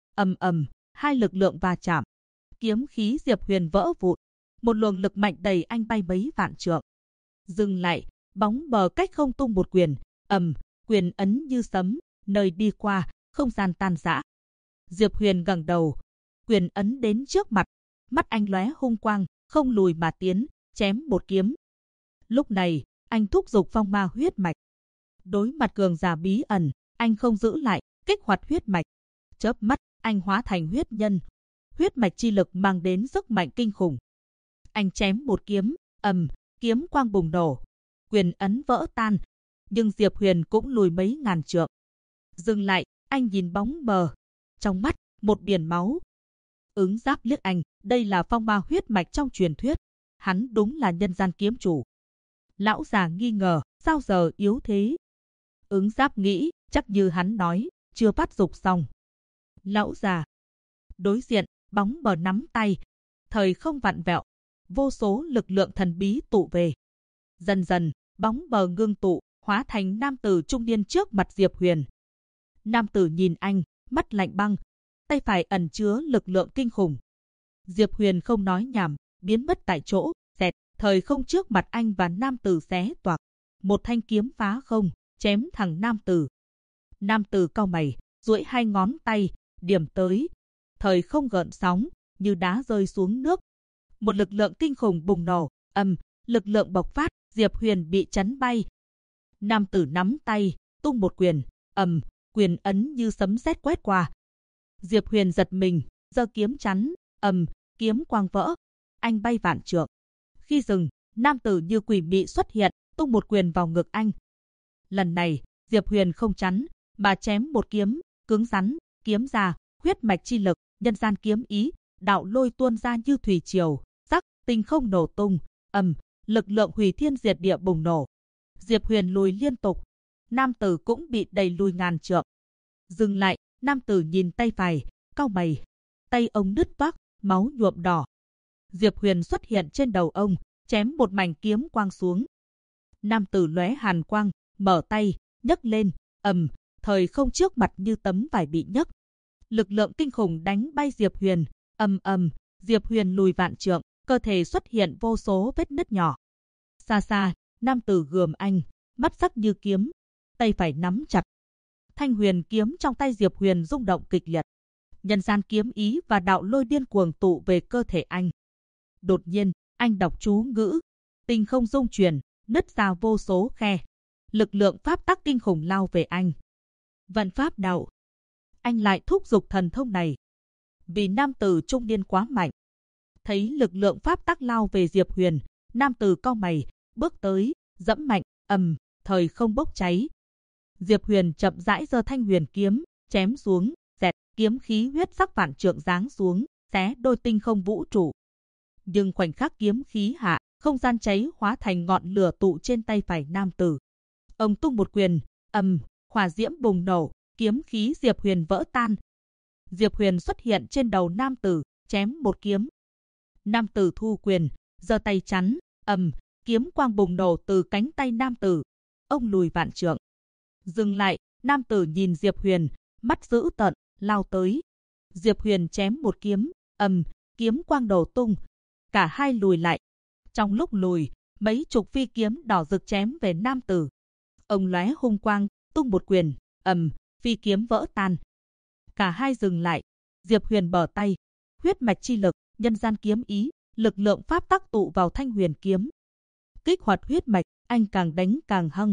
hai lực lượng va chạm. Kiếm khí Diệp Huyền vỡ vụn, một luồng lực mạnh đẩy anh bay mấy vạn trượng. Dừng lại, bóng mờ cách không tung một quyền, quyền ấn như sấm, nơi đi qua, không gian tan rã. Diệp Huyền ngẩng đầu, quyền ấn đến trước mặt, mắt anh lóe hung quang, không lùi mà tiến, chém một kiếm. Lúc này, anh thúc giục phong ma huyết mạch. Đối mặt cường giả bí ẩn, anh không giữ lại, kích hoạt huyết mạch. Chớp mắt, anh hóa thành huyết nhân. Huyết mạch chi lực mang đến sức mạnh kinh khủng. Anh chém một kiếm, kiếm quang bùng nổ. Quyền ấn vỡ tan, nhưng Diệp Huyền cũng lùi mấy ngàn trượng. Dừng lại, anh nhìn bóng mờ. Trong mắt, một biển máu. Ứng Giáp liếc anh, đây là phong ma huyết mạch trong truyền thuyết. Hắn đúng là nhân gian kiếm chủ. Lão già nghi ngờ, sao giờ yếu thế? Ứng Giáp nghĩ, chắc như hắn nói, chưa phát dục xong. Lão già. Đối diện, bóng mờ nắm tay. Thời không vặn vẹo. Vô số lực lượng thần bí tụ về. Dần dần, bóng mờ ngưng tụ, hóa thành nam tử trung niên trước mặt Diệp Huyền. Nam tử nhìn anh, mắt lạnh băng, tay phải ẩn chứa lực lượng kinh khủng. Diệp Huyền không nói nhảm, biến mất tại chỗ, xẹt, thời không trước mặt anh và nam tử xé toạc. Một thanh kiếm phá không, chém thẳng nam tử. Nam tử cau mày, duỗi hai ngón tay, điểm tới. Thời không gợn sóng, như đá rơi xuống nước. Một lực lượng kinh khủng bùng nổ, lực lượng bộc phát, Diệp Huyền bị chấn bay. Nam tử nắm tay, tung một quyền, quyền ấn như sấm sét quét qua. Diệp Huyền giật mình, giơ kiếm chắn, kiếm quang vỡ, anh bay vạn trượng. Khi dừng, nam tử như quỷ mị xuất hiện, tung một quyền vào ngực anh. Lần này, Diệp Huyền không chắn, mà chém một kiếm, cứng rắn, kiếm ra, huyết mạch chi lực, nhân gian kiếm ý, đạo lôi tuôn ra như thủy triều, rắc, tinh không nổ tung, lực lượng hủy thiên diệt địa bùng nổ. Diệp Huyền lùi liên tục, nam tử cũng bị đẩy lùi ngàn trượng. Dừng lại, nam tử nhìn tay phải, cau mày, tay ông nứt toác, máu nhuộm đỏ. Diệp Huyền xuất hiện trên đầu ông, chém một mảnh kiếm quang xuống. Nam tử lóe hàn quang, mở tay, nhấc lên, thời không trước mặt như tấm vải bị nhấc. Lực lượng kinh khủng đánh bay Diệp Huyền, Diệp Huyền lùi vạn trượng, cơ thể xuất hiện vô số vết nứt nhỏ. Xa xa, nam tử gườm anh, mắt sắc như kiếm, tay phải nắm chặt. Thanh huyền kiếm trong tay Diệp Huyền rung động kịch liệt. Nhân gian kiếm ý và đạo lôi điên cuồng tụ về cơ thể anh. Đột nhiên, anh đọc chú ngữ, tinh không rung chuyển, nứt ra vô số khe. Lực lượng pháp tắc kinh khủng lao về anh. Vận pháp đạo. Anh lại thúc giục thần thông này. Vì nam tử trung niên quá mạnh. Thấy lực lượng pháp tắc lao về Diệp Huyền, nam tử cau mày, bước tới, dẫm mạnh, thời không bốc cháy. Diệp Huyền chậm rãi giơ thanh huyền kiếm, chém xuống, dẹt, kiếm khí huyết sắc vạn trượng giáng xuống, xé đôi tinh không vũ trụ. Nhưng khoảnh khắc kiếm khí hạ, không gian cháy hóa thành ngọn lửa tụ trên tay phải nam tử. Ông tung một quyền, hỏa diễm bùng nổ, kiếm khí Diệp Huyền vỡ tan. Diệp Huyền xuất hiện trên đầu nam tử, chém một kiếm. Nam tử thu quyền, giơ tay chắn, kiếm quang bùng nổ từ cánh tay nam tử. Ông lùi vạn trượng. Dừng lại, nam tử nhìn Diệp Huyền, mắt dữ tợn, lao tới. Diệp Huyền chém một kiếm, kiếm quang nổ tung. Cả hai lùi lại. Trong lúc lùi, mấy chục phi kiếm đỏ rực chém về nam tử. Ông lóe hung quang, tung một quyền, phi kiếm vỡ tan. Cả hai dừng lại. Diệp Huyền bờ tay, huyết mạch chi lực, nhân gian kiếm ý, lực lượng pháp tắc tụ vào thanh huyền kiếm. Kích hoạt huyết mạch, anh càng đánh càng hăng.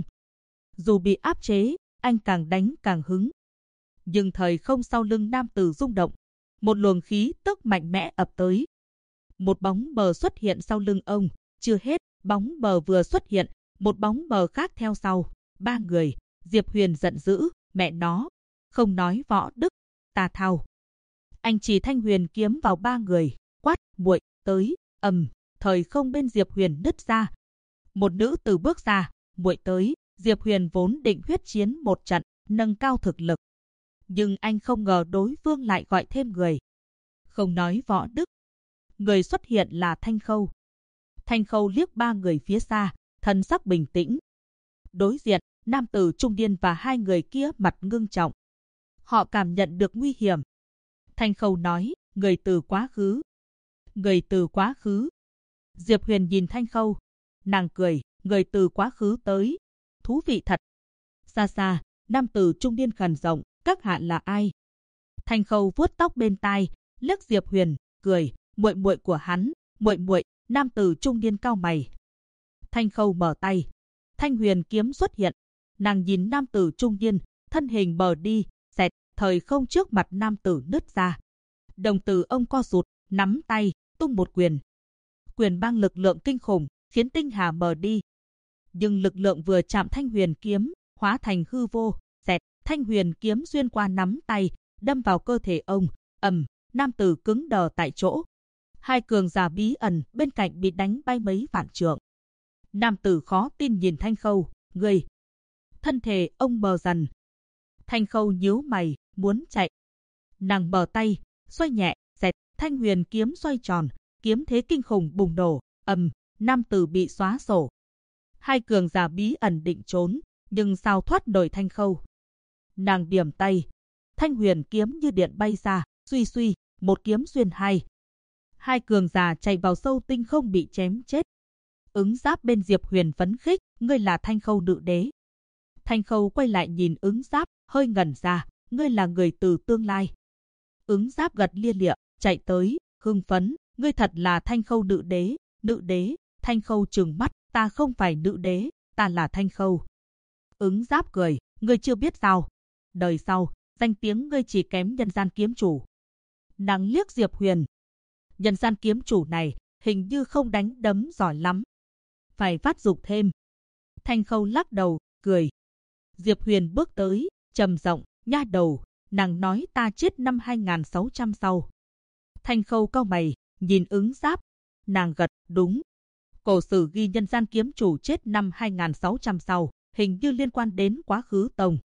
Dù bị áp chế, anh càng đánh càng hứng. Nhưng thời không sau lưng nam tử rung động. Một luồng khí tức mạnh mẽ ập tới. Một bóng mờ xuất hiện sau lưng ông. Chưa hết, bóng mờ vừa xuất hiện, một bóng mờ khác theo sau. 3 người, Diệp Huyền giận dữ, mẹ nó, không nói võ đức, tà thao. Anh chỉ thanh huyền kiếm vào 3 người, quát, muội, tới, thời không bên Diệp Huyền nứt ra. Một nữ tử bước ra, muội tới. Diệp Huyền vốn định huyết chiến một trận, nâng cao thực lực. Nhưng anh không ngờ đối phương lại gọi thêm người. Không nói võ đức. Người xuất hiện là Thanh Khâu. Thanh Khâu liếc 3 người phía xa, thần sắc bình tĩnh. Đối diện, nam tử trung niên và 2 người kia mặt ngưng trọng. Họ cảm nhận được nguy hiểm. Thanh Khâu nói, người từ quá khứ. Người từ quá khứ. Diệp Huyền nhìn Thanh Khâu. Nàng cười, người từ quá khứ tới. Thú vị thật. Xa xa, nam tử trung niên khàn giọng, các hạ là ai? Thanh Khâu vuốt tóc bên tai, liếc Diệp Huyền, cười, muội muội của hắn, muội. Nam tử trung niên cau mày. Thanh Khâu mở tay, thanh huyền kiếm xuất hiện. Nàng nhìn nam tử trung niên, thân hình bờ đi, xẹt, thời không trước mặt nam tử nứt ra. Đồng tử ông co rụt, nắm tay, tung một quyền. Quyền băng lực lượng kinh khủng, khiến tinh hà mờ đi. Nhưng lực lượng vừa chạm thanh huyền kiếm, hóa thành hư vô, xẹt, thanh huyền kiếm xuyên qua nắm tay, đâm vào cơ thể ông, nam tử cứng đờ tại chỗ. 2 cường giả bí ẩn bên cạnh bị đánh bay mấy vạn trượng. Nam tử khó tin nhìn Thanh Khâu, người. Thân thể ông mờ dần. Thanh Khâu nhíu mày, muốn chạy. Nàng bờ tay, xoay nhẹ, xẹt, thanh huyền kiếm xoay tròn, kiếm thế kinh khủng bùng nổ, nam tử bị xóa sổ. 2 cường giả bí ẩn định trốn, nhưng sao thoát nổi Thanh Khâu. Nàng điểm tay, thanh huyền kiếm như điện bay ra, suy, một kiếm xuyên 2. 2 cường giả chạy vào sâu tinh không bị chém chết. Ứng Giáp bên Diệp Huyền phấn khích, ngươi là Thanh Khâu nữ đế. Thanh Khâu quay lại nhìn Ứng Giáp, hơi ngẩn ra, ngươi là người từ tương lai. Ứng Giáp gật lia lịa, chạy tới, hưng phấn, ngươi thật là Thanh Khâu nữ đế, Thanh Khâu trừng mắt, ta không phải nữ đế, ta là Thanh Khâu. Ứng Giáp cười, ngươi chưa biết sao, đời sau, danh tiếng ngươi chỉ kém nhân gian kiếm chủ. Nàng liếc Diệp Huyền. Nhân gian kiếm chủ này, hình như không đánh đấm giỏi lắm. Phải phát dục thêm. Thanh Khâu lắc đầu, cười. Diệp Huyền bước tới, trầm giọng, nha đầu, nàng nói ta chết năm 2600 sau. Thanh Khâu cau mày, nhìn Ứng Giáp. Nàng gật, đúng. Cổ sử ghi nhân gian kiếm chủ chết năm 2600 sau, hình như liên quan đến quá khứ tông.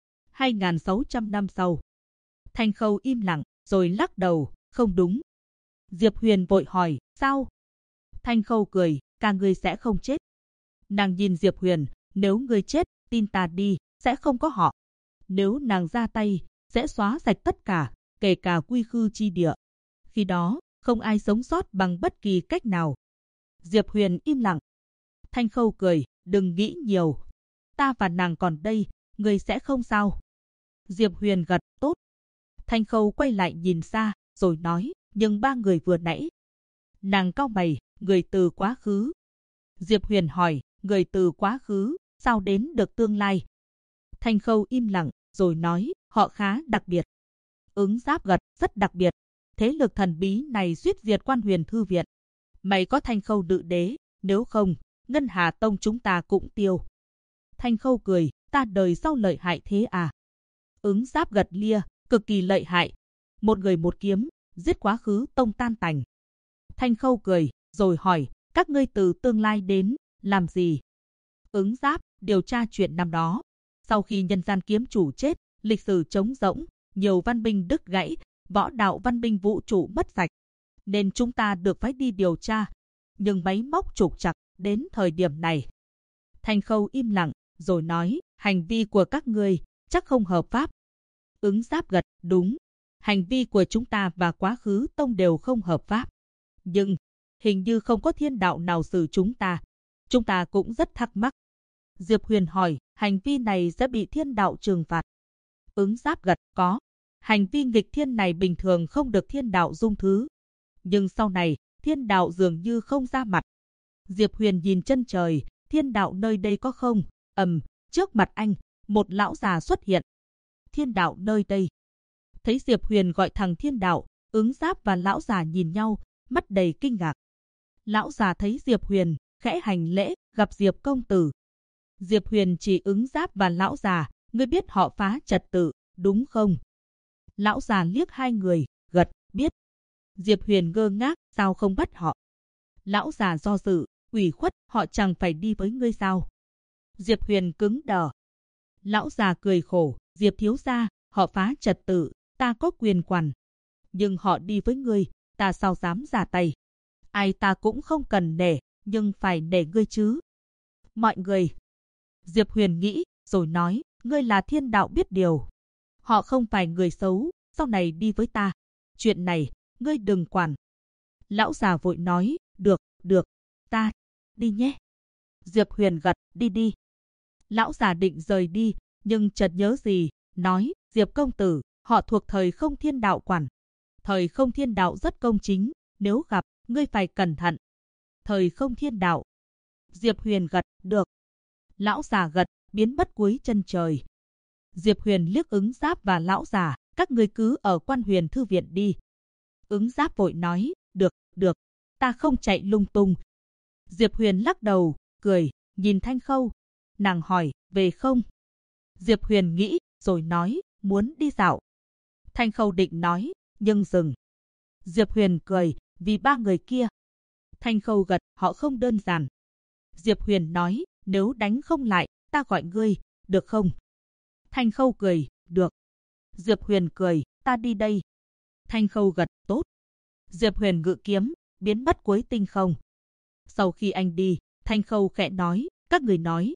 2600 năm sau. Thanh Khâu im lặng, rồi lắc đầu, không đúng. Diệp Huyền vội hỏi, sao? Thanh Khâu cười, cả người sẽ không chết. Nàng nhìn Diệp Huyền, nếu ngươi chết, tin ta đi, sẽ không có họ. Nếu nàng ra tay, sẽ xóa sạch tất cả, kể cả quy khư chi địa. Khi đó, không ai sống sót bằng bất kỳ cách nào. Diệp Huyền im lặng. Thanh Khâu cười, đừng nghĩ nhiều. Ta và nàng còn đây, ngươi sẽ không sao. Diệp Huyền gật, tốt. Thanh Khâu quay lại nhìn xa, rồi nói, nhưng ba người vừa nãy. Nàng cau mày, người từ quá khứ. Diệp Huyền hỏi, người từ quá khứ, sao đến được tương lai? Thanh Khâu im lặng, rồi nói, họ khá đặc biệt. Ứng Giáp gật, rất đặc biệt. Thế lực thần bí này suýt diệt Quan Huyền Thư Viện. Mày có Thanh Khâu nữ đế, nếu không, Ngân Hà Tông chúng ta cũng tiêu. Thanh Khâu cười, ta đời sau lợi hại thế à? Ứng Giáp gật lia, cực kỳ lợi hại. Một người một kiếm, giết quá khứ tông tan tành. Thanh Khâu cười, rồi hỏi, các ngươi từ tương lai đến, làm gì? Ứng Giáp, điều tra chuyện năm đó. Sau khi nhân gian kiếm chủ chết, lịch sử trống rỗng, nhiều văn binh đứt gãy, võ đạo văn binh vũ trụ mất sạch. Nên chúng ta được phái đi điều tra. Nhưng máy móc trục trặc, đến thời điểm này. Thanh Khâu im lặng, rồi nói, hành vi của các ngươi chắc không hợp pháp. Ứng Giáp gật, đúng. Hành vi của chúng ta và quá khứ tông đều không hợp pháp. Nhưng, hình như không có thiên đạo nào xử chúng ta. Chúng ta cũng rất thắc mắc. Diệp Huyền hỏi, hành vi này sẽ bị thiên đạo trừng phạt. Ứng Giáp gật, có. Hành vi nghịch thiên này bình thường không được thiên đạo dung thứ. Nhưng sau này, thiên đạo dường như không ra mặt. Diệp Huyền nhìn chân trời, thiên đạo nơi đây có không? Trước mặt anh, một lão già xuất hiện. Thiên đạo nơi đây. Thấy Diệp Huyền gọi thằng thiên đạo, Ứng Giáp và lão già nhìn nhau, mắt đầy kinh ngạc. Lão già thấy Diệp Huyền, khẽ hành lễ, gặp Diệp công tử. Diệp Huyền chỉ Ứng Giáp và lão già, ngươi biết họ phá trật tự, đúng không? Lão già liếc hai người, gật, biết. Diệp Huyền ngơ ngác, sao không bắt họ? Lão già do dự, ủy khuất, họ chẳng phải đi với ngươi sao? Diệp Huyền cứng đờ. Lão già cười khổ, Diệp thiếu gia, họ phá trật tự, ta có quyền quản. Nhưng họ đi với ngươi, ta sao dám ra tay? Ai ta cũng không cần nể, nhưng phải nể ngươi chứ. Mọi người. Diệp Huyền nghĩ, rồi nói, ngươi là thiên đạo biết điều. Họ không phải người xấu, sau này đi với ta. Chuyện này, ngươi đừng quản. Lão già vội nói, được, ta đi nhé. Diệp Huyền gật, đi. Lão già định rời đi, nhưng chợt nhớ gì, nói, Diệp công tử, họ thuộc thời không thiên đạo quản. Thời không thiên đạo rất công chính, nếu gặp, ngươi phải cẩn thận. Thời không thiên đạo. Diệp Huyền gật, được. Lão già gật, biến mất cuối chân trời. Diệp Huyền liếc Ứng Giáp và lão già, các ngươi cứ ở Quan Huyền Thư Viện đi. Ứng Giáp vội nói, được, ta không chạy lung tung. Diệp Huyền lắc đầu, cười, nhìn Thanh Khâu. Nàng hỏi, về không? Diệp Huyền nghĩ, rồi nói, muốn đi dạo. Thanh Khâu định nói, nhưng dừng. Diệp Huyền cười, vì ba người kia. Thanh Khâu gật, họ không đơn giản. Diệp Huyền nói, nếu đánh không lại, ta gọi ngươi, được không? Thanh Khâu cười, được. Diệp Huyền cười, ta đi đây. Thanh Khâu gật, tốt. Diệp Huyền ngự kiếm, biến mất cuối tinh không. Sau khi anh đi, Thanh Khâu khẽ nói, các người nói,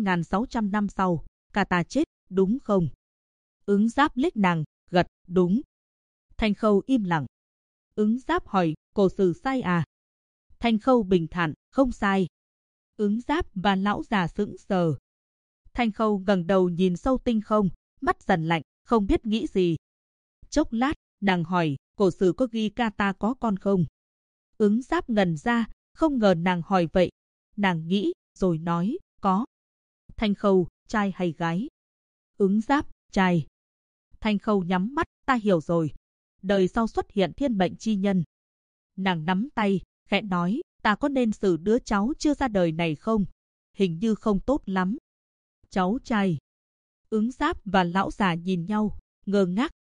2600 năm sau, cả ta chết, đúng không? Ứng Giáp liếc nàng, gật, đúng. Thanh Khâu im lặng. Ứng Giáp hỏi, cổ sử sai à? Thanh Khâu bình thản, không sai. Ứng Giáp và lão già sững sờ. Thanh Khâu ngẩng đầu nhìn sâu tinh không, mắt dần lạnh, không biết nghĩ gì. Chốc lát, nàng hỏi, cổ sử có ghi ca ta có con không? Ứng Giáp ngẩn ra, không ngờ nàng hỏi vậy. Nàng nghĩ, rồi nói, có. Thanh Khâu, trai hay gái? Ứng Giáp, trai. Thanh Khâu nhắm mắt, ta hiểu rồi. Đời sau xuất hiện thiên mệnh chi nhân. Nàng nắm tay, khẽ nói, ta có nên xử đứa cháu chưa ra đời này không? Hình như không tốt lắm. Cháu trai. Ứng Giáp và lão già nhìn nhau, ngơ ngác.